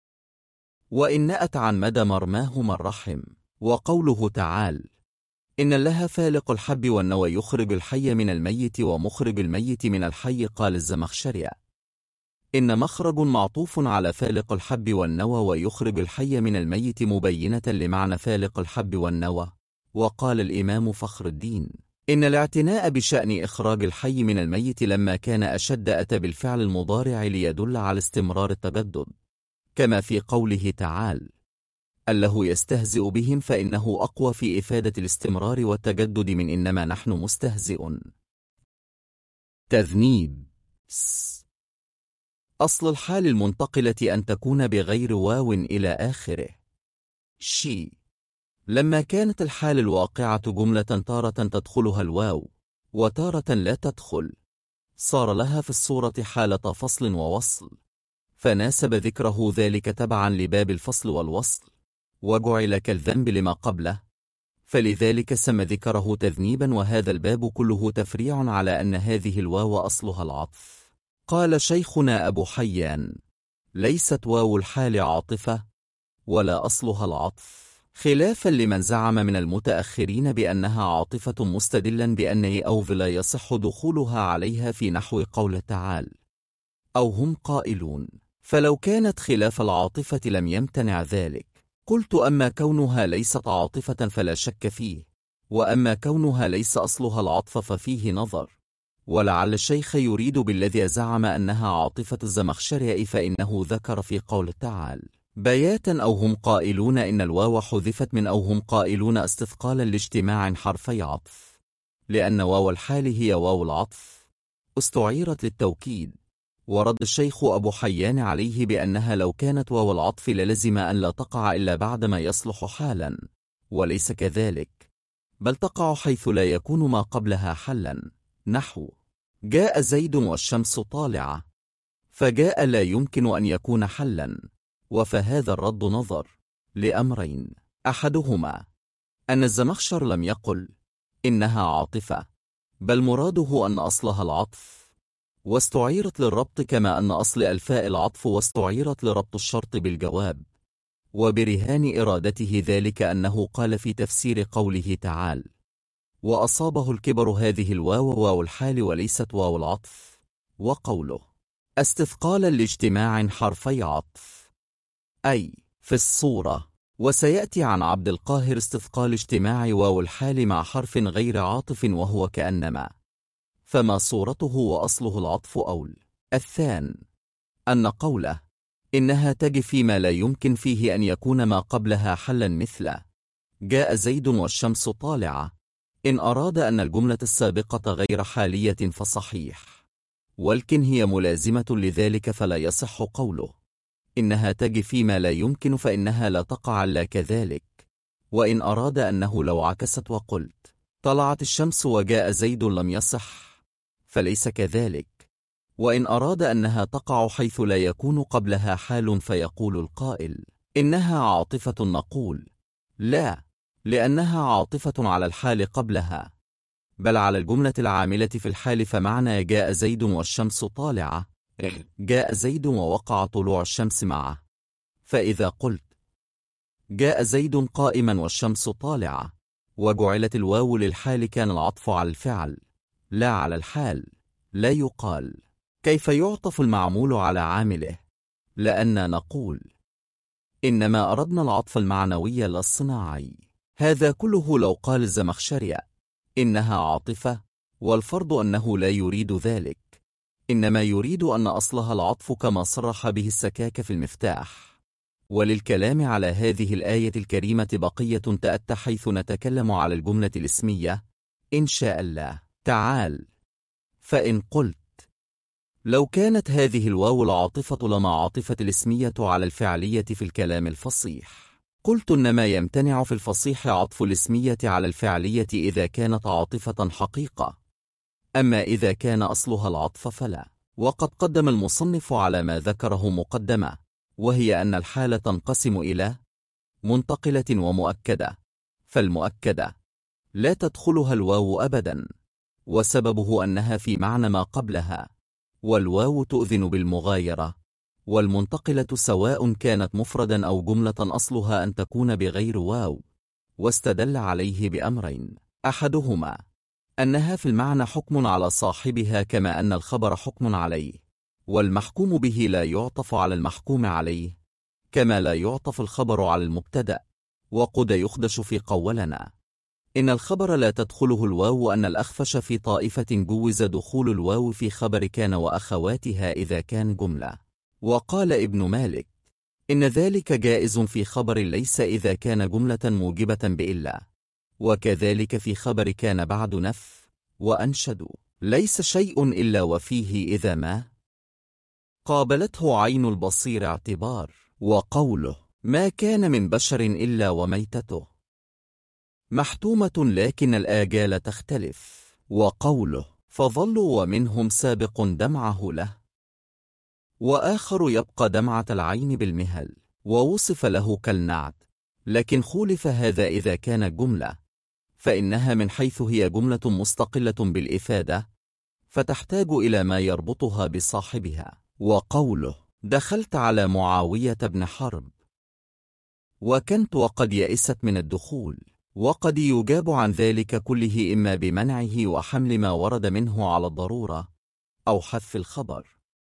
وإن نأت عن مدى مرماهما الرحم. وقوله تعالى: إن الله فالق الحب والنوى يخرج الحي من الميت ومخرج الميت من الحي. قال الزمخشري: إن مخرج معطوف على فالق الحب والنوى ويخرج الحي من الميت، مبينة لمعنى فالق الحب والنوى. وقال الإمام فخر الدين: إن الاعتناء بشأن إخراج الحي من الميت لما كان أشد أتى بالفعل المضارع ليدل على استمرار التجدد، كما في قوله تعالى: الله يستهزئ بهم، فإنه أقوى في إفادة الاستمرار والتجدد من إنما نحن مستهزئ. تذنيب. أصل الحال المنتقلة أن تكون بغير واو إلى آخره. لما كانت الحال الواقعة جملة تارة تدخلها الواو وتارة لا تدخل، صار لها في الصورة حالة فصل ووصل، فناسب ذكره ذلك تبعا لباب الفصل والوصل، وجعل كالذنب لما قبله، فلذلك سمى ذكره تذنيبا. وهذا الباب كله تفريع على أن هذه الواو أصلها العطف. قال شيخنا أبو حيان: ليست واو الحال عاطفة ولا أصلها العطف، خلافا لمن زعم من المتأخرين بأنها عاطفة، مستدلا بأن أو لا يصح دخولها عليها في نحو قول تعالى: أو هم قائلون. فلو كانت خلاف العاطفة لم يمتنع ذلك. قلت: أما كونها ليست عاطفة فلا شك فيه، وأما كونها ليس أصلها العطف ففيه نظر، ولعل الشيخ يريد بالذي زعم أنها عاطفة الزمخشري، فإنه ذكر في قول تعالى: بياتا أو هم قائلون إن الواو حذفت من أو هم قائلون استثقالا لاجتماع حرفي عطف، لأن واو الحال هي واو العطف استعيرت للتوكيد. ورد الشيخ أبو حيان عليه بأنها لو كانت واو العطف للزم أن لا تقع إلا بعدما يصلح حالا، وليس كذلك، بل تقع حيث لا يكون ما قبلها حلا، نحو جاء زيد والشمس طالعة، فجاء لا يمكن أن يكون حلا. وفهذا الرد نظر لأمرين: أحدهما أن الزمخشر لم يقل إنها عاطفة، بل مراده أن أصلها العطف، واستعيرت للربط، كما أن أصل الفاء العطف واستعيرت لربط الشرط بالجواب. وبرهان إرادته ذلك أنه قال في تفسير قوله تعالى: وأصابه الكبر هذه الواو واو الحال وليست واو العطف. وقوله: استثقالا لاجتماع حرفي عطف، أي في الصورة. وسيأتي عن عبد القاهر استثقال اجتماع واو الحال مع حرف غير عاطف وهو كأنما، فما صورته وأصله العطف أول. الثان أن قوله إنها تجي فيما لا يمكن فيه أن يكون ما قبلها حلا مثل جاء زيد والشمس طالعة، إن أراد أن الجملة السابقة غير حالية فصحيح، ولكن هي ملازمة لذلك فلا يصح قوله إنها تجي فيما لا يمكن فإنها لا تقع إلا كذلك. وإن أراد أنه لو عكست وقلت طلعت الشمس وجاء زيد لم يصح، فليس كذلك. وإن أراد أنها تقع حيث لا يكون قبلها حال فيقول القائل إنها عاطفة، نقول لا، لأنها عاطفة على الحال قبلها، بل على الجملة العاملة في الحال. فمعنى جاء زيد والشمس طالعة جاء زيد ووقع طلوع الشمس معه. فإذا قلت جاء زيد قائما والشمس طالعة وجعلت الواو للحال كان العطف على الفعل لا على الحال. لا يقال كيف يعطف المعمول على عامله، لأننا نقول إنما أردنا العطف المعنوي لا الصناعي. هذا كله لو قال الزمخشري إنها عاطفة، والفرض أنه لا يريد ذلك، إنما يريد أن أصلها العطف كما صرح به السكاك في المفتاح. وللكلام على هذه الآية الكريمة بقية تأتى حيث نتكلم على الجملة الاسمية إن شاء الله تعال. فإن قلت لو كانت هذه الواو العاطفة لما عاطفة الاسمية على الفعلية في الكلام الفصيح، قلت إنما يمتنع في الفصيح عطف الاسمية على الفعلية إذا كانت عاطفة حقيقة، أما إذا كان أصلها العطف فلا. وقد قدم المصنف على ما ذكره مقدمة، وهي أن الحالة تنقسم إلى منتقلة ومؤكدة، فالمؤكدة لا تدخلها الواو أبدا، وسببه أنها في معنى ما قبلها، والواو تؤذن بالمغايرة. والمنتقلة سواء كانت مفردا أو جملة أصلها أن تكون بغير واو، واستدل عليه بأمرين: أحدهما أنها في المعنى حكم على صاحبها كما أن الخبر حكم عليه، والمحكوم به لا يعطف على المحكوم عليه كما لا يعطف الخبر على المبتدأ. وقد يخدش في قولنا إن الخبر لا تدخله الواو أن الأخفش في طائفة جوز دخول الواو في خبر كان وأخواتها إذا كان جملة. وقال ابن مالك إن ذلك جائز في خبر ليس إذا كان جملة موجبة بإلا، وكذلك في خبر كان بعد نف. وأنشدوا ليس شيء إلا وفيه إذا ما قابلته عين البصير اعتبار. وقوله ما كان من بشر إلا وميتته محتومة لكن الآجال تختلف. وقوله فظلوا ومنهم سابق دمعه له، وآخر يبقى دمعة العين بالمهل، ووصف له كالنعت، لكن خولف هذا إذا كان جملة، فإنها من حيث هي جملة مستقلة بالإفادة فتحتاج إلى ما يربطها بصاحبها. وقوله دخلت على معاوية بن حرب وكنت وقد يئست من الدخول، وقد يجاب عن ذلك كله إما بمنعه وحمل ما ورد منه على الضرورة أو حذف الخبر،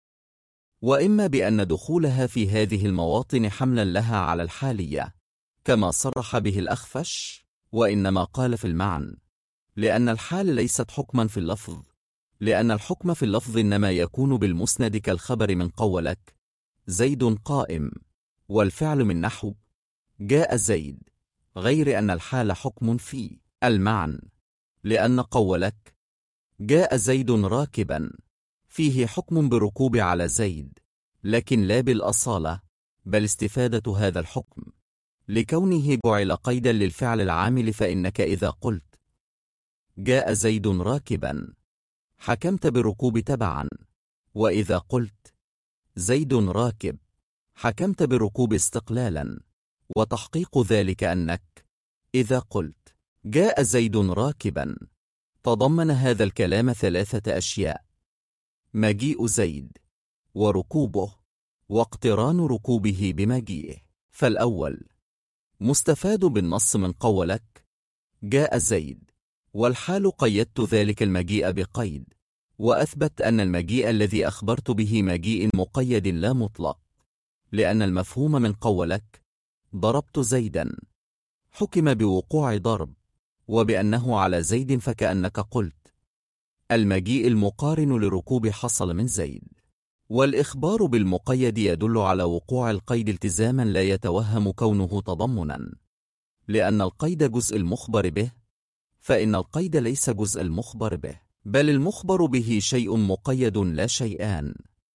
وإما بأن دخولها في هذه المواطن حملا لها على الحالية كما صرح به الأخفش. وإنما قال في المعنى لأن الحال ليست حكما في اللفظ، لأن الحكم في اللفظ إنما يكون بالمسند كالخبر من قولك زيد قائم، والفعل من نحو جاء زيد، غير أن الحال حكم في المعنى، لأن قولك جاء زيد راكبا فيه حكم بركوب على زيد، لكن لا بالأصالة، بل استفادة هذا الحكم لكونه جعل قيدا للفعل العامل. فإنك إذا قلت جاء زيد راكبا حكمت بالركوب تبعا، وإذا قلت زيد راكب حكمت بالركوب استقلالا. وتحقيق ذلك أنك إذا قلت جاء زيد راكبا تضمن هذا الكلام ثلاثة أشياء: مجيء زيد، وركوبه، واقتران ركوبه بمجيئه. فالأول مستفاد بالنص من قولك جاء زيد، والحال قيدت ذلك المجيء بقيد، وأثبت أن المجيء الذي أخبرت به مجيء مقيد لا مطلق، لأن المفهوم من قولك ضربت زيدا حكم بوقوع ضرب، وبأنه على زيد فكأنك قلت المجيء المقارن لركوب حصل من زيد. والإخبار بالمقيد يدل على وقوع القيد التزاما لا يتوهم كونه تضمنا، لأن القيد جزء المخبر به، فإن القيد ليس جزء المخبر به، بل المخبر به شيء مقيد لا شيئان،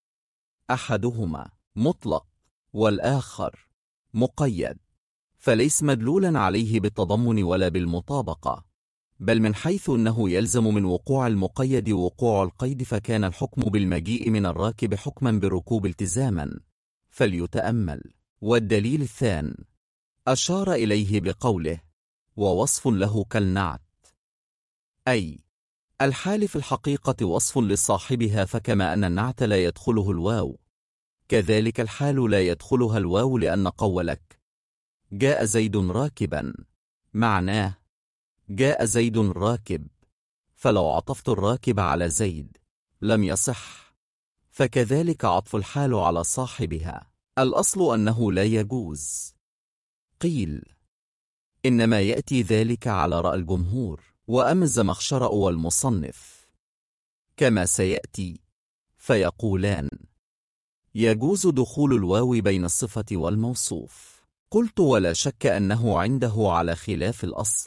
أحدهما مطلق والآخر مقيد، فليس مدلولا عليه بالتضمن ولا بالمطابقة، بل من حيث أنه يلزم من وقوع المقيد وقوع القيد، فكان الحكم بالمجيء من الراكب حكما بالركوب التزاما. فليتأمل. والدليل الثاني أشار إليه بقوله ووصف له كالنعت، أي الحال في الحقيقة وصف لصاحبها، فكما أن النعت لا يدخله الواو، كذلك الحال لا يدخلها الواو، لأن قولك جاء زيد راكبا معناه جاء زيد راكب، فلو عطفت الراكب على زيد لم يصح، فكذلك عطف الحال على صاحبها الأصل أنه لا يجوز. قيل إنما يأتي ذلك على رأي الجمهور، وأما الزمخشري والمصنف كما سيأتي فيقولان يجوز دخول الواو بين الصفة والموصوف. قلت ولا شك أنه عنده على خلاف الأصل.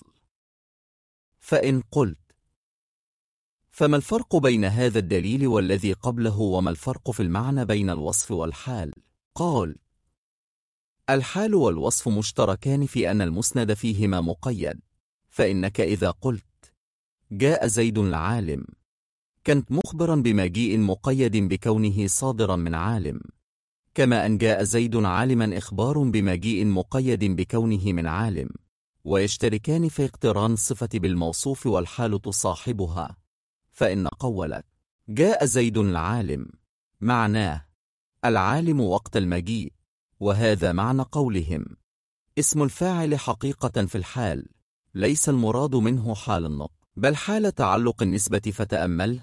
فإن قلت فما الفرق بين هذا الدليل والذي قبله، وما الفرق في المعنى بين الوصف والحال؟ قال الحال والوصف مشتركان في أن المسند فيهما مقيد، فإنك إذا قلت جاء زيد العالم كنت مخبرا بمجيء مقيد بكونه صادرا من عالم، كما أن جاء زيد عالما إخبار بمجيء مقيد بكونه من عالم، ويشتركان في اقتران الصفة بالموصوف والحال تصاحبها. فإن قولك جاء زيد العالم معناه العالم وقت المجيء، وهذا معنى قولهم اسم الفاعل حقيقة في الحال، ليس المراد منه حال النطق بل حال تعلق النسبة. فتأمل،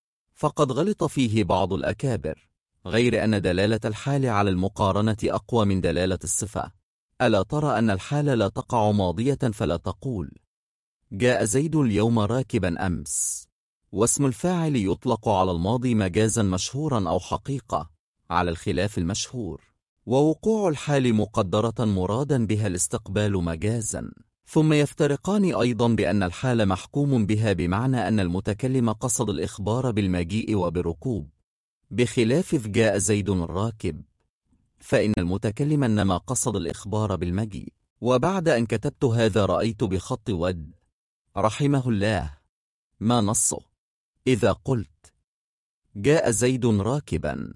فقد غلط فيه بعض الأكابر، غير أن دلالة الحال على المقارنة أقوى من دلالة الصفة. ألا ترى أن الحال لا تقع ماضية، فلا تقول جاء زيد اليوم راكبا أمس، واسم الفاعل يطلق على الماضي مجازا مشهورا أو حقيقة على الخلاف المشهور، ووقوع الحال مقدرة مرادا بها الاستقبال مجازا. ثم يفترقان أيضا بأن الحال محكوم بها، بمعنى أن المتكلم قصد الإخبار بالمجيء وبركوب، بخلاف إذ جاء زيد الراكب، فإن المتكلم إنما قصد الإخبار بالمجيء. وبعد أن كتبت هذا رأيت بخط ود رحمه الله ما نصه. إذا قلت جاء زيد راكبا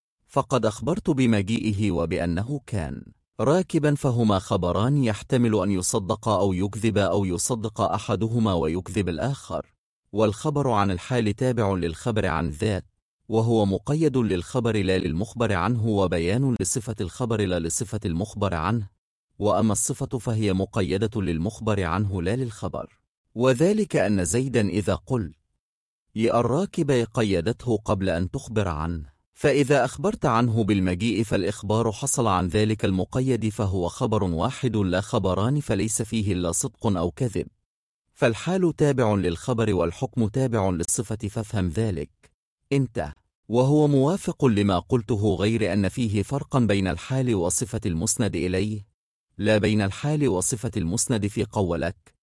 فقد أخبرت بمجيئه وبأنه كان راكبا، فهما خبران يحتمل أن يصدق أو يكذب، أو يصدق أحدهما ويكذب الآخر. والخبر عن الحال تابع للخبر عن ذات، وهو مقيد للخبر لا للمخبر عنه، وبيان لصفة الخبر لا لصفة المخبر عنه. وأما الصفة فهي مقيدة للمخبر عنه لا للخبر، وذلك أن زيدا إذا قل يا الراكب قيدته قبل أن تخبر عنه، فإذا أخبرت عنه بالمجيء فالإخبار حصل عن ذلك المقيد، فهو خبر واحد لا خبران، فليس فيه إلا صدق أو كذب، فالحال تابع للخبر والحكم تابع للصفة، فافهم ذلك. انتهى. وهو موافق لما قلته، غير أن فيه فرقا بين الحال وصفة المسند إليه، لا بين الحال وصفة المسند. في قولك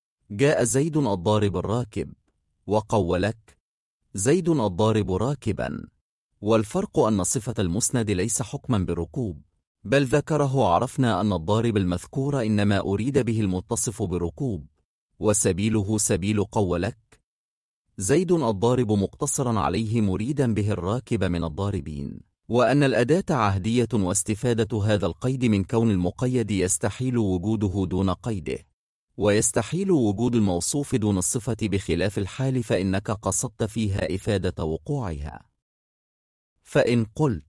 جاء زيد الضارب الراكب، وقولك زيد الضارب راكبا، والفرق أن صفة المسند ليس حكما بركوب، بل ذكره. عرفنا أن الضارب المذكور إنما أريد به المتصف بركوب، وسبيله سبيل قولك زيد الضارب مقتصرا عليه مريدا به الراكب من الضاربين، وأن الأداة عهدية، واستفادة هذا القيد من كون المقيد يستحيل وجوده دون قيده، ويستحيل وجود الموصوف دون الصفة، بخلاف الحال فإنك قصدت فيها إفادة وقوعها. فإن قلت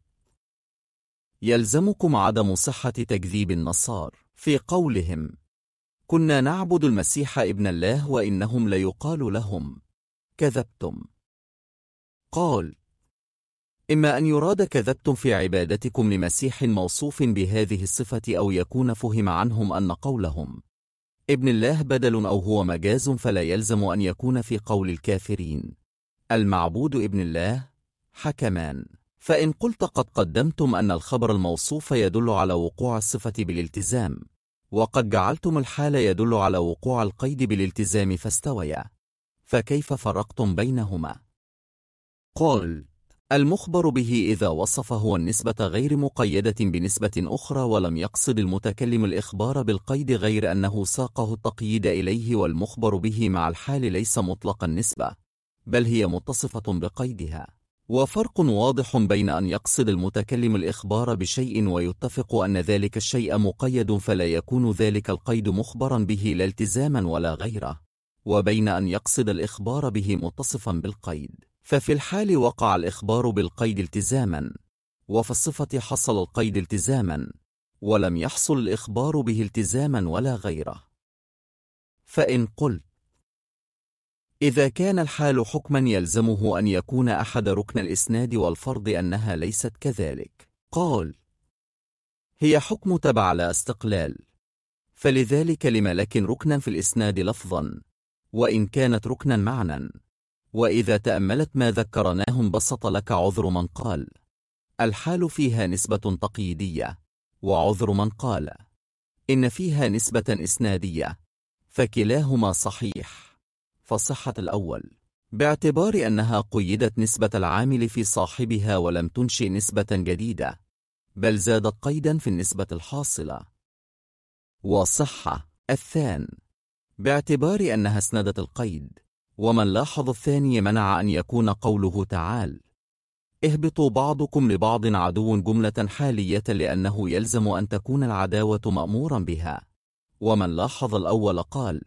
يلزمكم عدم صحة تكذيب النصارى في قولهم كنا نعبد المسيح ابن الله وإنهم ليقال لهم كذبتم، قال: إما أن يراد كذبتم في عبادتكم لمسيح موصوف بهذه الصفة، أو يكون فهم عنهم أن قولهم ابن الله بدل أو هو مجاز، فلا يلزم أن يكون في قول الكافرين المعبود ابن الله حكمان. فإن قلت قد قدمتم أن الخبر الموصوف يدل على وقوع الصفة بالالتزام، وقد جعلتم الحال يدل على وقوع القيد بالالتزام، فاستويا، فكيف فرقتم بينهما؟ قال: المخبر به إذا وصف هو النسبة غير مقيدة بنسبة أخرى، ولم يقصد المتكلم الإخبار بالقيد، غير أنه ساقه التقييد إليه، والمخبر به مع الحال ليس مطلق النسبة، بل هي متصفة بقيدها. وفرق واضح بين أن يقصد المتكلم الإخبار بشيء ويتفق أن ذلك الشيء مقيد، فلا يكون ذلك القيد مخبرا به لا التزاما ولا غيره، وبين أن يقصد الإخبار به متصفا بالقيد، ففي الحال وقع الإخبار بالقيد التزاما، وفي الصفة حصل القيد التزاما، ولم يحصل الإخبار به التزاما ولا غيره. فإن قلت: إذا كان الحال حكما يلزمه أن يكون أحد ركن الإسناد والفرض أنها ليست كذلك. قال: هي حكم تبع لا استقلال، فلذلك لما لكن ركنا في الإسناد لفظا، وإن كانت ركنا معنى. وإذا تأملت ما ذكرناه انبسط لك عذر من قال الحال فيها نسبة تقييدية، وعذر من قال إن فيها نسبة إسنادية، فكلاهما صحيح. فصحة الأول باعتبار أنها قيدت نسبة العامل في صاحبها ولم تنشئ نسبة جديدة، بل زادت قيدا في النسبة الحاصلة. وصحة الثان باعتبار أنها اسندت القيد، ومن لاحظ الثاني منع أن يكون قوله تعالى اهبطوا بعضكم لبعض عدو جملة حالية، لأنه يلزم أن تكون العداوة مأمورا بها. ومن لاحظ الأول قال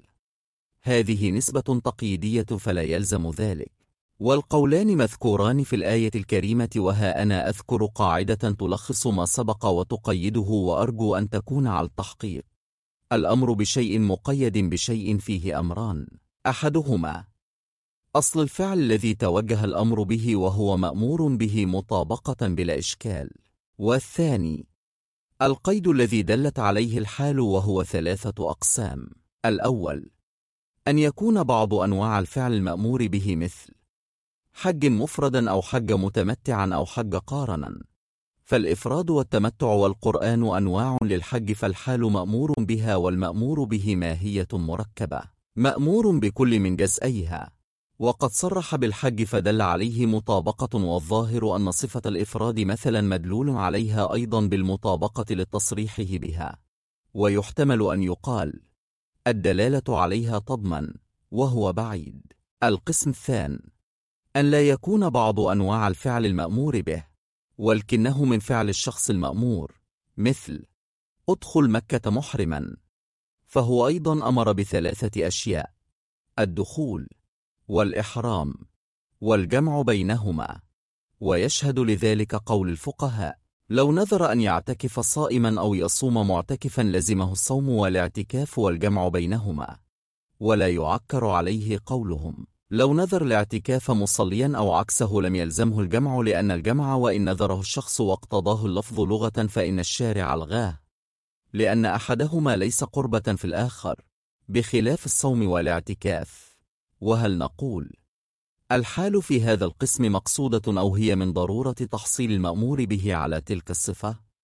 هذه نسبة تقييدية فلا يلزم ذلك. والقولان مذكوران في الآية الكريمة، وها أنا أذكر قاعدة تلخص ما سبق وتقيده، وأرجو أن تكون على التحقيق. الأمر بشيء مقيد بشيء فيه أمران: أحدهما أصل الفعل الذي توجه الأمر به وهو مأمور به مطابقة بلا إشكال، والثاني القيد الذي دلت عليه الحال، وهو ثلاثة أقسام. الأول أن يكون بعض أنواع الفعل المأمور به مثل حج مفردا أو حج متمتعا أو حج قارنا، فالإفراد والتمتع والقرآن أنواع للحج، فالحال مأمور بها، والمأمور به ماهية مركبة مأمور بكل من جزئيها. وقد صرح بالحج فدل عليه مطابقة، والظاهر أن صفة الإفراد مثلا مدلول عليها أيضا بالمطابقة للتصريحه بها، ويحتمل أن يقال الدلالة عليها تضمن، وهو بعيد. القسم الثاني أن لا يكون بعض أنواع الفعل المأمور به ولكنه من فعل الشخص المأمور، مثل ادخل مكة محرما، فهو أيضا أمر بثلاثة أشياء: الدخول والإحرام والجمع بينهما. ويشهد لذلك قول الفقهاء لو نذر أن يعتكف صائما أو يصوم معتكفا لزمه الصوم والاعتكاف والجمع بينهما، ولا يعكر عليه قولهم لو نذر الاعتكاف مصليا أو عكسه لم يلزمه الجمع، لأن الجمع وإن نذره الشخص واقتضاه اللفظ لغة فإن الشارع ألغاه، لأن أحدهما ليس قربة في الآخر، بخلاف الصوم والاعتكاف. وهل نقول الحال في هذا القسم مقصودة أو هي من ضرورة تحصيل المأمور به على تلك الصفة؟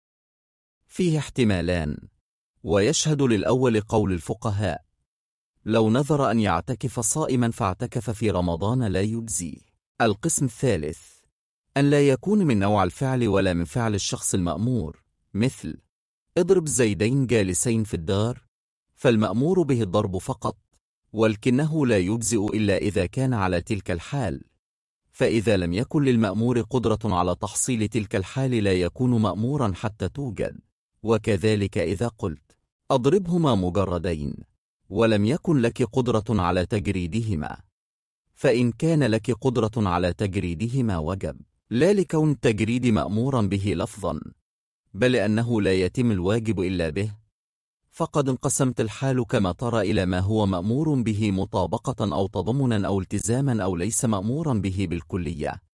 فيه احتمالان، ويشهد للأول قول الفقهاء لو نذر أن يعتكف صائما فاعتكف في رمضان لا يجزيه. القسم الثالث أن لا يكون من نوع الفعل ولا من فعل الشخص المأمور، مثل اضرب زيدين جالسين في الدار، فالمأمور به الضرب فقط، ولكنه لا يجزئ إلا إذا كان على تلك الحال، فإذا لم يكن للمأمور قدرة على تحصيل تلك الحال لا يكون مأمورا حتى توجد. وكذلك إذا قلت أضربهما مجردين ولم يكن لك قدرة على تجريدهما، فإن كان لك قدرة على تجريدهما وجب، لا لكون التجريد مأمورا به لفظا، بل لأنه لا يتم الواجب إلا به. فقد انقسمت الحال كما ترى إلى ما هو مأمور به مطابقة أو تضمنا أو التزاما أو ليس مأمورا به بالكلية.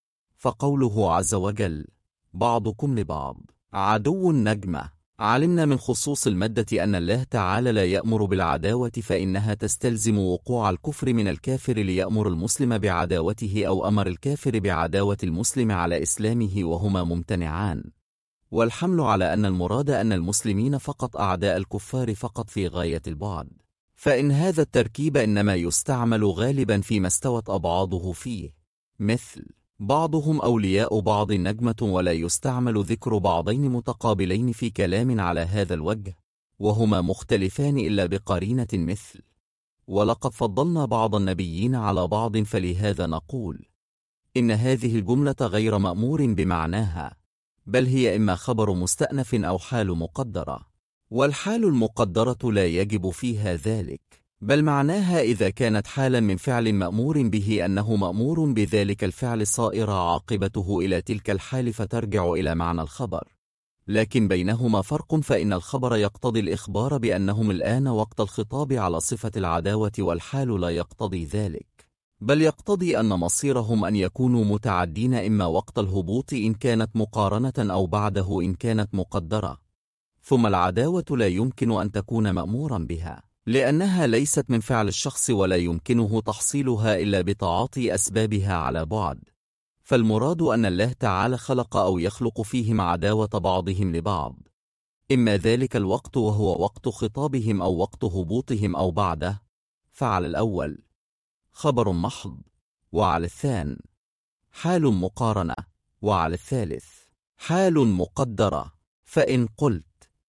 فقوله عز وجل: بعضكم لبعض عدو نجمة. علمنا من خصوص المادة أن الله تعالى لا يأمر بالعداوة، فإنها تستلزم وقوع الكفر من الكافر ليأمر المسلم بعداوته، أو أمر الكافر بعداوة المسلم على إسلامه، وهما ممتنعان. والحمل على أن المراد أن المسلمين فقط أعداء الكفار فقط في غاية البعد، فإن هذا التركيب إنما يستعمل غالبا فيما استوت أبعاضه فيه، مثل بعضهم أولياء بعض نجمة، ولا يستعمل ذكر بعضين متقابلين في كلام على هذا الوجه وهما مختلفان إلا بقرينة، مثل ولقد فضلنا بعض النبيين على بعض. فلهذا نقول إن هذه الجملة غير مأمور بمعناها، بل هي إما خبر مستأنف أو حال مقدرة، والحال المقدرة لا يجب فيها ذلك، بل معناها إذا كانت حالا من فعل مأمور به أنه مأمور بذلك الفعل صائر عاقبته إلى تلك الحال، فترجع إلى معنى الخبر. لكن بينهما فرق، فإن الخبر يقتضي الإخبار بأنهم الآن وقت الخطاب على صفة العداوة، والحال لا يقتضي ذلك، بل يقتضي أن مصيرهم أن يكونوا متعدين، إما وقت الهبوط إن كانت مقارنة، أو بعده إن كانت مقدرة. ثم العداوة لا يمكن أن تكون مأمورا بها، لأنها ليست من فعل الشخص، ولا يمكنه تحصيلها إلا بتعاطي أسبابها على بعد. فالمراد أن الله تعالى خلق أو يخلق فيهم عداوة بعضهم لبعض، إما ذلك الوقت وهو وقت خطابهم، أو وقت هبوطهم، أو بعده. فعلى الأول خبر محض، وعلى الثاني حال مقارنة، وعلى الثالث حال مقدرة. فإن قلت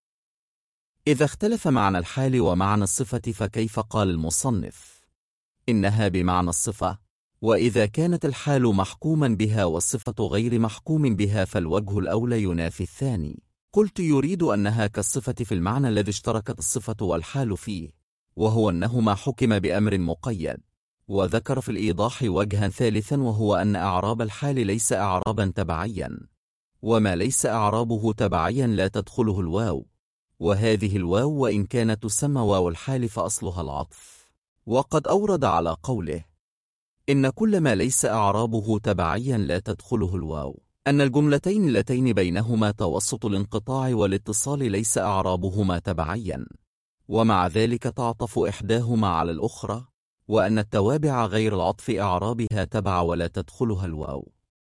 إذا اختلف معنى الحال ومعنى الصفة، فكيف قال المصنف إنها بمعنى الصفة؟ وإذا كانت الحال محكوما بها والصفة غير محكوم بها، فالوجه الأولى ينافي الثاني. قلت يريد أنها كالصفة في المعنى الذي اشتركت الصفة والحال فيه، وهو أنهما حكم بأمر مقيد. وذكر في الإيضاح وجها ثالثا، وهو أن إعراب الحال ليس إعرابا تبعيا، وما ليس إعرابه تبعيا لا تدخله الواو، وهذه الواو وإن كانت تسمى واو الحال فأصلها العطف. وقد أورد على قوله إن كل ما ليس إعرابه تبعيا لا تدخله الواو أن الجملتين اللتين بينهما توسط الانقطاع والاتصال ليس إعرابهما تبعيا، ومع ذلك تعطف إحداهما على الأخرى، وأن التوابع غير العطف إعرابها تبع ولا تدخلها الواو.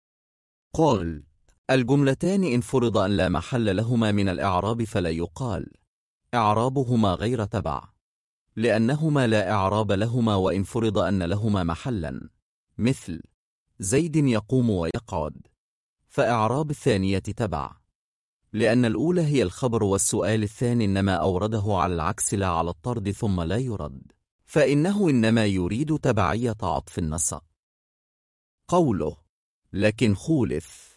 قال الجملتان إن فرض أن لا محل لهما من الإعراب فلا يقال إعرابهما غير تبع، لأنهما لا إعراب لهما، وإن فرض أن لهما محلا، مثل زيد يقوم ويقعد، فإعراب الثانية تبع، لأن الأولى هي الخبر، والسؤال الثاني إنما أورده على العكس لا على الطرد ثم لا يرد، فإنه إنما يريد تبعية عطف النسق. قوله لكن خولف،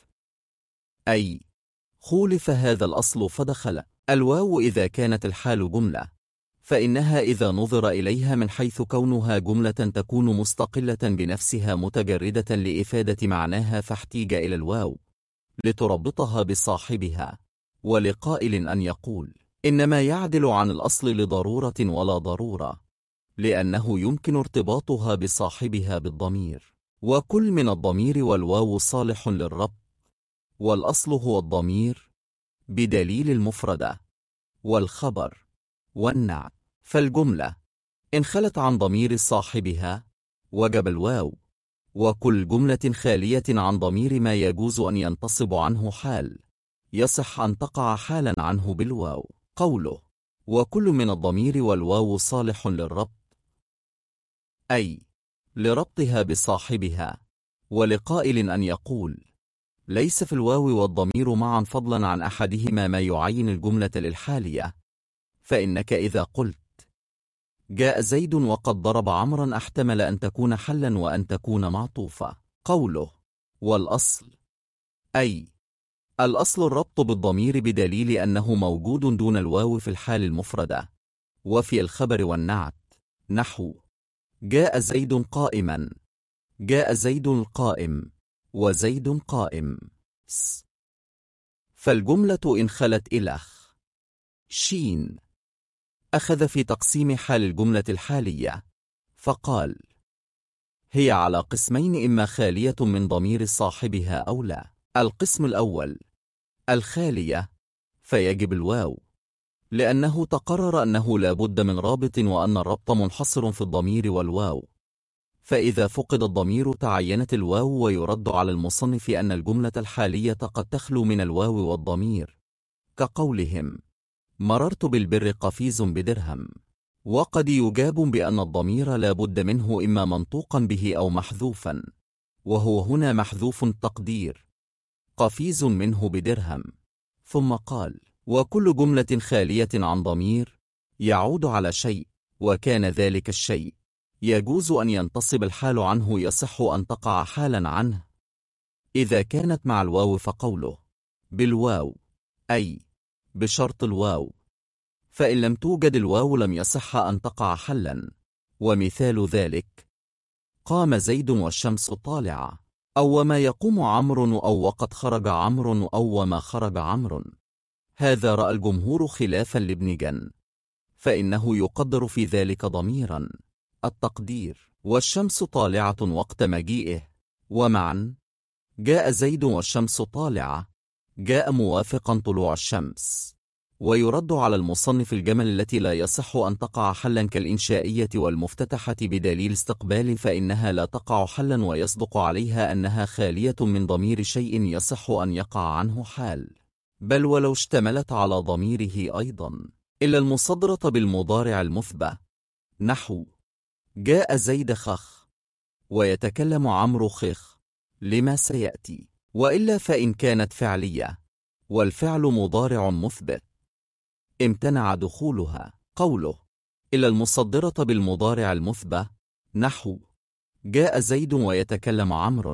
أي خولف هذا الأصل فدخل الواو إذا كانت الحال جملة، فإنها إذا نظر إليها من حيث كونها جملة تكون مستقلة بنفسها متجردة لإفادة معناها، فاحتيج إلى الواو لتربطها بصاحبها. ولقائل أن يقول إنما يعدل عن الأصل لضرورة ولا ضرورة، لأنه يمكن ارتباطها بصاحبها بالضمير، وكل من الضمير والواو صالح للربط، والأصل هو الضمير بدليل المفردة والخبر والنعت. فالجملة إن خلت عن ضمير صاحبها وجب الواو، وكل جملة خالية عن ضمير ما يجوز أن ينتصب عنه حال يصح أن تقع حالا عنه بالواو. قوله وكل من الضمير والواو صالح للربط، أي لربطها بصاحبها. ولقائل أن يقول ليس في الواو والضمير معا فضلا عن أحدهما ما يعين الجملة للحالية، فإنك إذا قلت جاء زيد وقد ضرب عمرا احتمل أن تكون حلا وأن تكون معطوفة. قوله والأصل، أي الأصل الربط بالضمير بدليل أنه موجود دون الواو في الحال المفردة وفي الخبر والنعت، نحو جاء زيد قائما، جاء زيد القائم، وزيد قائم. فالجملة إن خلت إلخ شين أخذ في تقسيم حال الجملة الحالية، فقال هي على قسمين، إما خالية من ضمير صاحبها أو لا. القسم الأول الخالية، فيجب الواو، لأنه تقرر أنه لا بد من رابط، وأن الربط منحصر في الضمير والواو، فإذا فقد الضمير تعينت الواو. ويرد على المصنف أن الجملة الحالية قد تخلو من الواو والضمير، كقولهم: مررت بالبر قفيز بدرهم. وقد يجاب بأن الضمير لا بد منه إما منطوقا به أو محذوفا، وهو هنا محذوف التقدير قفيز منه بدرهم. ثم قال: وكل جملة خالية عن ضمير يعود على شيء، وكان ذلك الشيء يجوز أن ينتصب الحال عنه، يصح أن تقع حالا عنه إذا كانت مع الواو، فقوله بالواو أي بشرط الواو، فإن لم توجد الواو لم يصح أن تقع حلا. ومثال ذلك: قام زيد والشمس طالعة، أو وما يقوم عمرو، أو وقد خرج عمرو، أو وما خرج عمرو. هذا رأى الجمهور خلافا لابن جن، فإنه يقدر في ذلك ضميرا التقدير والشمس طالعة وقت مجيئه، ومعا جاء زيد والشمس طالعة جاء موافقا طلوع الشمس. ويرد على المصنف الجمل التي لا يصح أن تقع حلا كالإنشائية والمفتتحة بدليل استقبال، فإنها لا تقع حلا، ويصدق عليها أنها خالية من ضمير شيء يصح أن يقع عنه حال، بل ولو اشتملت على ضميره أيضا، إلا المصدرة بالمضارع المثبت، نحو جاء زيد خخ ويتكلم عمرو خخ لما سيأتي. وإلا فإن كانت فعلية والفعل مضارع مثبت امتنع دخولها، قوله إلا المصدرة بالمضارع المثبت، نحو جاء زيد ويتكلم عمرو،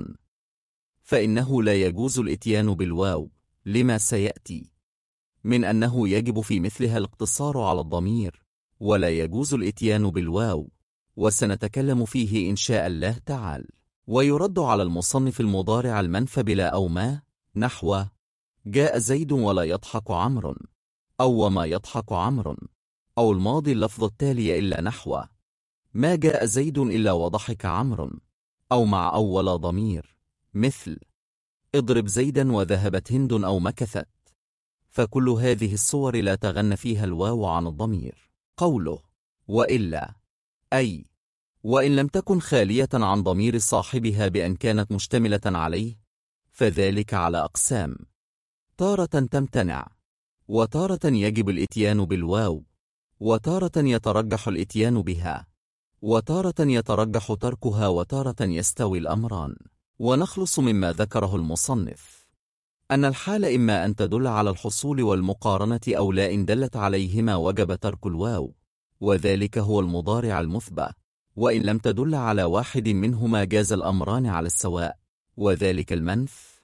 فإنه لا يجوز الإتيان بالواو لما سيأتي، من أنه يجب في مثلها الاقتصار على الضمير، ولا يجوز الإتيان بالواو، وسنتكلم فيه إن شاء الله تعالى. ويرد على المصنف المضارع المنفى بلا أو ما، نحو جاء زيد ولا يضحك عمرو، أو وما يضحك عمرو، أو الماضي اللفظ التالي إلا نحو ما جاء زيد إلا وضحك عمرو، أو مع أول ضمير، مثل اضرب زيدا وذهبت هند أو مكثت. فكل هذه الصور لا تغن فيها الواو عن الضمير. قوله وإلا أي وإن لم تكن خالية عن ضمير صاحبها بأن كانت مشتملة عليه، فذلك على أقسام: تارة تمتنع، وتارة يجب الإتيان بالواو، وتارة يترجح الإتيان بها، وتارة يترجح تركها، وتارة يستوي الأمران. ونخلص مما ذكره المصنف أن الحال إما أن تدل على الحصول والمقارنة، أو لا، إن دلت عليهما وجب ترك الواو، وذلك هو المضارع المثبت، وإن لم تدل على واحد منهما جاز الأمران على السواء، وذلك المنف،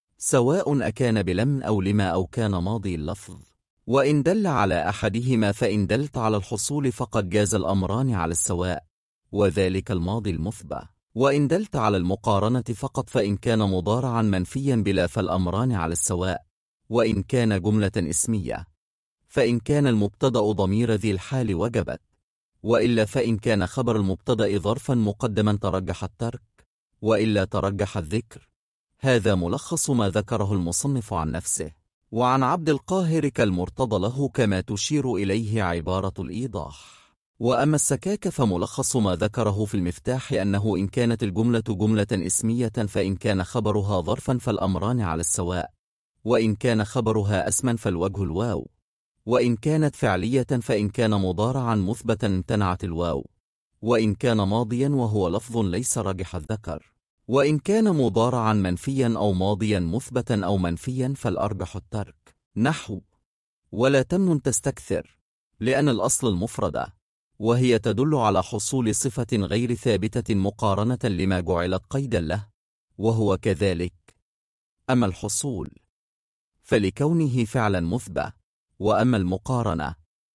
سواء أكان بلم أو لما أو كان ماضي اللفظ. وإن دل على أحدهما، فإن دلت على الحصول فقد جاز الأمران على السواء، وذلك الماضي المثبت. وإن دلت على المقارنة فقط، فإن كان مضارعا منفيا بلا فالأمران على السواء. وإن كان جملة اسمية، فإن كان المبتدأ ضمير ذي الحال وجبت، وإلا فإن كان خبر المبتدأ ظرفا مقدما ترجح الترك، وإلا ترجح الذكر. هذا ملخص ما ذكره المصنف عن نفسه. وعن عبد القاهر كالمرتضى له، كما تشير إليه عبارة الإيضاح. وأما السكاك فملخص ما ذكره في المفتاح أنه إن كانت الجملة جملة اسمية، فإن كان خبرها ظرفا فالأمران على السواء، وإن كان خبرها اسما فالوجه الواو، وإن كانت فعلية فإن كان مضارعا مثبتا امتنعت الواو، وإن كان ماضيا وهو لفظ ليس راجح الذكر، وإن كان مضارعا منفيا أو ماضيا مثبتا أو منفيا فالأرجح الترك، نحو ولا تمنن تستكثر، لأن الأصل المفردة، وهي تدل على حصول صفة غير ثابتة مقارنة لما جعلت قيدا له، وهو كذلك. أما الحصول فلكونه فعلا مثبت، وأما المقارنة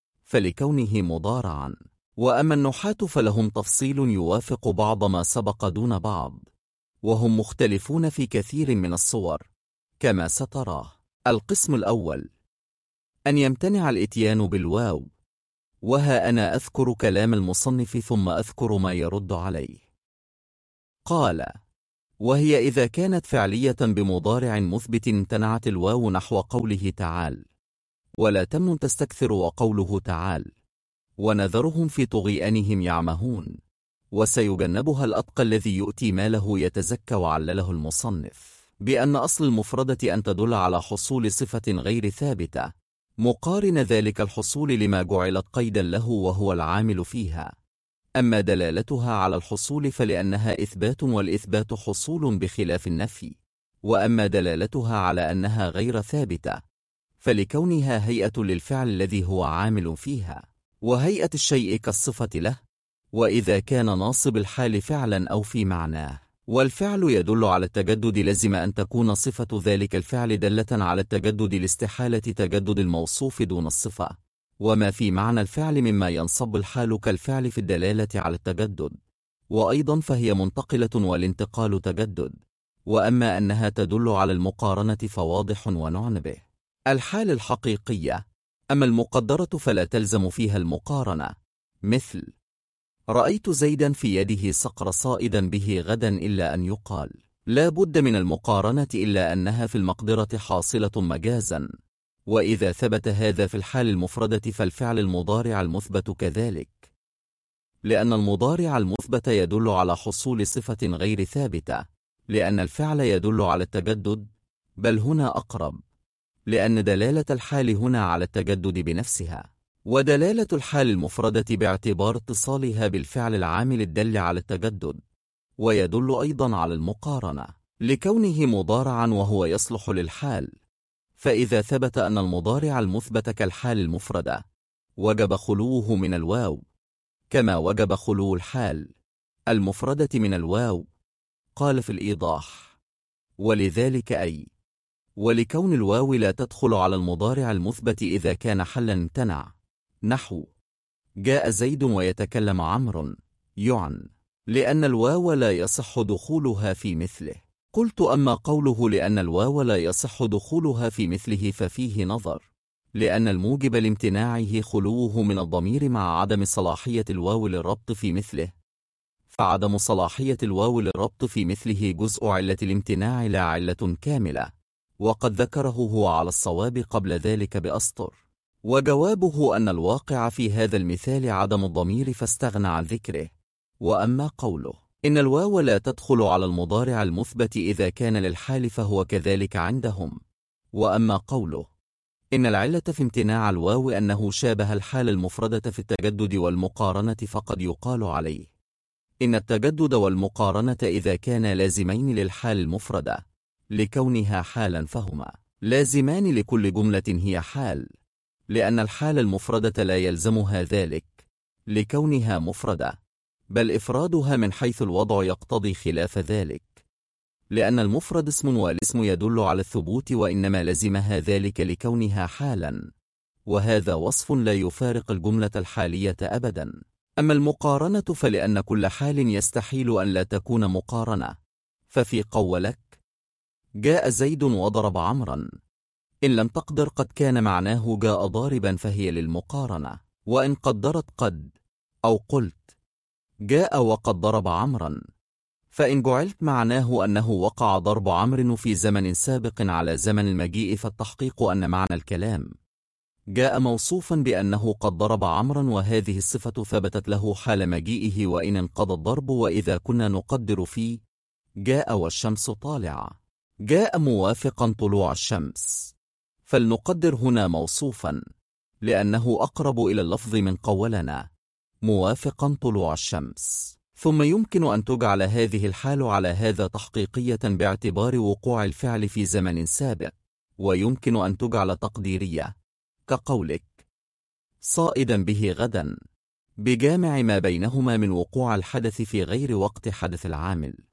فلكونه مضارعا. وأما النحاة فلهم تفصيل يوافق بعض ما سبق دون بعض، وهم مختلفون في كثير من الصور كما ستراه. القسم الأول أن يمتنع الإتيان بالواو. وها أنا أذكر كلام المصنف ثم أذكر ما يرد عليه. قال: وهي إذا كانت فعلية بمضارع مثبت امتنعت الواو نحو قوله تعال ولا تمنن تستكثر وقوله تعال ونذرهم في طغيانهم يعمهون وسيجنبها الأتقى الذي يؤتي ماله يتزكى. وعلله المصنف بأن أصل المفردة أن تدل على حصول صفة غير ثابتة مقارن ذلك الحصول لما جعلت قيدا له وهو العامل فيها. أما دلالتها على الحصول فلأنها إثبات والإثبات حصول بخلاف النفي. وأما دلالتها على أنها غير ثابتة فلكونها هيئة للفعل الذي هو عامل فيها وهيئة الشيء كالصفة له. وإذا كان ناصب الحال فعلا أو في معناه والفعل يدل على التجدد لزم أن تكون صفة ذلك الفعل دالة على التجدد لاستحالة تجدد الموصوف دون الصفة. وما في معنى الفعل مما ينصب الحال كالفعل في الدلالة على التجدد وأيضا فهي منتقلة والانتقال تجدد. وأما أنها تدل على المقارنة فواضح ونعنى به الحال الحقيقية. أما المقدرة فلا تلزم فيها المقارنة، مثل رأيت زيدا في يده صقر صائدا به غدا إلا أن يقال لا بد من المقارنة إلا أنها في المقدرة حاصلة مجازا. وإذا ثبت هذا في الحال المفردة فالفعل المضارع المثبت كذلك، لأن المضارع المثبت يدل على حصول صفة غير ثابتة، لأن الفعل يدل على التجدد، بل هنا أقرب، لأن دلالة الحال هنا على التجدد بنفسها، ودلالة الحال المفردة باعتبار اتصالها بالفعل العامل الدل على التجدد، ويدل أيضا على المقارنة لكونه مضارعا وهو يصلح للحال. فإذا ثبت أن المضارع المثبت كالحال المفردة وجب خلوه من الواو كما وجب خلو الحال المفردة من الواو. قال في الإيضاح: ولذلك أي ولكون الواو لا تدخل على المضارع المثبت إذا كان حلا امتنع، نحو جاء زيد ويتكلم عمرو يعن، لأن الواو لا يصح دخولها في مثله. قلت: أما قوله لأن الواو لا يصح دخولها في مثله ففيه نظر، لأن الموجب لامتناعه خلوه من الضمير مع عدم صلاحية الواو للربط في مثله، فعدم صلاحية الواو للربط في مثله جزء علة الامتناع لا علة كاملة، وقد ذكره هو على الصواب قبل ذلك بأسطر. وجوابه أن الواقع في هذا المثال عدم الضمير فاستغنى عن ذكره. وأما قوله إن الواو لا تدخل على المضارع المثبت إذا كان للحال فهو كذلك عندهم. وأما قوله إن العلة في امتناع الواو أنه شابه الحال المفردة في التجدد والمقارنة فقد يقال عليه إن التجدد والمقارنة إذا كانا لازمين للحال المفردة لكونها حالا فهما لازمان لكل جملة هي حال، لأن الحال المفردة لا يلزمها ذلك لكونها مفردة، بل إفرادها من حيث الوضع يقتضي خلاف ذلك، لأن المفرد اسم والاسم يدل على الثبوت وإنما لزمها ذلك لكونها حالا، وهذا وصف لا يفارق الجملة الحالية أبدا. أما المقارنة فلأن كل حال يستحيل أن لا تكون مقارنة، ففي قولك جاء زيد وضرب عمرا إن لم تقدر قد كان معناه جاء ضاربا فهي للمقارنة، وإن قدرت قد أو قلت جاء وقد ضرب عمرا فإن جعلت معناه أنه وقع ضرب عمرو في زمن سابق على زمن المجيء فالتحقيق أن معنى الكلام جاء موصوفا بأنه قد ضرب عمرا، وهذه الصفة ثبتت له حال مجيئه وإن انقضى الضرب. وإذا كنا نقدر في جاء والشمس طالعة جاء موافقا طلوع الشمس، فلنقدر هنا موصوفا لأنه أقرب إلى اللفظ من قولنا موافقا طلوع الشمس. ثم يمكن أن تجعل هذه الحال على هذا تحقيقية باعتبار وقوع الفعل في زمن سابق، ويمكن أن تجعل تقديرية كقولك صائدا به غدا، بجامع ما بينهما من وقوع الحدث في غير وقت حدث العامل.